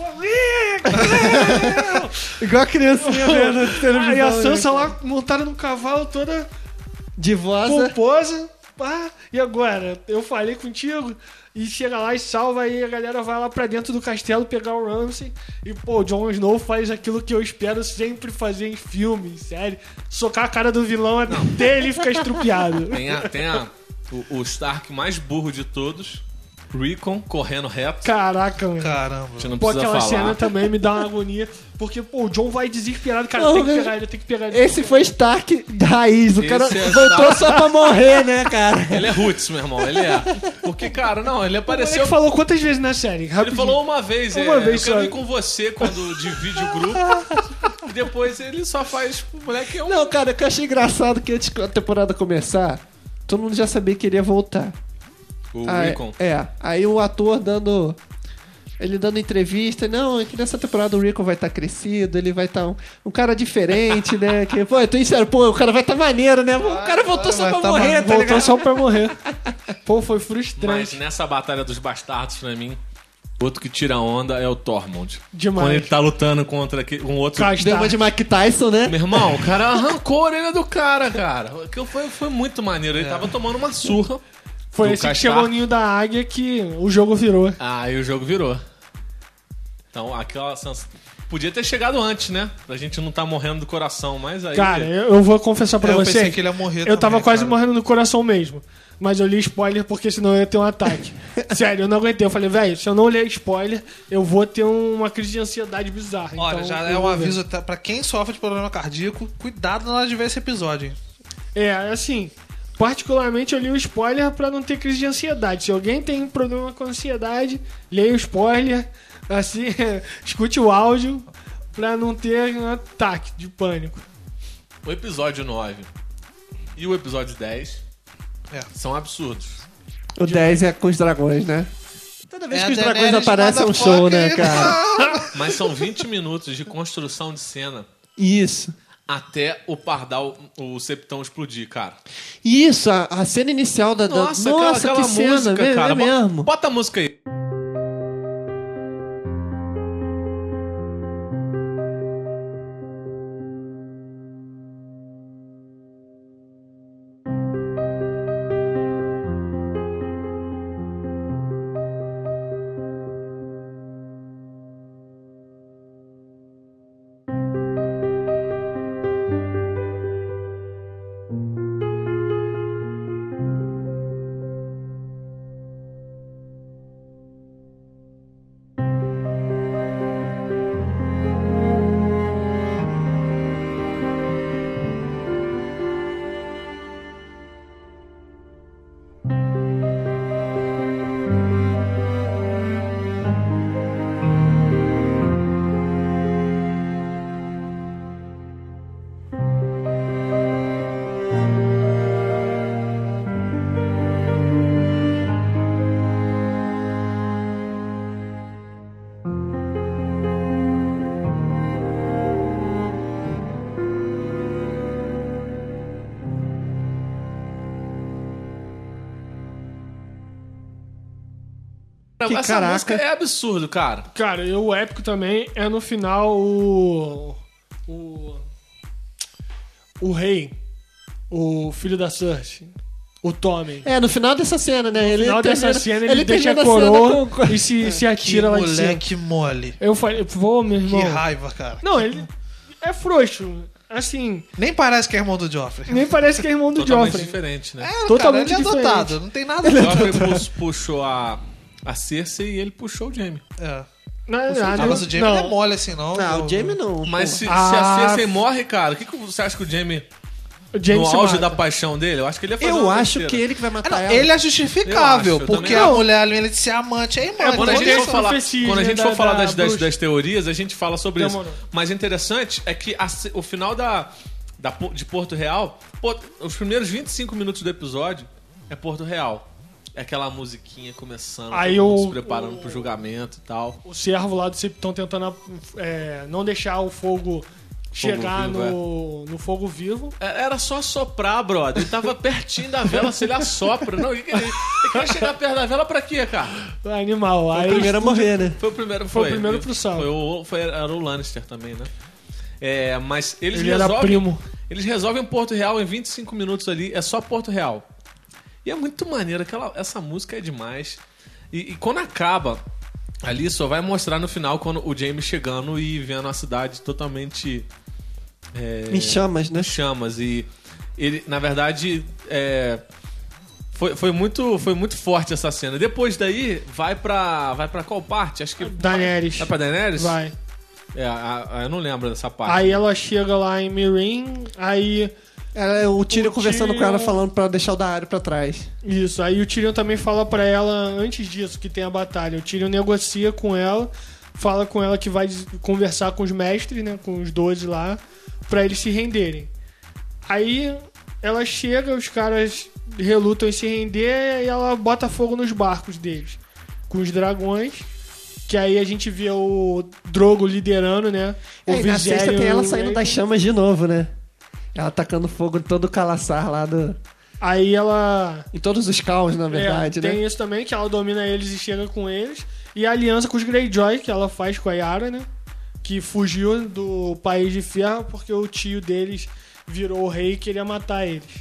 Igual a criancinha vendo televisão. Aí a né? Sansa lá montada no cavalo, toda Divosa. pomposa. Pá. E agora? Eu falei contigo. E chega lá e salva. Aí a galera vai lá pra dentro do castelo pegar o Ramsay. E, pô, o Jon Snow faz aquilo que eu espero sempre fazer em filme, em série. Socar a cara do vilão até ele ficar estrupiado. Tem, a, tem a, o, o Stark mais burro de todos, Rickon, correndo reto. Caraca, mano. Caramba. A gente não Pô, precisa aquela falar. cena também me dá uma agonia. Porque, pô, o John vai desesperado. Cara, Não, tem que né? pegar ele, tem que pegar ele. Esse foi Stark raiz. O Esse cara é voltou Stark. só pra morrer, né, cara? Ele é Roots, meu irmão, ele é. Porque, cara, não, ele Ele apareceu... falou quantas vezes na série? Ele Rapidinho. falou uma vez, Uma é, vez eu quero só. ir com você quando divide o grupo. E depois ele só faz, o moleque é um... Não, cara, o que eu achei engraçado que antes da temporada começar, todo mundo já sabia que ele ia voltar. O Aí- Rickon. É, aí o ator dando. Ele dando entrevista, não, é que nessa temporada o Rickon vai estar crescido, ele vai estar um, um cara diferente, né? Que, pô, eu tô sincero, pô, o cara vai estar maneiro, né? O cara voltou só vai pra tá morrer, maneiro. tá Voltou ligado? só pra morrer. Pô, foi Mas frustrante. nessa batalha dos bastardos, pra mim, outro que tira onda é o Tormund. Demais. Quando ele tá lutando contra aquele- um outro... Cara, Deu uma de Mike Tyson, né? Meu irmão, o cara arrancou a orelha do cara, cara. Aquilo foi, foi muito maneiro. Ele tava tomando uma surra. Foi do esse que Castar. chegou o ninho da águia que o jogo virou. Aí o jogo virou. Então, aquela sens- podia ter chegado antes, né? Pra gente não tá morrendo do coração, mas aí... Cara, eu, eu vou confessar pra É, eu você. pensei que ele ia morrer Eu tava também, quase cara. morrendo do coração mesmo. Mas eu li spoiler porque senão eu ia ter um ataque. Sério, eu não aguentei. Eu falei, velho, se eu não ler spoiler, eu vou ter uma crise de ansiedade bizarra. Olha, Então, já eu é um vou ver. aviso tá, pra quem sofre de problema cardíaco, cuidado na hora de ver esse episódio, hein? É, assim, particularmente eu li o spoiler pra não ter crise de ansiedade. Se alguém tem problema com ansiedade, leia o spoiler, assim, escute o áudio pra não ter um ataque de pânico. O episódio nove e o episódio dez É. são absurdos. O dez é com os dragões, né? Toda vez É que os a dragões Daenerys aparecem é um motherfucker. show, né, cara? Mas são vinte minutos de construção de cena Isso. até o pardal, o septão explodir, cara. Isso, a, a cena inicial da. da- Nossa, Nossa, aquela, aquela que cena, música, é, cara. é Bota- mesmo. Bota a música aí. Que Essa caraca. música é absurdo, cara. Cara, e o épico também é no final o. O. O rei. o filho da Cersei, o Tommen. É, no final dessa cena, né? No ele final dessa termina- cena, ele, deixa a termina cena coroa com- e se, se Que atira lá de cima. moleque mole. Eu falei, pô, meu Que irmão. raiva, cara. Não, ele é frouxo. Assim, Nem parece que é irmão do Joffrey. nem parece que é irmão do Totalmente Joffrey. diferente, né? É, Totalmente cara, ele é diferente. adotado. Não tem nada O a ver. Joffrey pu- puxou a, a Cersei e ele puxou o Jaime. É. Não, Ah, não, mas o Jaime não. não é mole assim, não. Não, o Jaime não. Mas pô. se, se Ah. a Cersei morre, cara, o que, que você acha que o Jaime, O Jaime no se auge mata. da paixão dele, eu acho que ele ia fazer Eu uma acho besteira. que ele que vai Ah, matar não, ela. ele é Eu justificável, acho, eu porque também a acho. mulher, além de ser amante, é irmã. É, Quando a Então, gente tem for essa falar, profecia, quando a né, gente da- for falar da das, das, bruxa. das teorias, a gente fala sobre Demorou. isso. Mas interessante é que a ce- o final da, da, Po- de Porto Real, pô, os primeiros vinte e cinco minutos do episódio é Porto Real. É aquela musiquinha começando, Aí todo mundo o- se preparando pro julgamento e tal. O servo lá do Ciptão tentando é, não deixar o fogo chegar vivo, no, no fogo vivo. É, Era só soprar, brother. Ele tava pertinho da vela, se ele assopra. Não, ele, ele, ele queria chegar perto da vela pra quê, cara? Animal. Aí O primeiro a morrer, né? Foi o primeiro, Foi foi, o primeiro pro salvo. Foi o, foi, era o Lannister também, né? É, mas eles Ele era resolvem. primo. Eles resolvem Porto Real em vinte e cinco minutos ali, é só Porto Real. E é muito maneiro, aquela, essa música é demais. E, e quando acaba, ali só vai mostrar no final quando o Jaime chegando e vendo a cidade totalmente. É, Em chamas, né? em chamas. E ele, na verdade, é, foi, foi, muito, foi muito forte essa cena. Depois daí, vai pra. Vai pra qual parte? Acho que. Daenerys. Vai pra Daenerys? Vai. É, a- a- eu não lembro dessa parte. Aí ela chega lá em Meereen, aí... Era o Tyrion O conversando com ela, Tyrion- falando pra deixar o Daário pra trás. Isso, aí o Tyrion também fala pra ela, antes disso, que tem a batalha. O Tyrion negocia com ela, fala com ela que vai conversar com os mestres, né, com os doze lá, pra eles se renderem. Aí ela chega, os caras relutam em se render e ela bota fogo nos barcos deles, com os dragões. Que aí a gente vê o Drogo liderando, né? O É, e na sexta Viserion tem e ela o saindo Rhaegar. das chamas de novo, né? Ela tacando fogo em todo o calaçar lá do... Aí ela... Em todos os caos, na verdade, é, né? tem isso também, que ela domina eles e chega com eles. E a aliança com os Greyjoy, que ela faz com a Yara, né? Que fugiu do País de Ferro porque o tio deles virou o rei e queria matar eles.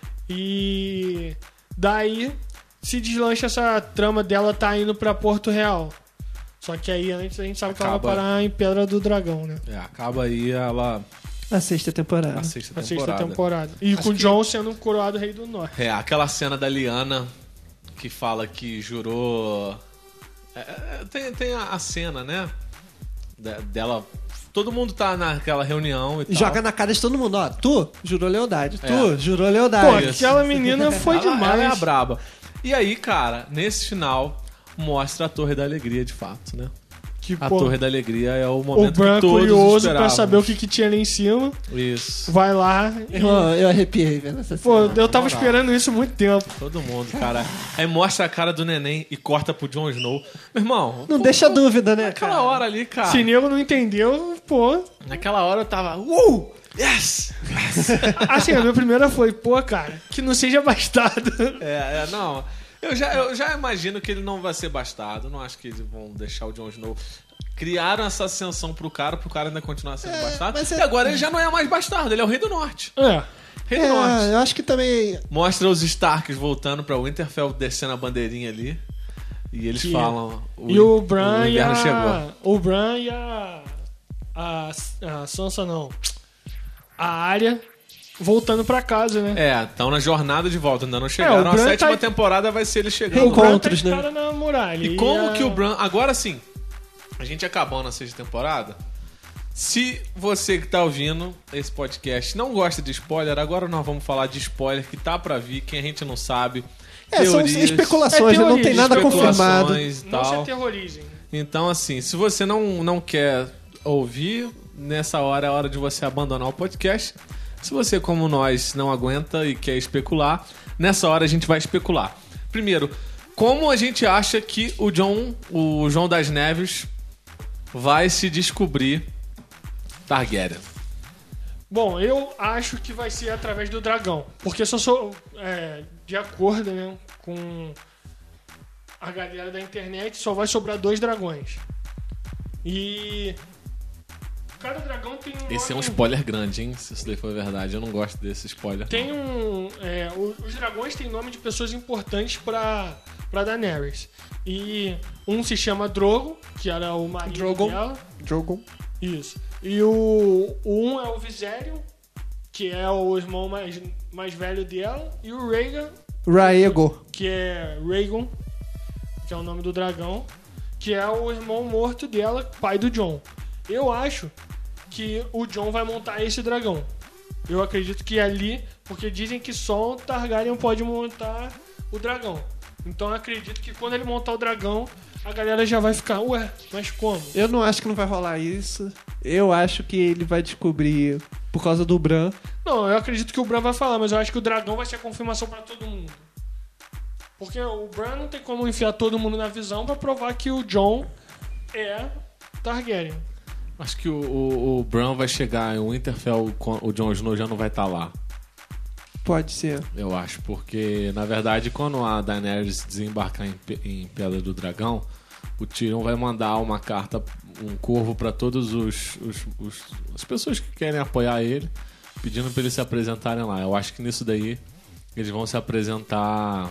E daí se deslancha essa trama dela tá indo pra Porto Real. Só que aí antes a gente sabe que ela Acaba. vai parar em Pedra do Dragão, né? É, acaba aí ela. Na sexta temporada. A sexta Na temporada. sexta temporada. E Acho com o que- Jon sendo coroado rei do norte. É, aquela cena da Lyanna que fala que jurou. É, é, tem tem a, a cena, né? Da- dela. Todo mundo tá naquela reunião e tal. Joga na cara de todo mundo, ó. Tu jurou lealdade. Tu É. jurou Pô, lealdade. aquela menina foi ela, demais. Ela é a braba. E aí, cara, nesse final, mostra a Torre da Alegria de fato, né? Que, A pô, Torre da Alegria é o o momento Bran que todos curioso pra esperavam. saber o que, que tinha ali em cima. Isso. Vai lá. E... Eu, eu arrepiei vendo essa Pô, cena. eu tava moral. esperando isso há muito tempo. Todo mundo, cara. Aí mostra a cara do neném e corta pro Jon Snow. Meu irmão, Não pô, deixa dúvida, né, naquela cara? hora ali, cara. Se nego não entendeu, pô. Naquela hora eu tava. Uh! Yes! Assim, a minha primeira foi, pô, cara, que não seja bastardo. É, é, não. Eu já, eu já imagino que ele não vai ser bastardo. Não acho que eles vão deixar o Jon Snow. Criaram essa ascensão pro cara, pro cara ainda continuar sendo É, bastardo. mas é- E agora ele já não é mais bastardo, ele é o Rei do Norte. É. Rei do Norte. É, eu acho que também. Mostra os Starks voltando pra Winterfell, descendo a bandeirinha ali. E eles Que- falam. E o Bran o e inverno a... chegou. O Bran e a... A, a Sansa, não. A Arya voltando pra casa, né? É, estão na jornada de volta, ainda não chegaram. o a Bran sétima tá- temporada vai ser ele chegando. O Bran tá Encontros, de né? cara na muralha. E como a- que o Bran. Agora sim, a gente acabou na sexta temporada. Se você que tá ouvindo esse podcast não gosta de spoiler, agora nós vamos falar de spoiler que tá pra vir, quem a gente não sabe. É, são teorias, especulações, É né? não teoria, tem nada confirmado. especulações e Não se tal. aterrorizem. Então, assim, se você não, não quer ouvir, nessa hora é hora de você abandonar o podcast. Se você, como nós, não aguenta e quer especular, nessa hora a gente vai especular. Primeiro, como a gente acha que o Jon, o João das Neves, vai se descobrir Targaryen? Bom, eu acho que vai ser através do dragão. Porque só sou é, de acordo, né, com a galera da internet, só vai sobrar dois dragões. E Cada dragão tem um Esse é um nome- spoiler grande, hein? Se isso daí for verdade. Eu não gosto desse spoiler. Tem um. é, o- os dragões têm nome de pessoas importantes pra, pra Daenerys. E um se chama Drogon, que era o marido Drogon. dela. Drogon. Isso. E o, o um é o Viserion, que é o irmão mais, mais velho dela. E o Rhaegar, Rhaego. que é Rhaegon, que é o nome do dragão, que é o irmão morto dela, pai do Jon. Eu acho que o Jon vai montar esse dragão. Eu acredito que ali, porque dizem que só o Targaryen pode montar o dragão. Então eu acredito que quando ele montar o dragão, a galera já vai ficar, ué, mas como? Eu não acho que não vai rolar isso. Eu acho que ele vai descobrir por causa do Bran. Não, eu acredito que o Bran vai falar, mas eu acho que o dragão vai ser a confirmação pra todo mundo. Porque o Bran não tem como enfiar todo mundo na visão pra provar que o Jon é Targaryen. Acho que o, o, o Bran vai chegar em Winterfell, com- o Jon Snow já não vai estar lá. Pode ser. Eu acho, porque na verdade quando a Daenerys desembarcar em, Pe- em Pedra do Dragão, o Tyrion vai mandar uma carta, um corvo pra todos os, os, os as pessoas que querem apoiar ele, pedindo pra eles se apresentarem lá. Eu acho que nisso daí eles vão se apresentar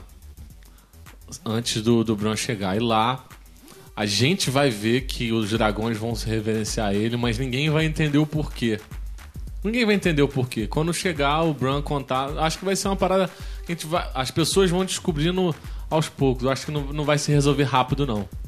antes do, do Bran chegar. E lá a gente vai ver que os dragões vão se reverenciar ele, mas ninguém vai entender o porquê. Ninguém vai entender o porquê. Quando chegar o Bran contar, acho que vai ser uma parada que a gente vai, as pessoas vão descobrindo aos poucos. Eu acho que não, não vai se resolver rápido, não. Não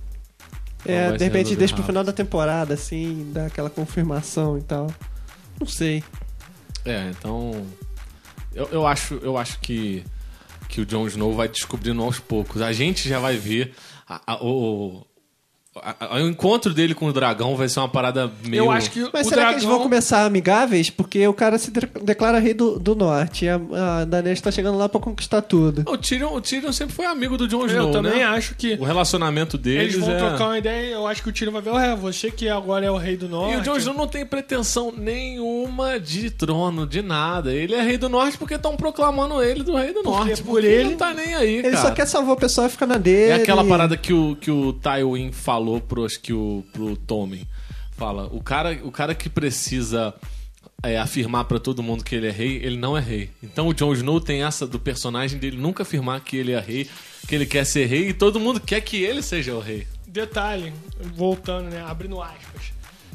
É, vai de se repente resolver deixa pro rápido. final da temporada, assim, dá aquela confirmação e tal. Não sei. É, então. Eu, eu, acho, eu acho que, que o Jon Snow vai descobrindo aos poucos. A gente já vai ver. A, a- o, a- a- o encontro dele com o dragão vai ser uma parada meio. Eu acho que Mas o será dragão... que eles vão começar amigáveis? Porque o cara se de- declara rei do, do norte. E a, a Daenerys tá chegando lá pra conquistar tudo. O Tyrion, o Tyrion sempre foi amigo do Jon Eu Snow, também né? acho que O relacionamento deles eles vão é... trocar uma ideia. Eu acho que o Tyrion vai ver, ué, você que agora é o rei do norte. E o Jon Snow não tem pretensão nenhuma de trono, de nada. Ele é rei do norte porque estão proclamando ele do rei do norte. por ele- não tá nem aí, Ele cara. só quer salvar o pessoal e ficar na dele. É aquela parada que o, que o Tywin falou pro, acho que o, pro Tommen. Fala, o cara, o cara que precisa é, afirmar pra todo mundo que ele é rei, ele não é rei. Então o Jon Snow tem essa do personagem dele nunca afirmar que ele é rei, que ele quer ser rei, e todo mundo quer que ele seja o rei. Detalhe, voltando, né, abrindo aspas.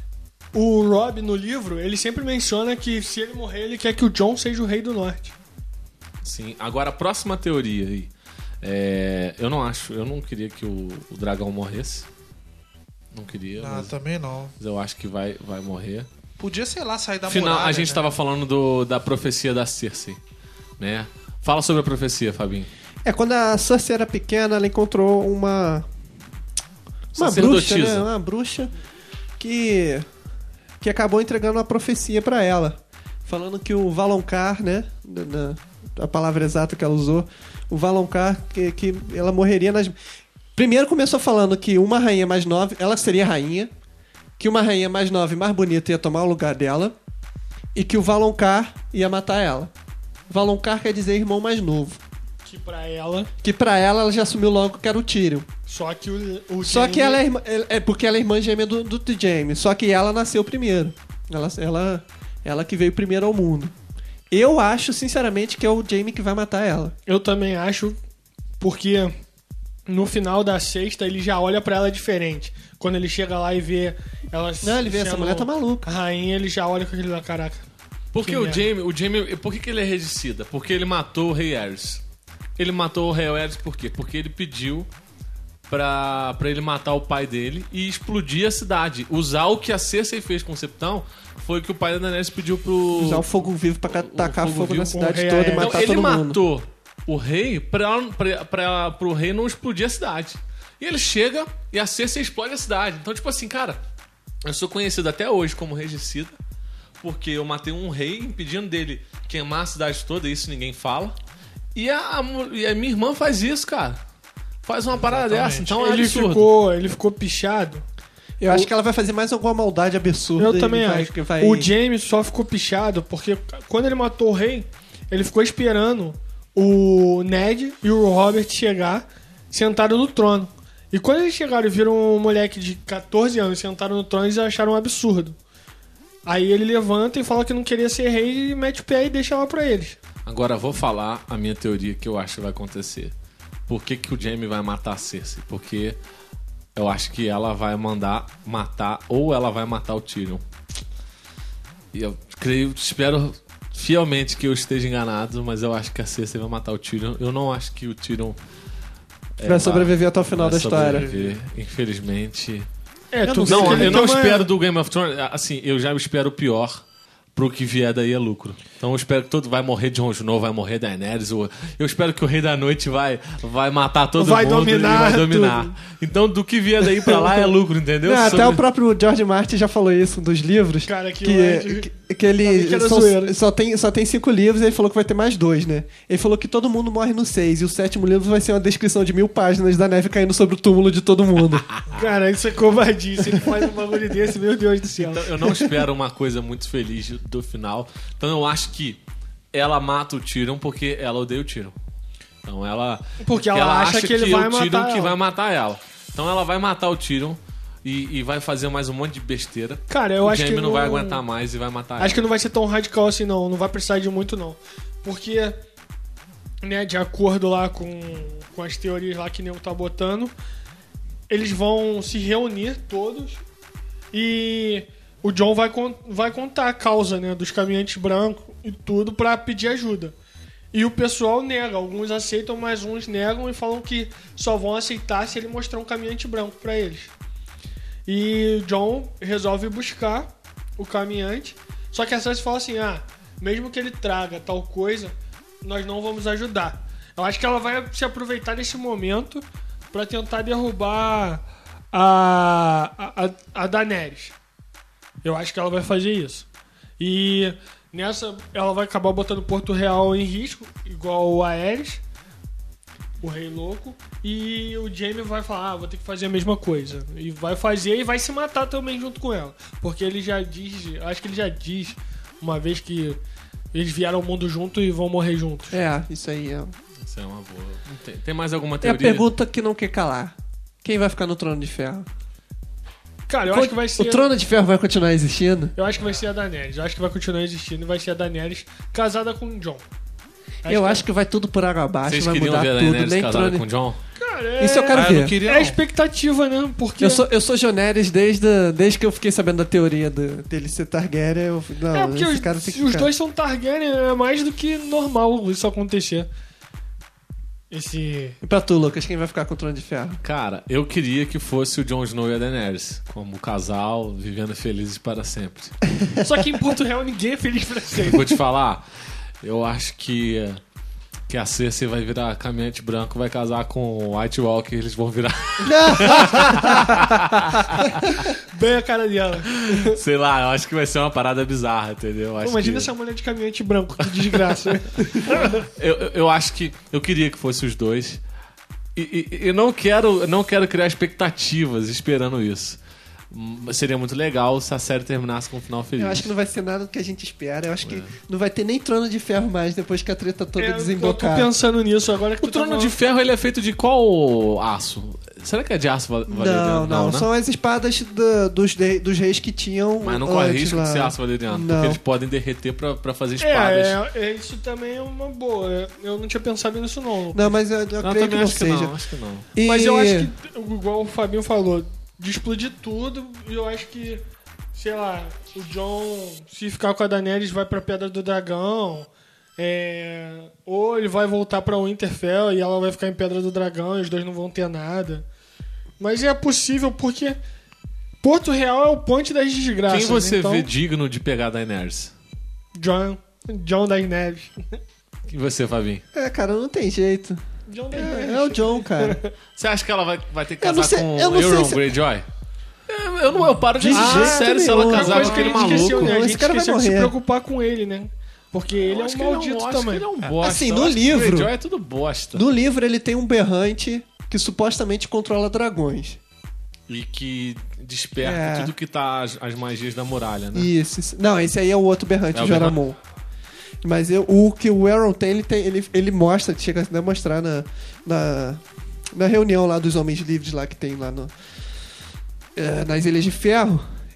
O Robb, no livro, ele sempre menciona que se ele morrer, ele quer que o Jon seja o rei do norte. Sim, agora a próxima teoria aí. É, eu não acho, eu não queria que o, o dragão morresse. Não queria, Ah, mas, também não. mas eu acho que vai, vai morrer. Podia, sei lá, sair da Afinal, muralha, a gente né? tava falando do, da profecia da Cersei, né? Fala sobre a profecia, Fabinho. É, quando a Cersei era pequena, ela encontrou uma... Uma Sacerdotisa. bruxa, né? Uma bruxa que... Que acabou entregando uma profecia pra ela. Falando que o Valonqar, né? Da, da- a palavra exata que ela usou. O Valonqar, que, que ela morreria nas... Primeiro começou falando que uma rainha mais nova... Ela seria rainha. Que uma rainha mais nova e mais bonita ia tomar o lugar dela. E que o Valonqar ia matar ela. Valonqar quer dizer irmão mais novo. Que pra ela, Que pra ela, ela já assumiu logo que era o Tyrion. só que o, o Só Jaime- que ela é, irmã, é porque ela é irmã gêmea do, do Jaime. Só que ela nasceu primeiro. Ela, ela, ela que veio primeiro ao mundo. Eu acho, sinceramente, que é o Jaime que vai matar ela. Eu também acho, porque no final da sexta ele já olha pra ela diferente. Quando ele chega lá e vê ela Não, ele vê, essa sendo mulher tá maluca. a rainha, ele já olha com aquele lá, caraca. Porque Que o merda. Jaime, o Jaime, por que, que ele é regicida? Porque ele matou o rei Aerys. Ele matou o rei Aerys por quê? Porque ele pediu pra, pra ele matar o pai dele e explodir a cidade. Usar o que a Cersei fez com o Septão foi o que o pai da Daenerys pediu pro... Usar o fogo vivo pra tacar fogo fogo, vivo na com cidade o rei toda e Aerys. matar Então, ele todo mundo. matou o rei pra, pra, pra, pro rei não explodir a cidade. E ele chega e a Cersei explode a cidade. Então, tipo assim, cara, eu sou conhecido até hoje como regicida porque eu matei um rei impedindo dele queimar a cidade toda, isso ninguém fala. E a, a mu- e a minha irmã faz isso, cara. Faz uma parada dessa, então é ele, absurdo. ficou, ele ficou pichado. Eu acho que ela vai fazer mais alguma maldade absurda. Eu e também vai, acho. que vai... O Jaime só ficou pichado porque quando ele matou o rei, ele ficou esperando o Ned e o Robert chegar sentado no trono. E quando eles chegaram e viram um moleque de catorze anos sentado no trono, eles acharam um absurdo. Aí ele levanta e fala que não queria ser rei e mete o pé e deixa lá pra eles. Agora vou falar a minha teoria que eu acho que vai acontecer. Por que, que o Jaime vai matar a Cersei? Porque eu acho que ela vai mandar matar, ou ela vai matar o Tyrion. E eu creio, espero fielmente que eu esteja enganado, mas eu acho que a Cersei vai matar o Tyrion. Eu não acho que o Tyrion é, Vai sobreviver até o final da história. Infelizmente. É, Eu tu não, vê que eu ele não toma- espero do Game of Thrones. Assim, eu já espero o pior. Pro que vier daí é lucro. Então eu espero que todo vai morrer Jon Snow, vai morrer Daenerys. ou- Eu espero que o Rei da Noite vai, vai matar todo Vai mundo dominar e vai dominar. tudo. Então do que vier daí pra lá é lucro, entendeu? Não, até Sobre- o próprio George Martin já falou isso dos livros. Cara, que que, ódio. que, que ele Sabia que era só, zoeira. só, tem, só tem cinco livros e ele falou que vai ter mais dois, né? Ele falou que todo mundo morre no seis e o sétimo livro vai ser uma descrição de mil páginas da neve caindo sobre o túmulo de todo mundo. Cara, isso é covardice. Ele faz um bagulho desse, meu Deus do céu. Então, eu não espero uma coisa muito feliz do final. Então eu acho que ela mata o Tyrion porque ela odeia o Tyrion. Então ela... Porque ela acha que ele vai o Tyrion matar que ela. vai matar ela. Então ela vai matar o Tyrion e, e vai fazer mais um monte de besteira. Cara, eu o acho Jaime que não vai não- aguentar mais e vai matar Acho ela. que não vai ser tão radical assim, não. Não vai precisar de muito, não. Porque, né, de acordo lá com, com as teorias lá que o nego tá botando, eles vão se reunir todos e o Jon vai, con- vai contar a causa, né, dos caminhantes brancos e tudo pra pedir ajuda. E o pessoal nega. Alguns aceitam, mas uns negam e falam que só vão aceitar se ele mostrar um caminhante branco pra eles. E o Jon resolve buscar o caminhante. Só que a Cersei fala assim: ah, mesmo que ele traga tal coisa, nós não vamos ajudar. Eu acho que ela vai se aproveitar desse momento pra tentar derrubar a, a, a, a Daenerys. Eu acho que ela vai fazer isso. E nessa ela vai acabar botando Porto Real em risco, igual o Aerys, o Rei Louco, e o Jaime vai falar, ah, vou ter que fazer a mesma coisa. E vai fazer e vai se matar também junto com ela. Porque ele já diz, acho que ele já diz uma vez que eles vieram ao mundo junto e vão morrer juntos. É, isso aí é. Isso é uma boa. Tem, tem mais alguma É a teoria? pergunta que não quer calar. Quem vai ficar no Trono de Ferro? Cara, eu acho que vai ser... O Trono de Ferro vai continuar existindo? Eu acho que vai ser a Daenerys. Eu acho que vai continuar existindo e vai ser a Daenerys casada com o Jon. Eu acho que vai tudo por água abaixo, Vocês vai queriam mudar ver a tudo. Daenerys Nem casada Trono... com o John? Cara, é... Isso eu quero Ah, eu ver. não queria, É não. a expectativa, né? Porque... Eu sou, eu sou Joneres desde, desde que eu fiquei sabendo da teoria do- dele ser Targaryen. Eu, não, É porque esse os, cara tem que os ficar. dois são Targaryen, é mais do que normal isso acontecer. Esse... E pra tu, Lucas, quem vai ficar com o Trono de Ferro? Cara, eu queria que fosse o Jon Snow e a Daenerys, como casal, vivendo felizes para sempre. Só que em Porto Real ninguém é feliz pra sempre. Vou te falar, eu acho que, que a Cersei vai virar caminhante branco, vai casar com o White Walker, eles vão virar, Bem a cara dela. sei lá, eu acho que vai ser uma parada bizarra, entendeu? Eu acho Imagina que, essa mulher de caminhante branco, que desgraça. eu, eu- eu acho que eu queria que fosse os dois. E, e- e não quero, não quero criar expectativas esperando isso. Hum, Seria muito legal se a série terminasse com um final feliz. Eu acho que não vai ser nada do que a gente espera. Eu acho que não vai ter nem Trono de Ferro mais depois que a treta toda É, eu tô desembocar. pensando nisso agora que O tu tá trono de falando. ferro ele é feito de qual aço? Será que é de aço val- valeriano? Não, não, né? são as espadas da- dos, de- dos reis que tinham. Mas não corre antes risco lá. de ser aço valeriano, Não. porque eles podem derreter pra, pra fazer espadas. É, é, é, isso também é uma boa. Eu não tinha pensado nisso, não. Não, mas eu, eu Não, creio que também não acho que seja. não, acho que não. E- Mas eu acho que, igual o Fabinho falou, de explodir tudo, e eu acho que, sei lá, o Jon, se ficar com a Daenerys, vai pra Pedra do Dragão. É, ou ele vai voltar pra Winterfell e ela vai ficar em Pedra do Dragão e os dois não vão ter nada. Mas é possível porque Porto Real é o ponte das desgraças. Quem você então, vê digno de pegar a Daenerys? Jon, Jon das Neves. E você, Fabinho? É, cara, não tem jeito. Jon das É, Neves. é o John, cara. Você acha que ela vai, vai ter que Eu não casar sei- com eu não sei Euron se- Greyjoy? Eu, eu não eu paro de De assistir jeito série se ela nenhum. casar Uma com coisa que a aquele gente esqueceu, maluco. né? A Não, gente esse cara vai esqueceu de se morrer. preocupar com ele, né? Porque ele Eu é um acho que ele maldito eu acho também. que ele é um bosta. Assim, Eu no acho que livro- o Greyjoy é tudo bosta. No livro ele tem um berrante que supostamente controla dragões. E que desperta É. tudo que tá as, as magias da muralha, né? Isso, isso. Não, esse aí é o outro berrante, É o o Joramon. Mas eu- o que o Euron tem, ele, tem ele, ele mostra, chega a demonstrar na, na, na reunião lá dos Homens Livres lá que tem lá no, é, nas Ilhas de Ferro.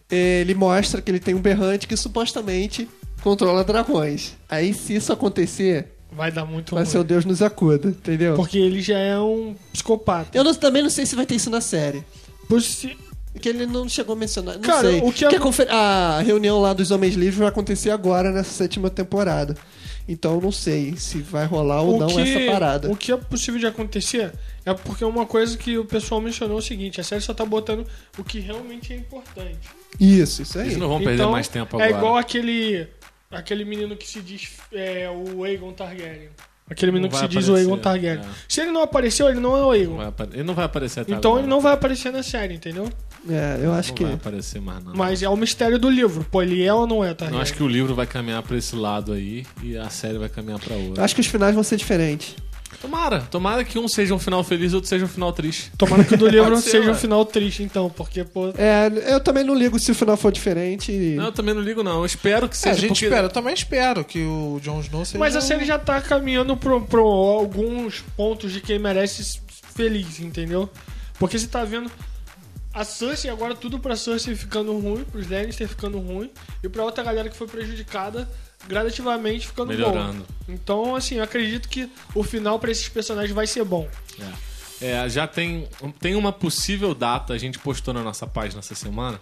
ele mostra que ele tem um berrante que supostamente controla dragões. Aí, se isso acontecer, Vai dar muito vai ruim. ser o Deus nos acuda, entendeu? Porque ele já é um psicopata. Eu não- também não sei se vai ter isso na série. Por si- Porque ele não chegou a mencionar. Não Cara, sei. o que Porque é- a, confer- a reunião lá dos Homens Livres vai acontecer agora, nessa sétima temporada. Então eu não sei se vai rolar ou o não que, essa parada. O que é possível de acontecer é porque uma coisa que o pessoal mencionou é o seguinte: a série só tá botando o que realmente é importante. Isso, isso aí. Eles não vão perder Então, mais tempo é agora. igual aquele aquele menino que se diz é, o Aegon Targaryen. Aquele menino Não que vai se diz o aparecer, Aegon Targaryen. é. Se ele não apareceu, ele não é o Aegon. Não vai apare- Ele não vai aparecer até Então agora. ele não vai aparecer na série, entendeu? É, eu acho Não que. vai aparecer mais, não. Mas é o mistério do livro. Pô, ele é ou não é Eu Targaryen? acho que o livro vai caminhar pra esse lado aí e a série vai caminhar pra outro. Eu acho que os finais vão ser diferentes. Tomara, tomara que um seja um final feliz e outro seja um final triste. Tomara que o do livro Pode ser, seja um ué. final triste, então, porque, pô. É, eu também não ligo se o final for diferente. Não, eu também não ligo, não. Eu espero que É, seja. a gente porque... espera, eu também espero que o Jon Snow seja... Mas a série já tá caminhando pro, pro alguns pontos de quem merece s- feliz, entendeu? Porque você tá vendo a Cersei agora tudo pra Cersei ficando ruim, pros Lannister ficando ruim, e pra outra galera que foi prejudicada gradativamente ficando Melhorando. bom. Então, assim, eu acredito que o final pra esses personagens vai ser bom. É. É, já tem, tem uma possível data, a gente postou na nossa página essa semana,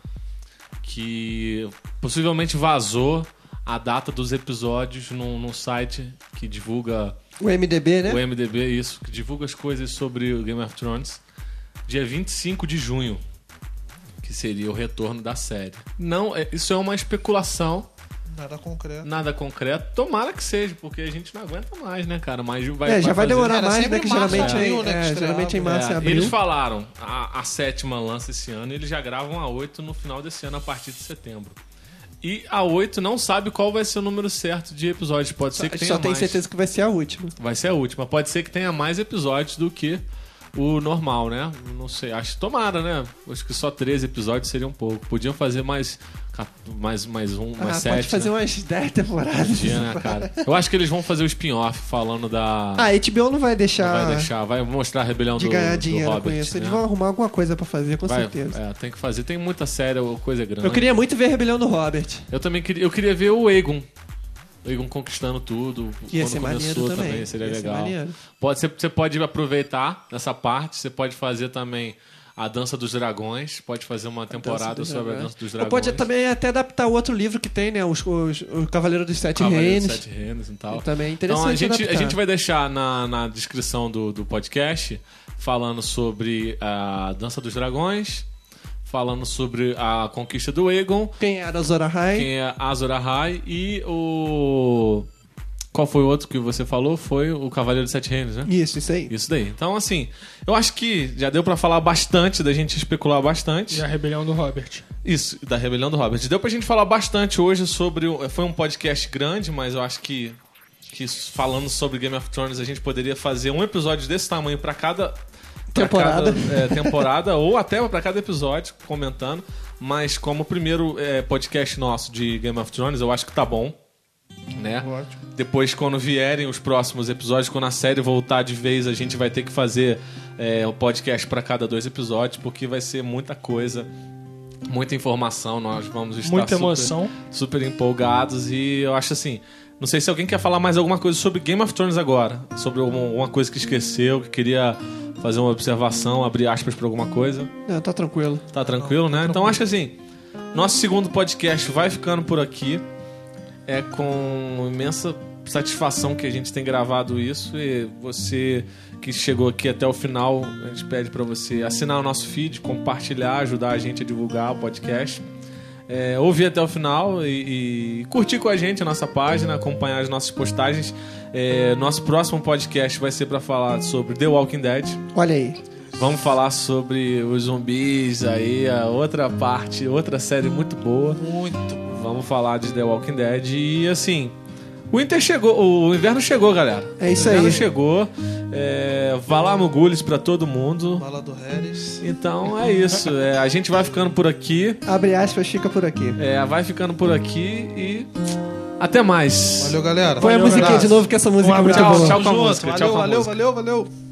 que possivelmente vazou a data dos episódios num, num site que divulga O M D B, né? o M D B, isso, que divulga as coisas sobre o Game of Thrones, dia vinte e cinco de junho, que seria o retorno da série. Não, é- isso é uma especulação, Nada concreto. nada concreto. Tomara que seja, porque a gente não aguenta mais, né, cara? Mas vai, É, já vai fazer- demorar Era mais, sempre né? Que março, geralmente, abril, é, né, que é, estreava. geralmente em março e É, abril. eles falaram, a, a sétima lança esse ano, e eles já gravam a oito no final desse ano, a partir de setembro. E a oito não sabe qual vai ser o número certo de episódios. Pode ser que tenha Só tenho mais. certeza que vai ser a última. Vai ser a última. Pode ser que tenha mais episódios do que o normal, né? Não sei. Acho que tomara, né? Acho que só treze episódios seria um pouco. Podiam fazer mais, mais, mais um, mais Ah, sete. pode fazer né? umas dez temporadas. Podia, né, cara? Eu acho que eles vão fazer o spin-off falando da. Ah, a H B O não vai deixar, Não vai deixar, vai mostrar a rebelião de do, ganhar do dinheiro Robert, com isso. Eles né? vão arrumar alguma coisa pra fazer, com Vai, certeza. é, tem que fazer. Tem muita série, coisa grande. Eu queria muito ver a rebelião do Robert. Eu também queria, eu queria ver o Aegon. O Aegon conquistando tudo. Ia quando ser começou maneiro também. seria Ia ser legal. maneiro. Pode ser, você pode aproveitar essa parte, você pode fazer também a Dança dos Dragões, pode fazer uma temporada Dança dos sobre a Dragões. Dança dos Ou Dragões. pode também até adaptar o outro livro que tem, né? Os, os, o Cavaleiro dos Sete Cavaleiro Reinos. dos Sete Reinos e tal. Também é Então interessante a gente, a adaptar. gente vai deixar na, na descrição do, do podcast falando sobre a Dança dos Dragões, falando sobre a conquista do Aegon, Quem era Azor Ahai? quem é Azor Ahai e o... Qual foi o outro que você falou? Foi o Cavaleiro dos Sete Reinos, né? Isso, isso aí. Isso daí. Então, assim, eu acho que já deu pra falar bastante, da gente especular bastante. E a rebelião do Robert. Isso, da Rebelião do Robert. Deu pra gente falar bastante hoje sobre... o- Foi um podcast grande, mas eu acho que, que falando sobre Game of Thrones, a gente poderia fazer um episódio desse tamanho pra cada... pra Temporada. cada, é, temporada, ou até pra cada episódio, comentando. Mas como primeiro é, podcast nosso de Game of Thrones, eu acho que tá bom. Né? Ótimo. Depois, quando vierem os próximos episódios, quando a série voltar de vez, a gente vai ter que fazer é, o podcast para cada dois episódios, porque vai ser muita coisa, muita informação. Nós vamos estar Muita super, emoção. super empolgados. E eu acho assim, não sei se alguém quer falar mais alguma coisa sobre Game of Thrones agora, sobre alguma, alguma coisa que esqueceu, que queria fazer uma observação, abrir aspas para alguma coisa. Não, tá tranquilo. Tá tranquilo, né? Então acho que assim, nosso segundo podcast vai ficando por aqui. É com imensa satisfação que a gente tem gravado isso, e você que chegou aqui até o final, a gente pede para você assinar o nosso feed, compartilhar, ajudar a gente a divulgar o podcast, é, ouvir até o final e, e curtir com a gente a nossa página, acompanhar as nossas postagens. É, nosso próximo podcast vai ser para falar sobre The Walking Dead. Olha aí. Vamos falar sobre os zumbis aí, a outra parte, outra série muito boa. Muito. Vamos falar de The Walking Dead. E assim, o Winter chegou, o inverno chegou, galera. É isso o inverno aí. chegou. É, Valar Morghulis pra todo mundo. Bala do Harris. Então é isso. É, a gente vai ficando por aqui. Abre aspas, fica por aqui. É, vai ficando por aqui e até mais. Valeu, galera. Põe a Valeu, musiquinha abraço. de novo, que essa música é muito abraço. boa. Tchau com a Tamo junto. música, tchau Valeu, com a valeu, música. valeu, valeu.